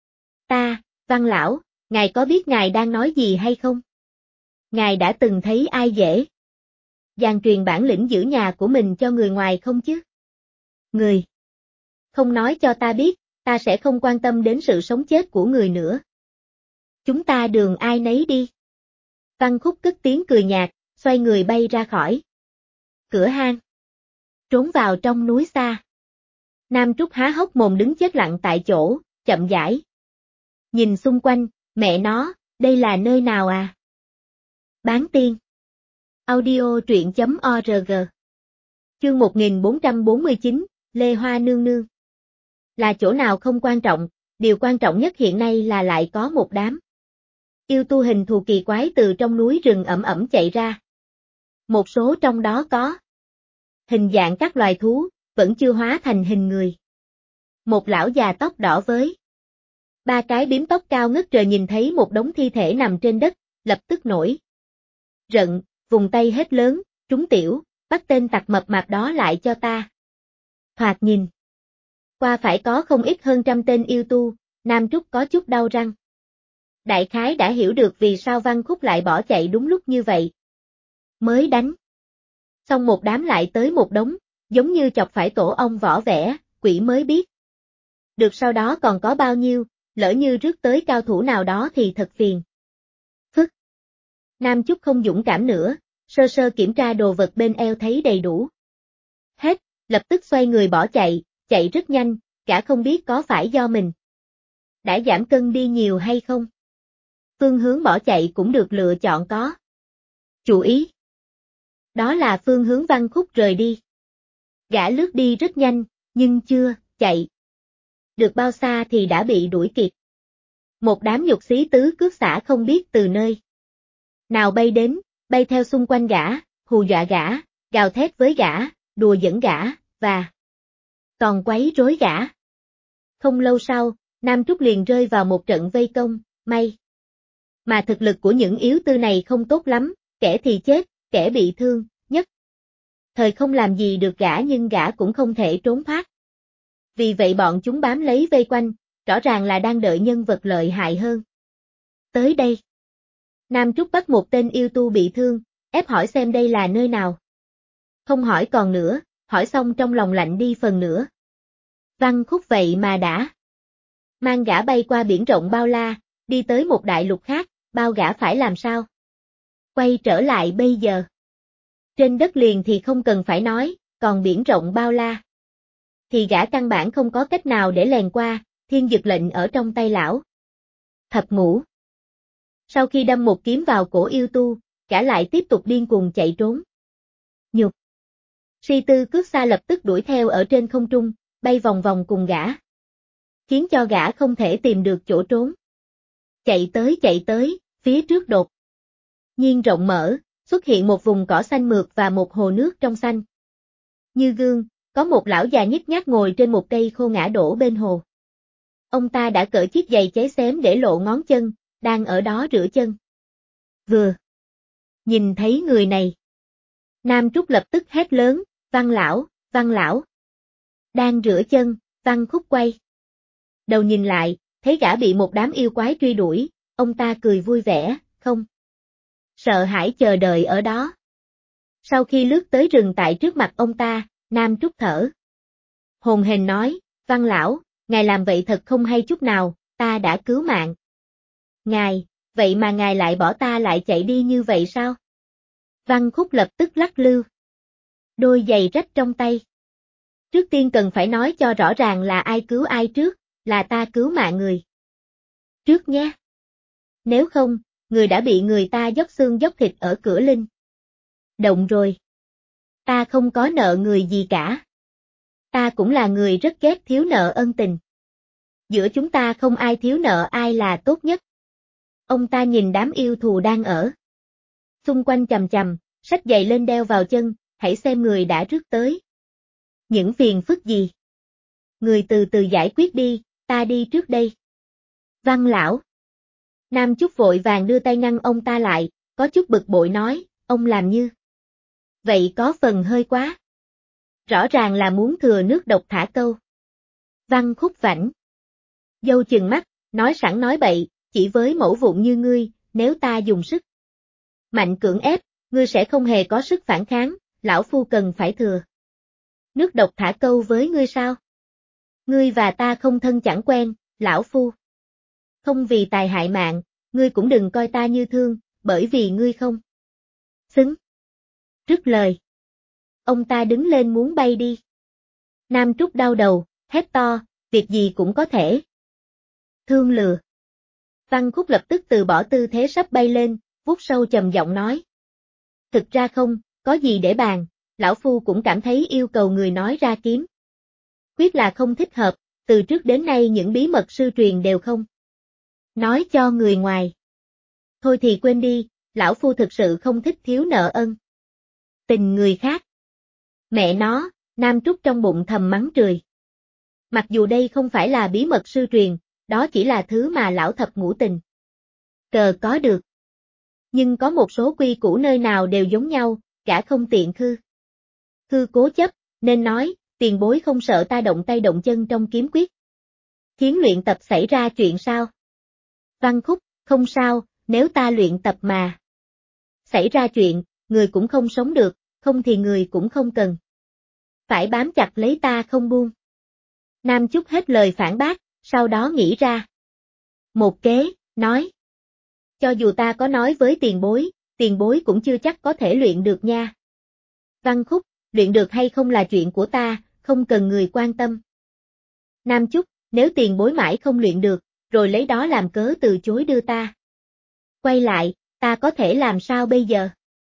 A: Ta, Văn lão, ngài có biết ngài đang nói gì hay không? Ngài đã từng thấy ai dễ dàng truyền bản lĩnh giữ nhà của mình cho người ngoài không chứ? Người không nói cho ta biết, ta sẽ không quan tâm đến sự sống chết của người nữa. Chúng ta đường ai nấy đi. Văn Khúc cất tiếng cười nhạt, xoay người bay ra khỏi cửa hang, trốn vào trong núi xa. Nam Trúc há hốc mồm đứng chết lặng tại chỗ, chậm rãi nhìn xung quanh, mẹ nó, đây là nơi nào à? Bán tiên. Audio truyện.org. Chương 1449, Lê Hoa nương nương. Là chỗ nào không quan trọng, điều quan trọng nhất hiện nay là lại có một đám yêu tu hình thù kỳ quái từ trong núi rừng ẩm ẩm chạy ra. Một số trong đó có hình dạng các loài thú, vẫn chưa hóa thành hình người. Một lão già tóc đỏ với ba cái bím tóc cao ngất trời nhìn thấy một đống thi thể nằm trên đất, lập tức nổi giận, vùng tay hết lớn, trúng tiểu, bắt tên tặc mập mạp đó lại cho ta. Thoạt nhìn qua phải có không ít hơn 100 tên yêu tu, Nam Trúc có chút đau răng. Đại khái đã hiểu được vì sao Văn Khúc lại bỏ chạy đúng lúc như vậy. Mới đánh xong một đám lại tới một đống, giống như chọc phải tổ ong vỏ vẽ, quỷ mới biết được sau đó còn có bao nhiêu, lỡ như rước tới cao thủ nào đó thì thật phiền phức. Nam Chúc không dũng cảm nữa, sơ sơ kiểm tra đồ vật bên eo thấy đầy đủ hết, lập tức xoay người bỏ chạy, chạy rất nhanh, cả không biết có phải do mình đã giảm cân đi nhiều hay không. Phương hướng bỏ chạy cũng được lựa chọn có chú ý. Đó là phương hướng Văn Khúc rời đi. Gã lướt đi rất nhanh, nhưng chưa chạy được bao xa thì đã bị đuổi kịp. Một đám nhục xí tứ cướp xã không biết từ nơi nào bay đến, bay theo xung quanh gã, hù dọa gã, gào thét với gã, đùa giỡn gã, và còn quấy rối gã. Không lâu sau, Nam Trúc liền rơi vào một trận vây công, may mà thực lực của những yếu tư này không tốt lắm, kẻ thì chết, kẻ bị thương, nhất thời không làm gì được gã nhưng gã cũng không thể trốn thoát. Vì vậy bọn chúng bám lấy vây quanh, rõ ràng là đang đợi nhân vật lợi hại hơn tới đây. Nam Trúc bắt một tên yêu tu bị thương, ép hỏi xem đây là nơi nào. Không hỏi còn nữa, hỏi xong trong lòng lạnh đi phần nữa. Văn Khúc vậy mà đã mang gã bay qua biển rộng bao la, đi tới một đại lục khác, bao gã phải làm sao? Quay trở lại bây giờ. Trên đất liền thì không cần phải nói, còn biển rộng bao la thì gã căn bản không có cách nào để lèn qua, thiên dực lệnh ở trong tay lão Thập Ngũ. Sau khi đâm một kiếm vào cổ yêu tu, gã lại tiếp tục điên cuồng chạy trốn. Nhục Si Tư Cước Xa lập tức đuổi theo ở trên không trung, bay vòng vòng cùng gã, khiến cho gã không thể tìm được chỗ trốn. Chạy tới, phía trước đột nhiên rộng mở, xuất hiện một vùng cỏ xanh mượt và một hồ nước trong xanh như gương, có một lão già nhếch nhác ngồi trên một cây khô ngã đổ bên hồ. Ông ta đã cởi chiếc giày cháy xém để lộ ngón chân, đang ở đó rửa chân. Vừa nhìn thấy người này, Nam Trúc lập tức hét lớn, Văn lão. Đang rửa chân, Văn Khúc quay đầu nhìn lại, thấy gã bị một đám yêu quái truy đuổi, ông ta cười vui vẻ, không sợ hãi chờ đợi ở đó. Sau khi lướt tới rừng tại trước mặt ông ta, Nam Trúc thở hổn hển nói, Văn lão, ngài làm vậy thật không hay chút nào, ta đã cứu mạng ngài, vậy mà ngài lại bỏ ta lại chạy đi như vậy sao? Văn Khúc lập tức lắc lư đôi giày rách trong tay. Trước tiên cần phải nói cho rõ ràng là ai cứu ai trước, là ta cứu mạng người trước nhé. Nếu không, người đã bị người ta dốc xương dốc thịt ở cửa Linh Động rồi. Ta không có nợ người gì cả. Ta cũng là người rất ghét thiếu nợ ân tình. Giữa chúng ta không ai thiếu nợ ai là tốt nhất. Ông ta nhìn đám yêu thù đang ở xung quanh chằm chằm, xách giày lên đeo vào chân, hãy xem người đã rước tới. Những phiền phức gì? Người từ từ giải quyết đi, ta đi trước đây. Văn lão. Nam Chúc vội vàng đưa tay ngăn ông ta lại, có chút bực bội nói, ông làm như vậy có phần hơi quá. Rõ ràng là muốn thừa nước độc thả câu. Văn Khúc vảnh dâu chừng mắt, nói sẵn nói bậy, chỉ với mẫu vụn như ngươi, nếu ta dùng sức mạnh cưỡng ép, ngươi sẽ không hề có sức phản kháng, lão phu cần phải thừa nước độc thả câu với ngươi sao? Ngươi và ta không thân chẳng quen, lão phu không vì tài hại mạng, ngươi cũng đừng coi ta như thương, bởi vì ngươi không xứng. Rứt lời, ông ta đứng lên muốn bay đi. Nam Trúc đau đầu, hét to, việc gì cũng có thể thương lừa. Văn Khúc lập tức từ bỏ tư thế sắp bay lên, vuốt sâu trầm giọng nói. Thực ra không, có gì để bàn, lão phu cũng cảm thấy yêu cầu người nói ra kiếm quyết là không thích hợp, từ trước đến nay những bí mật sư truyền đều không nói cho người ngoài. Thôi thì quên đi, lão phu thực sự không thích thiếu nợ ân tình người khác. Mẹ nó, Nam Trúc trong bụng thầm mắng chửi. Mặc dù đây không phải là bí mật sư truyền, đó chỉ là thứ mà lão thập ngũ tình cờ có được. Nhưng có một số quy củ nơi nào đều giống nhau, cả không tiện khư cố chấp, nên nói, tiền bối không sợ ta động tay động chân trong kiếm quyết khiến luyện tập xảy ra chuyện sao? Văn Khúc, không sao, nếu ta luyện tập mà xảy ra chuyện, người cũng không sống được, không thì người cũng không cần phải bám chặt lấy ta không buông. Nam Chúc hết lời phản bác, sau đó nghĩ ra một kế, nói. Cho dù ta có nói với tiền bối cũng chưa chắc có thể luyện được nha. Văn Khúc, luyện được hay không là chuyện của ta, không cần người quan tâm. Nam Chúc, nếu tiền bối mãi không luyện được, rồi lấy đó làm cớ từ chối đưa ta quay lại, ta có thể làm sao bây giờ?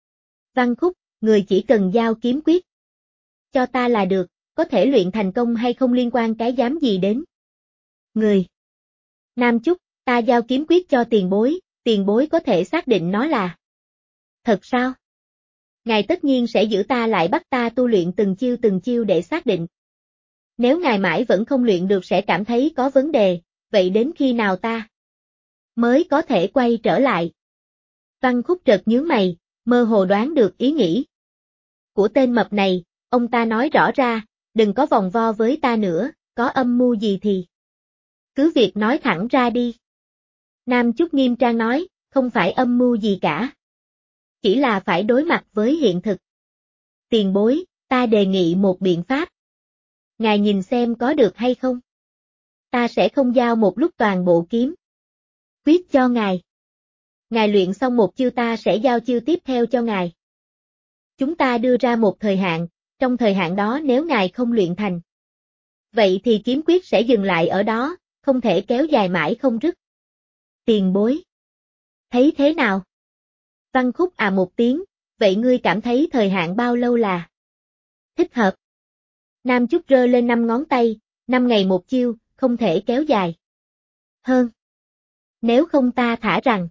A: Văn Khúc, người chỉ cần giao kiếm quyết cho ta là được, có thể luyện thành công hay không liên quan cái dám gì đến người. Nam Chúc, ta giao kiếm quyết cho tiền bối có thể xác định nó là thật sao? Ngài tất nhiên sẽ giữ ta lại bắt ta tu luyện từng chiêu để xác định. Nếu ngài mãi vẫn không luyện được sẽ cảm thấy có vấn đề, vậy đến khi nào ta mới có thể quay trở lại? Văn Khúc chợt nhướng mày, mơ hồ đoán được ý nghĩ của tên mập này, ông ta nói rõ ra, đừng có vòng vo với ta nữa, có âm mưu gì thì cứ việc nói thẳng ra đi. Nam Chúc nghiêm trang nói, không phải âm mưu gì cả. Chỉ là phải đối mặt với hiện thực. Tiền bối, ta đề nghị một biện pháp. Ngài nhìn xem có được hay không? Ta sẽ không giao một lúc toàn bộ kiếm quyết cho ngài. Ngài luyện xong một chiêu ta sẽ giao chiêu tiếp theo cho ngài. Chúng ta đưa ra một thời hạn, trong thời hạn đó nếu ngài không luyện thành, vậy thì kiếm quyết sẽ dừng lại ở đó, không thể kéo dài mãi không dứt. Tiền bối. Thấy thế nào? Văn Khúc à một tiếng, vậy ngươi cảm thấy thời hạn bao lâu là thích hợp? Nam Chúc rơ lên 5 ngón tay, 5 ngày một chiêu, không thể kéo dài hơn. Nếu không ta thả rằng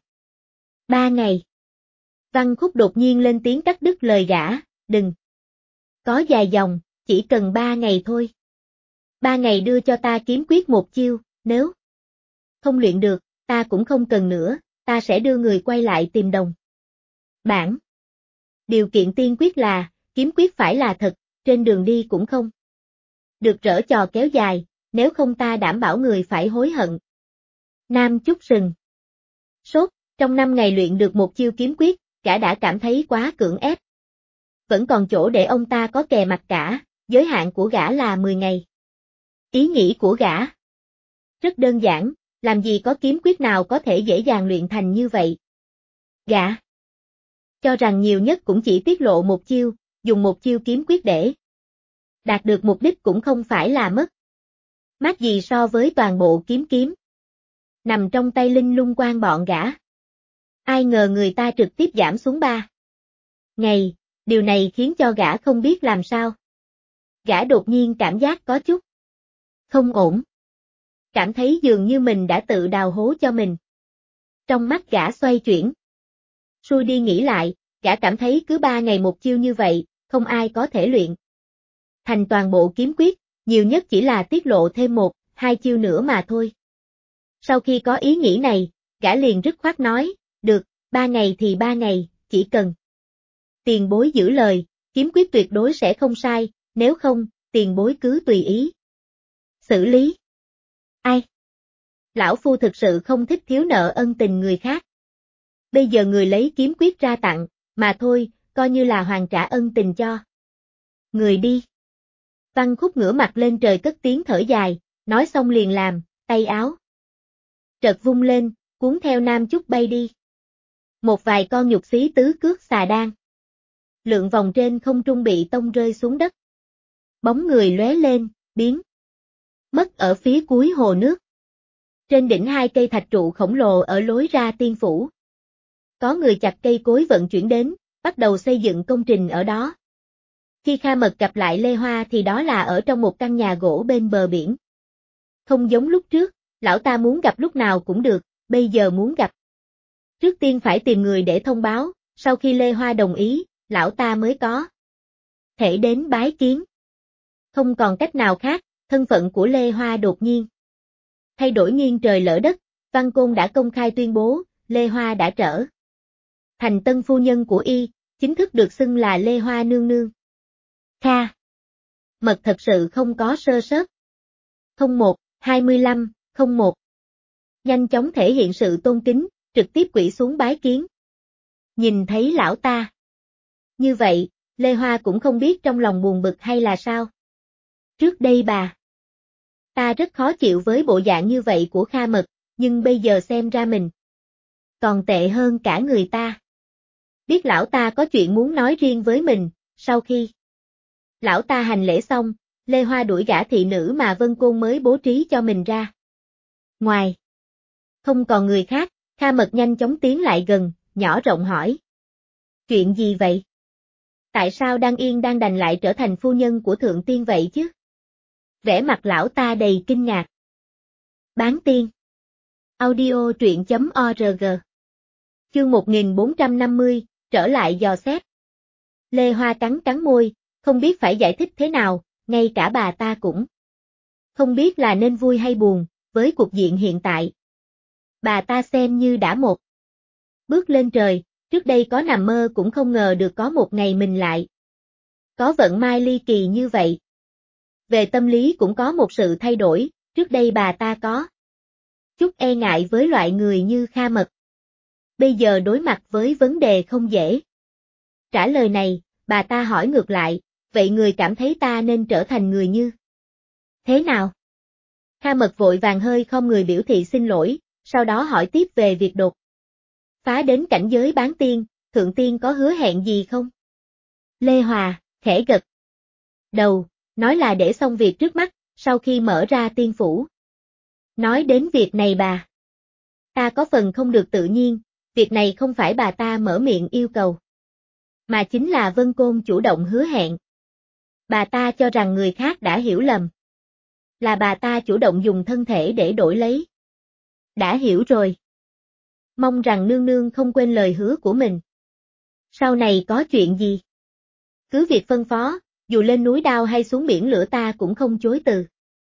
A: 3 ngày. Văn Khúc đột nhiên lên tiếng cắt đứt lời gã, đừng có dài dòng, chỉ cần 3 ngày thôi. 3 ngày đưa cho ta kiếm quyết một chiêu, nếu không luyện được, ta cũng không cần nữa, ta sẽ đưa người quay lại tìm đồng bản. Điều kiện tiên quyết là, kiếm quyết phải là thật, trên đường đi cũng không được dở trò kéo dài, nếu không ta đảm bảo người phải hối hận. Nam Chúc sừng sốt, trong 5 ngày luyện được một chiêu kiếm quyết, gã đã cảm thấy quá cưỡng ép. Vẫn còn chỗ để ông ta có kè mặt cả, giới hạn của gã là 10 ngày. Ý nghĩ của gã rất đơn giản, làm gì có kiếm quyết nào có thể dễ dàng luyện thành như vậy. Gã cho rằng nhiều nhất cũng chỉ tiết lộ một chiêu, dùng một chiêu kiếm quyết để Đạt được mục đích cũng không phải là mất mát gì so với toàn bộ kiếm nằm trong tay Linh Lung Quan bọn gã. Ai ngờ người ta trực tiếp giảm xuống 3 ngày, điều này khiến cho gã không biết làm sao. Gã đột nhiên cảm giác có chút không ổn. Cảm thấy dường như mình đã tự đào hố cho mình. Trong mắt gã xoay chuyển. Xuôi đi nghĩ lại, gã cảm thấy cứ 3 ngày một chiêu như vậy, không ai có thể luyện thành toàn bộ kiếm quyết, nhiều nhất chỉ là tiết lộ thêm 1-2 chiêu nữa mà thôi. Sau khi có ý nghĩ này, gã liền dứt khoát nói, được, 3 ngày thì 3 ngày, chỉ cần tiền bối giữ lời, kiếm quyết tuyệt đối sẽ không sai, nếu không, tiền bối cứ tùy ý xử lý. Ai? Lão Phu thực sự không thích thiếu nợ ân tình người khác. Bây giờ người lấy kiếm quyết ra tặng, mà thôi, coi như là hoàn trả ân tình cho người đi. Văn Khúc ngửa mặt lên trời cất tiếng thở dài, nói xong liền làm, tay áo chợt vung lên, cuốn theo Nam Chúc bay đi. Một vài con nhục xí tứ cước xà đan lượn vòng trên không trung bị tông rơi xuống đất. Bóng người lóe lên, biến mất ở phía cuối hồ nước. Trên đỉnh 2 cây thạch trụ khổng lồ ở lối ra tiên phủ. Có người chặt cây cối vận chuyển đến, bắt đầu xây dựng công trình ở đó. Khi Kha Mật gặp lại Lê Hoa thì đó là ở trong một căn nhà gỗ bên bờ biển. Không giống lúc trước, lão ta muốn gặp lúc nào cũng được, bây giờ muốn gặp. Trước tiên phải tìm người để thông báo, sau khi Lê Hoa đồng ý, lão ta mới có thể đến bái kiến. Không còn cách nào khác, thân phận của Lê Hoa đột nhiên thay đổi nghiêng trời lỡ đất, Văn Côn đã công khai tuyên bố, Lê Hoa đã trở thành tân phu nhân của y, chính thức được xưng là Lê Hoa nương nương. Kha Mật thật sự không có sơ sót. 01-25-01 Nhanh chóng thể hiện sự tôn kính, trực tiếp quỳ xuống bái kiến. Nhìn thấy lão ta như vậy, Lê Hoa cũng không biết trong lòng buồn bực hay là sao. Trước đây ta rất khó chịu với bộ dạng như vậy của Kha Mật, nhưng bây giờ xem ra mình còn tệ hơn cả người ta. Biết lão ta có chuyện muốn nói riêng với mình, sau khi lão ta hành lễ xong, Lê Hoa đuổi gã thị nữ mà Vân Côn mới bố trí cho mình ra. Ngoài không còn người khác, Kha Mật nhanh chóng tiến lại gần, nhỏ giọng hỏi. Chuyện gì vậy? Tại sao đang yên đang đành lại trở thành phu nhân của thượng tiên vậy chứ? Vẻ mặt lão ta đầy kinh ngạc. Bán tiên. Audio truyện.org. Chương 1450, trở lại dò xét. Lê Hoa cắn cắn môi, không biết phải giải thích thế nào, ngay cả bà ta cũng không biết là nên vui hay buồn, với cục diện hiện tại. Bà ta xem như đã một bước lên trời, trước đây có nằm mơ cũng không ngờ được có một ngày mình lại có vận may ly kỳ như vậy. Về tâm lý cũng có một sự thay đổi, trước đây bà ta có chút e ngại với loại người như Kha Mật. Bây giờ đối mặt với vấn đề không dễ. Trả lời này, bà ta hỏi ngược lại, vậy người cảm thấy ta nên trở thành người như thế nào? Kha Mật vội vàng hơi không người biểu thị xin lỗi, sau đó hỏi tiếp về việc đột phá đến cảnh giới bán tiên, thượng tiên có hứa hẹn gì không? Lê Hòa, khẽ gật đầu, nói là để xong việc trước mắt, sau khi mở ra tiên phủ. Nói đến việc này ta có phần không được tự nhiên, việc này không phải bà ta mở miệng yêu cầu, mà chính là Vân Côn chủ động hứa hẹn. Bà ta cho rằng người khác đã hiểu lầm. Là bà ta chủ động dùng thân thể để đổi lấy. Đã hiểu rồi. Mong rằng nương nương không quên lời hứa của mình. Sau này có chuyện gì? Cứ việc phân phó, dù lên núi đao hay xuống biển lửa ta cũng không chối từ.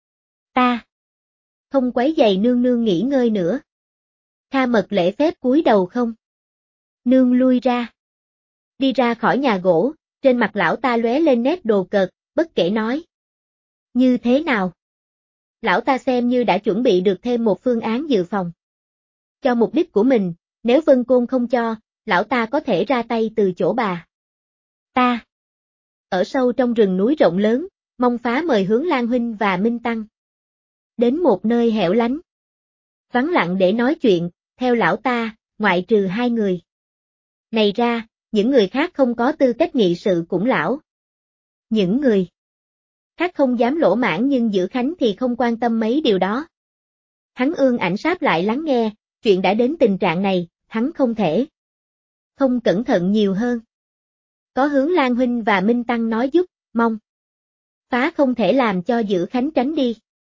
A: Ta không quấy giày nương nương nghỉ ngơi nữa. Kha Mật lễ phép cúi đầu không. Nương lui ra. Đi ra khỏi nhà gỗ, trên mặt lão ta lóe lên nét đồ cợt, bất kể nói. Như thế nào? Lão ta xem như đã chuẩn bị được thêm một phương án dự phòng. Cho mục đích của mình, nếu Vân Côn không cho, lão ta có thể ra tay từ chỗ bà ta. Ở sâu trong rừng núi rộng lớn, mong phá mời Hướng Lan huynh và Minh Tăng đến một nơi hẻo lánh, vắng lặng để nói chuyện, theo lão ta, ngoại trừ 2 người này ra, những người khác không có tư cách nghị sự cũng lão. Những người Khác không dám lỗ mãn nhưng Dữ Khánh thì không quan tâm mấy điều đó. Hắn ương ảnh sáp lại lắng nghe, chuyện đã đến tình trạng này, hắn không thể không cẩn thận nhiều hơn. Có Hướng Lan huynh và Minh Tăng nói giúp, mong Phá không thể làm cho Dữ Khánh tránh đi.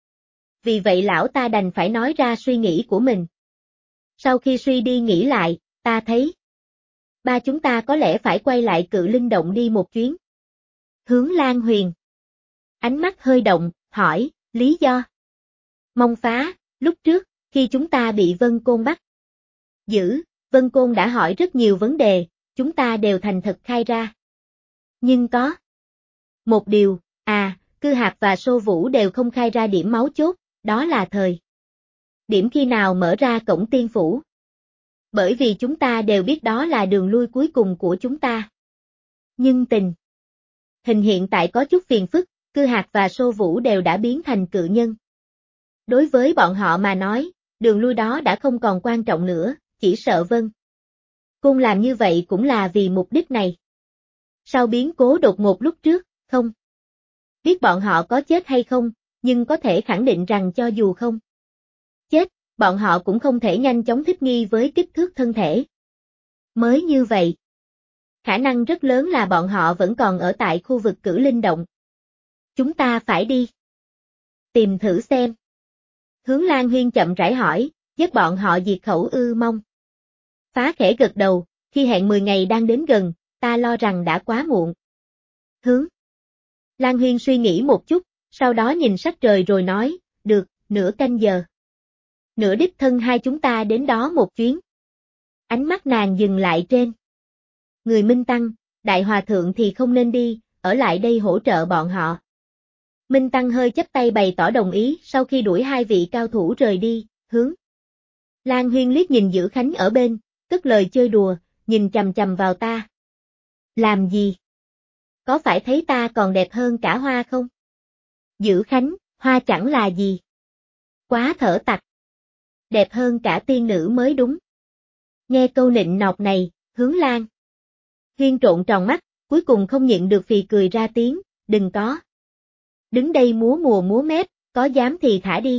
A: Vì vậy lão ta đành phải nói ra suy nghĩ của mình. Sau khi suy đi nghĩ lại, ta thấy ba chúng ta có lẽ phải quay lại Cự Linh Động đi một chuyến. Hướng Lan Huyền ánh mắt hơi động, hỏi, lý do? Mong Phá, lúc trước, khi chúng ta bị Vân Côn bắt giữ, Vân Côn đã hỏi rất nhiều vấn đề, chúng ta đều thành thật khai ra. Nhưng có một điều, Cư Hạp và Sô Vũ đều không khai ra điểm máu chốt, đó là thời điểm khi nào mở ra cổng tiên phủ. Bởi vì chúng ta đều biết đó là đường lui cuối cùng của chúng ta. Nhưng tình hình hiện tại có chút phiền phức, Cư Hạp và Sô Vũ đều đã biến thành cự nhân. Đối với bọn họ mà nói, đường lui đó đã không còn quan trọng nữa, chỉ sợ Vân Côn làm như vậy cũng là vì mục đích này. Sau biến cố đột ngột lúc trước, không biết bọn họ có chết hay không, nhưng có thể khẳng định rằng cho dù không chết, bọn họ cũng không thể nhanh chóng thích nghi với kích thước thân thể mới như vậy. Khả năng rất lớn là bọn họ vẫn còn ở tại khu vực Cử Linh Động. Chúng ta phải đi tìm thử xem. Hướng Lan Huyên chậm rãi hỏi, giết bọn họ diệt khẩu Mong Phá khẽ gật đầu, khi hẹn 10 ngày đang đến gần, ta lo rằng đã quá muộn. Hướng Lan Huyên suy nghĩ một chút, sau đó nhìn sắc trời rồi nói, được, nửa canh giờ. Nửa đích thân hai chúng ta đến đó một chuyến. Ánh mắt nàng dừng lại trên người Minh Tăng, Đại Hòa Thượng thì không nên đi, ở lại đây hỗ trợ bọn họ. Minh Tăng hơi chắp tay bày tỏ đồng ý, sau khi đuổi hai vị cao thủ rời đi, Hướng Lan Huyên liếc nhìn Dữ Khánh ở bên, tức lời chơi đùa, nhìn chằm chằm vào ta. Làm gì? Có phải thấy ta còn đẹp hơn cả Hoa không? Dữ Khánh, Hoa chẳng là gì. Quá thở tặc. Đẹp hơn cả tiên nữ mới đúng. Nghe câu nịnh nọt này, Hướng Lan Huyên trộn tròn mắt, cuối cùng không nhịn được phì cười ra tiếng, đừng có. Đứng đây múa mùa múa mép, có dám thì thả đi.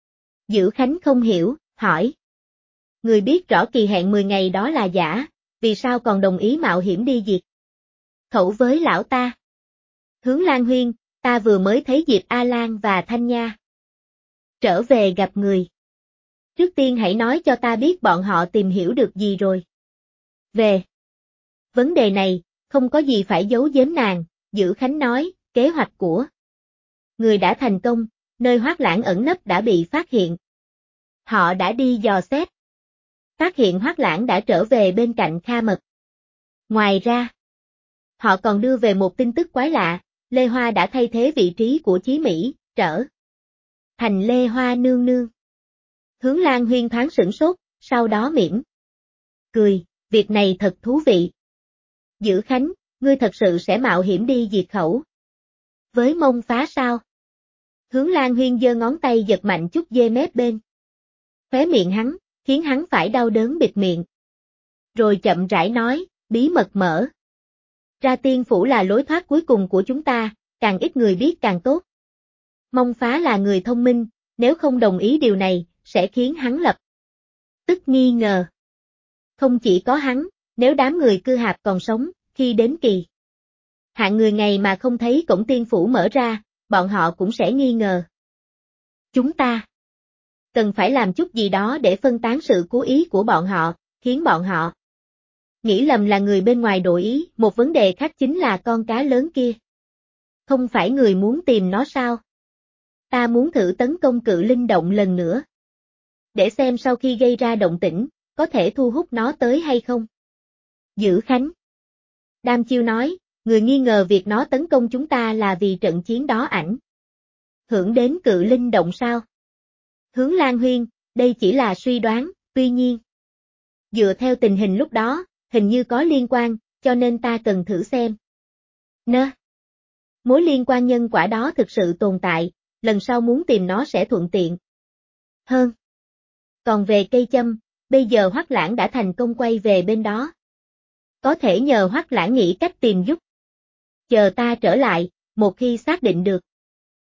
A: Dữ Khánh không hiểu, hỏi. Người biết rõ kỳ hẹn 10 ngày đó là giả, vì sao còn đồng ý mạo hiểm đi diệt khẩu với lão ta? Hướng Lan Huyên, ta vừa mới thấy Diệp A Lan và Thanh Nha trở về gặp người. Trước tiên hãy nói cho ta biết bọn họ tìm hiểu được gì rồi. Về vấn đề này, không có gì phải giấu giếm nàng, Dữ Khánh nói, kế hoạch của người đã thành công, nơi Hoát Lãng ẩn nấp đã bị phát hiện. Họ đã đi dò xét. Phát hiện Hoát Lãng đã trở về bên cạnh Kha Mật. Ngoài ra, họ còn đưa về một tin tức quái lạ, Lê Hoa đã thay thế vị trí của Chí Mỹ, trở thành Lê Hoa nương nương. Hướng Lan Huyên thoáng sửng sốt, sau đó mỉm cười, việc này thật thú vị. Dữ Khánh, ngươi thật sự sẽ mạo hiểm đi diệt khẩu với Mông Phá sao? Hướng Lan Huyên giơ ngón tay giật mạnh chút dê mép bên khóe miệng hắn, khiến hắn phải đau đớn bịt miệng. Rồi chậm rãi nói, bí mật mở ra tiên phủ là lối thoát cuối cùng của chúng ta, càng ít người biết càng tốt. Mông Phá là người thông minh, nếu không đồng ý điều này, sẽ khiến hắn lập tức nghi ngờ. Không chỉ có hắn, nếu đám người Cư Hạp còn sống, khi đến kỳ hạn người ngày mà không thấy cổng tiên phủ mở ra, bọn họ cũng sẽ nghi ngờ. Chúng ta cần phải làm chút gì đó để phân tán sự cố ý của bọn họ, khiến bọn họ nghĩ lầm là người bên ngoài đổi ý. Một vấn đề khác chính là con cá lớn kia. Không phải người muốn tìm nó sao? Ta muốn thử tấn công Cự Linh Động lần nữa. Để xem sau khi gây ra động tĩnh, có thể thu hút nó tới hay không? Dữ Khánh Đam Chiêu nói, người nghi ngờ việc nó tấn công chúng ta là vì trận chiến đó ảnh hưởng đến Cự Linh Động sao? Hướng Lan Huyên, đây chỉ là suy đoán, tuy nhiên dựa theo tình hình lúc đó, hình như có liên quan, cho nên ta cần thử xem. Mối liên quan nhân quả đó thực sự tồn tại, lần sau muốn tìm nó sẽ thuận tiện hơn. Còn về cây châm, bây giờ Hoát Lãng đã thành công quay về bên đó. Có thể nhờ Hoát Lãng nghĩ cách tìm giúp. Chờ ta trở lại, một khi xác định được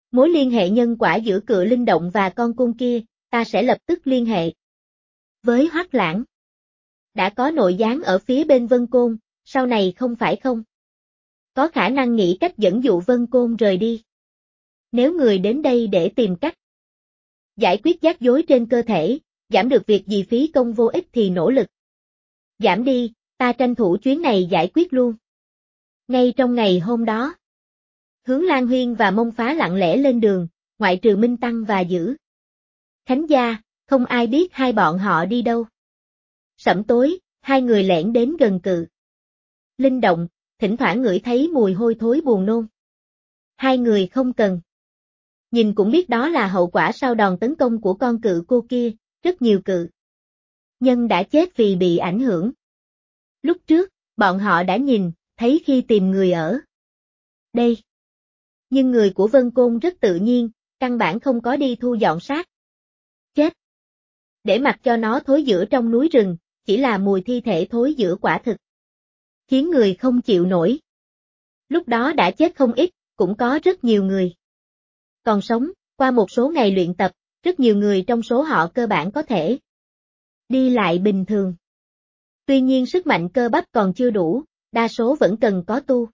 A: Mối liên hệ nhân quả giữa Cự Linh Động và con côn kia, ta sẽ lập tức liên hệ với Hoắc Lãng. Đã có nội gián ở phía bên Vân Côn, sau này không phải không có khả năng nghĩ cách dẫn dụ Vân Côn rời đi. Nếu người đến đây để tìm cách giải quyết giác dối trên cơ thể, giảm được việc gì phí công vô ích thì nỗ lực giảm đi, ta tranh thủ chuyến này giải quyết luôn. Ngay trong ngày hôm đó, Hướng Lan Huyên và Mông Phá lặng lẽ lên đường, ngoại trừ Minh Tăng và Dữ Khánh Gia, không ai biết hai bọn họ đi đâu. Sẩm tối, hai người lẻn đến gần Cự Linh Động, thỉnh thoảng ngửi thấy mùi hôi thối buồn nôn. Hai người không cần nhìn cũng biết đó là hậu quả sau đòn tấn công của con cự cô kia, rất nhiều cự nhân đã chết vì bị ảnh hưởng. Lúc trước, bọn họ đã nhìn, thấy khi tìm người ở đây. Nhưng người của Vân Côn rất tự nhiên, căn bản không có đi thu dọn xác chết. Để mặc cho nó thối rữa trong núi rừng, chỉ là mùi thi thể thối rữa quả thực khiến người không chịu nổi. Lúc đó đã chết không ít, cũng có rất nhiều người còn sống, qua một số ngày luyện tập, rất nhiều người trong số họ cơ bản có thể đi lại bình thường. Tuy nhiên sức mạnh cơ bắp còn chưa đủ, đa số vẫn cần có tu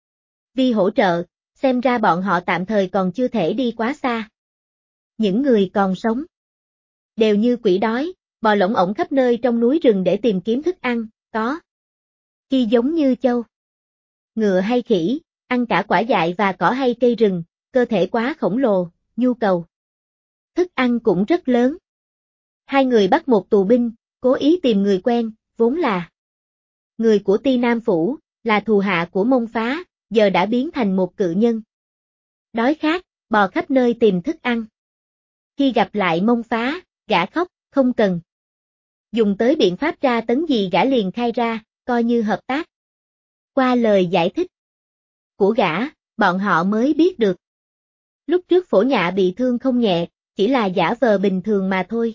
A: vi hỗ trợ, xem ra bọn họ tạm thời còn chưa thể đi quá xa. Những người còn sống đều như quỷ đói, bò lổng ổng khắp nơi trong núi rừng để tìm kiếm thức ăn, có khi giống như trâu, ngựa hay khỉ, ăn cả quả dại và cỏ hay cây rừng, cơ thể quá khổng lồ, nhu cầu thức ăn cũng rất lớn. Hai người bắt một tù binh, cố ý tìm người quen, vốn là người của Ti Nam Phủ, là thù hạ của Mông Phá, giờ đã biến thành một cự nhân đói khát, bò khắp nơi tìm thức ăn. Khi gặp lại Mông Phá, gã khóc, không cần dùng tới biện pháp tra tấn gì gã liền khai ra, coi như hợp tác. Qua lời giải thích của gã, bọn họ mới biết được. Lúc trước Phổ Nhạ bị thương không nhẹ, chỉ là giả vờ bình thường mà thôi.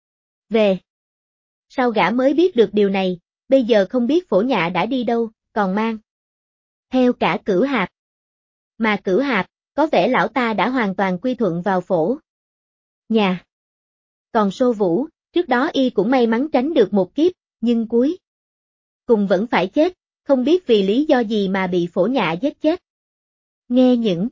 A: Về sau gã mới biết được điều này, bây giờ không biết Phổ Nhạ đã đi đâu, còn mang theo cả Cửu Hạp. Mà Cửu Hạp, có vẻ lão ta đã hoàn toàn quy thuận vào Phổ Nhạ. Còn Sô Vũ, trước đó y cũng may mắn tránh được một kiếp, nhưng cuối cùng vẫn phải chết, không biết vì lý do gì mà bị Phổ Nhạ giết chết. Nghe những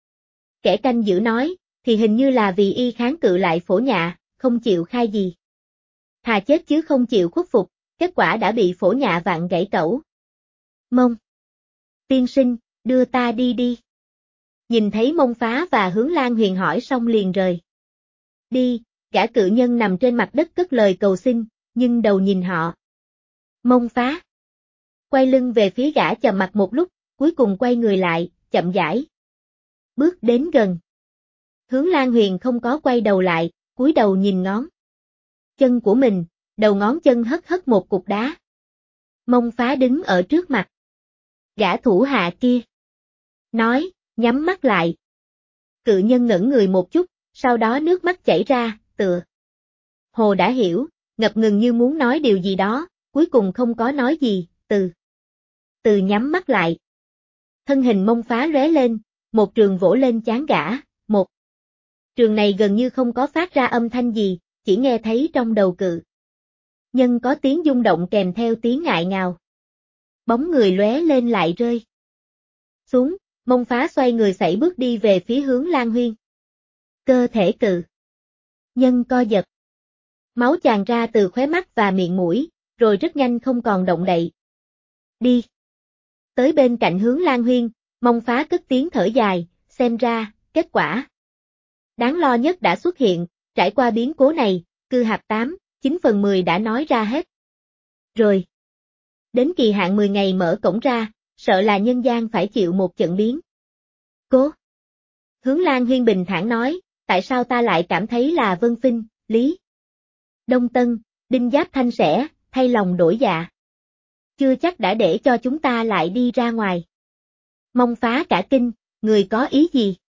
A: kẻ canh giữ nói, thì hình như là vì y kháng cự lại Phổ Nhạ, không chịu khai gì. Thà chết chứ không chịu khuất phục, kết quả đã bị Phổ Nhạ vặn gãy cẩu. Mông tiên sinh, đưa ta đi đi. Nhìn thấy Mông Phá và Hướng Lan Huyền hỏi xong liền rời đi, gã cự nhân nằm trên mặt đất cất lời cầu xin, nhưng đầu nhìn họ. Mông Phá quay lưng về phía gã chầm mặt một lúc, cuối cùng quay người lại, chậm rãi bước đến gần. Hướng Lan Huyền không có quay đầu lại, cúi đầu nhìn ngón chân của mình, đầu ngón chân hất hất một cục đá. Mông Phá đứng ở trước mặt gã thủ hạ kia, nói, nhắm mắt lại. Cự nhân ngẩn người một chút, sau đó nước mắt chảy ra, tựa hồ đã hiểu, ngập ngừng như muốn nói điều gì đó, cuối cùng không có nói gì, từ nhắm mắt lại. Thân hình Mông Phá lóe lên, một trường vỗ lên trán gã, một trường này gần như không có phát ra âm thanh gì, chỉ nghe thấy trong đầu cự nhân có tiếng rung động kèm theo tiếng ngại ngào. Bóng người lóe lên lại rơi xuống, Mông Phá xoay người sải bước đi về phía Hướng Lan Huyên. Cơ thể cự nhân co giật, máu tràn ra từ khóe mắt và miệng mũi, rồi rất nhanh không còn động đậy. Đi tới bên cạnh Hướng Lan Huyên, Mông Phá cất tiếng thở dài, xem ra, kết quả đáng lo nhất đã xuất hiện, trải qua biến cố này, Cư Hạp 9/10 đã nói ra hết. Rồi, đến kỳ hạn 10 ngày mở cổng ra, sợ là nhân gian phải chịu một trận biến cố. Hướng Lan Huyên bình thản nói, tại sao ta lại cảm thấy là Vân Phinh, Lý Đông Tân, Đinh Giáp Thanh sẽ thay lòng đổi dạ. Chưa chắc đã để cho chúng ta lại đi ra ngoài. Mông Phá cả kinh, người có ý gì?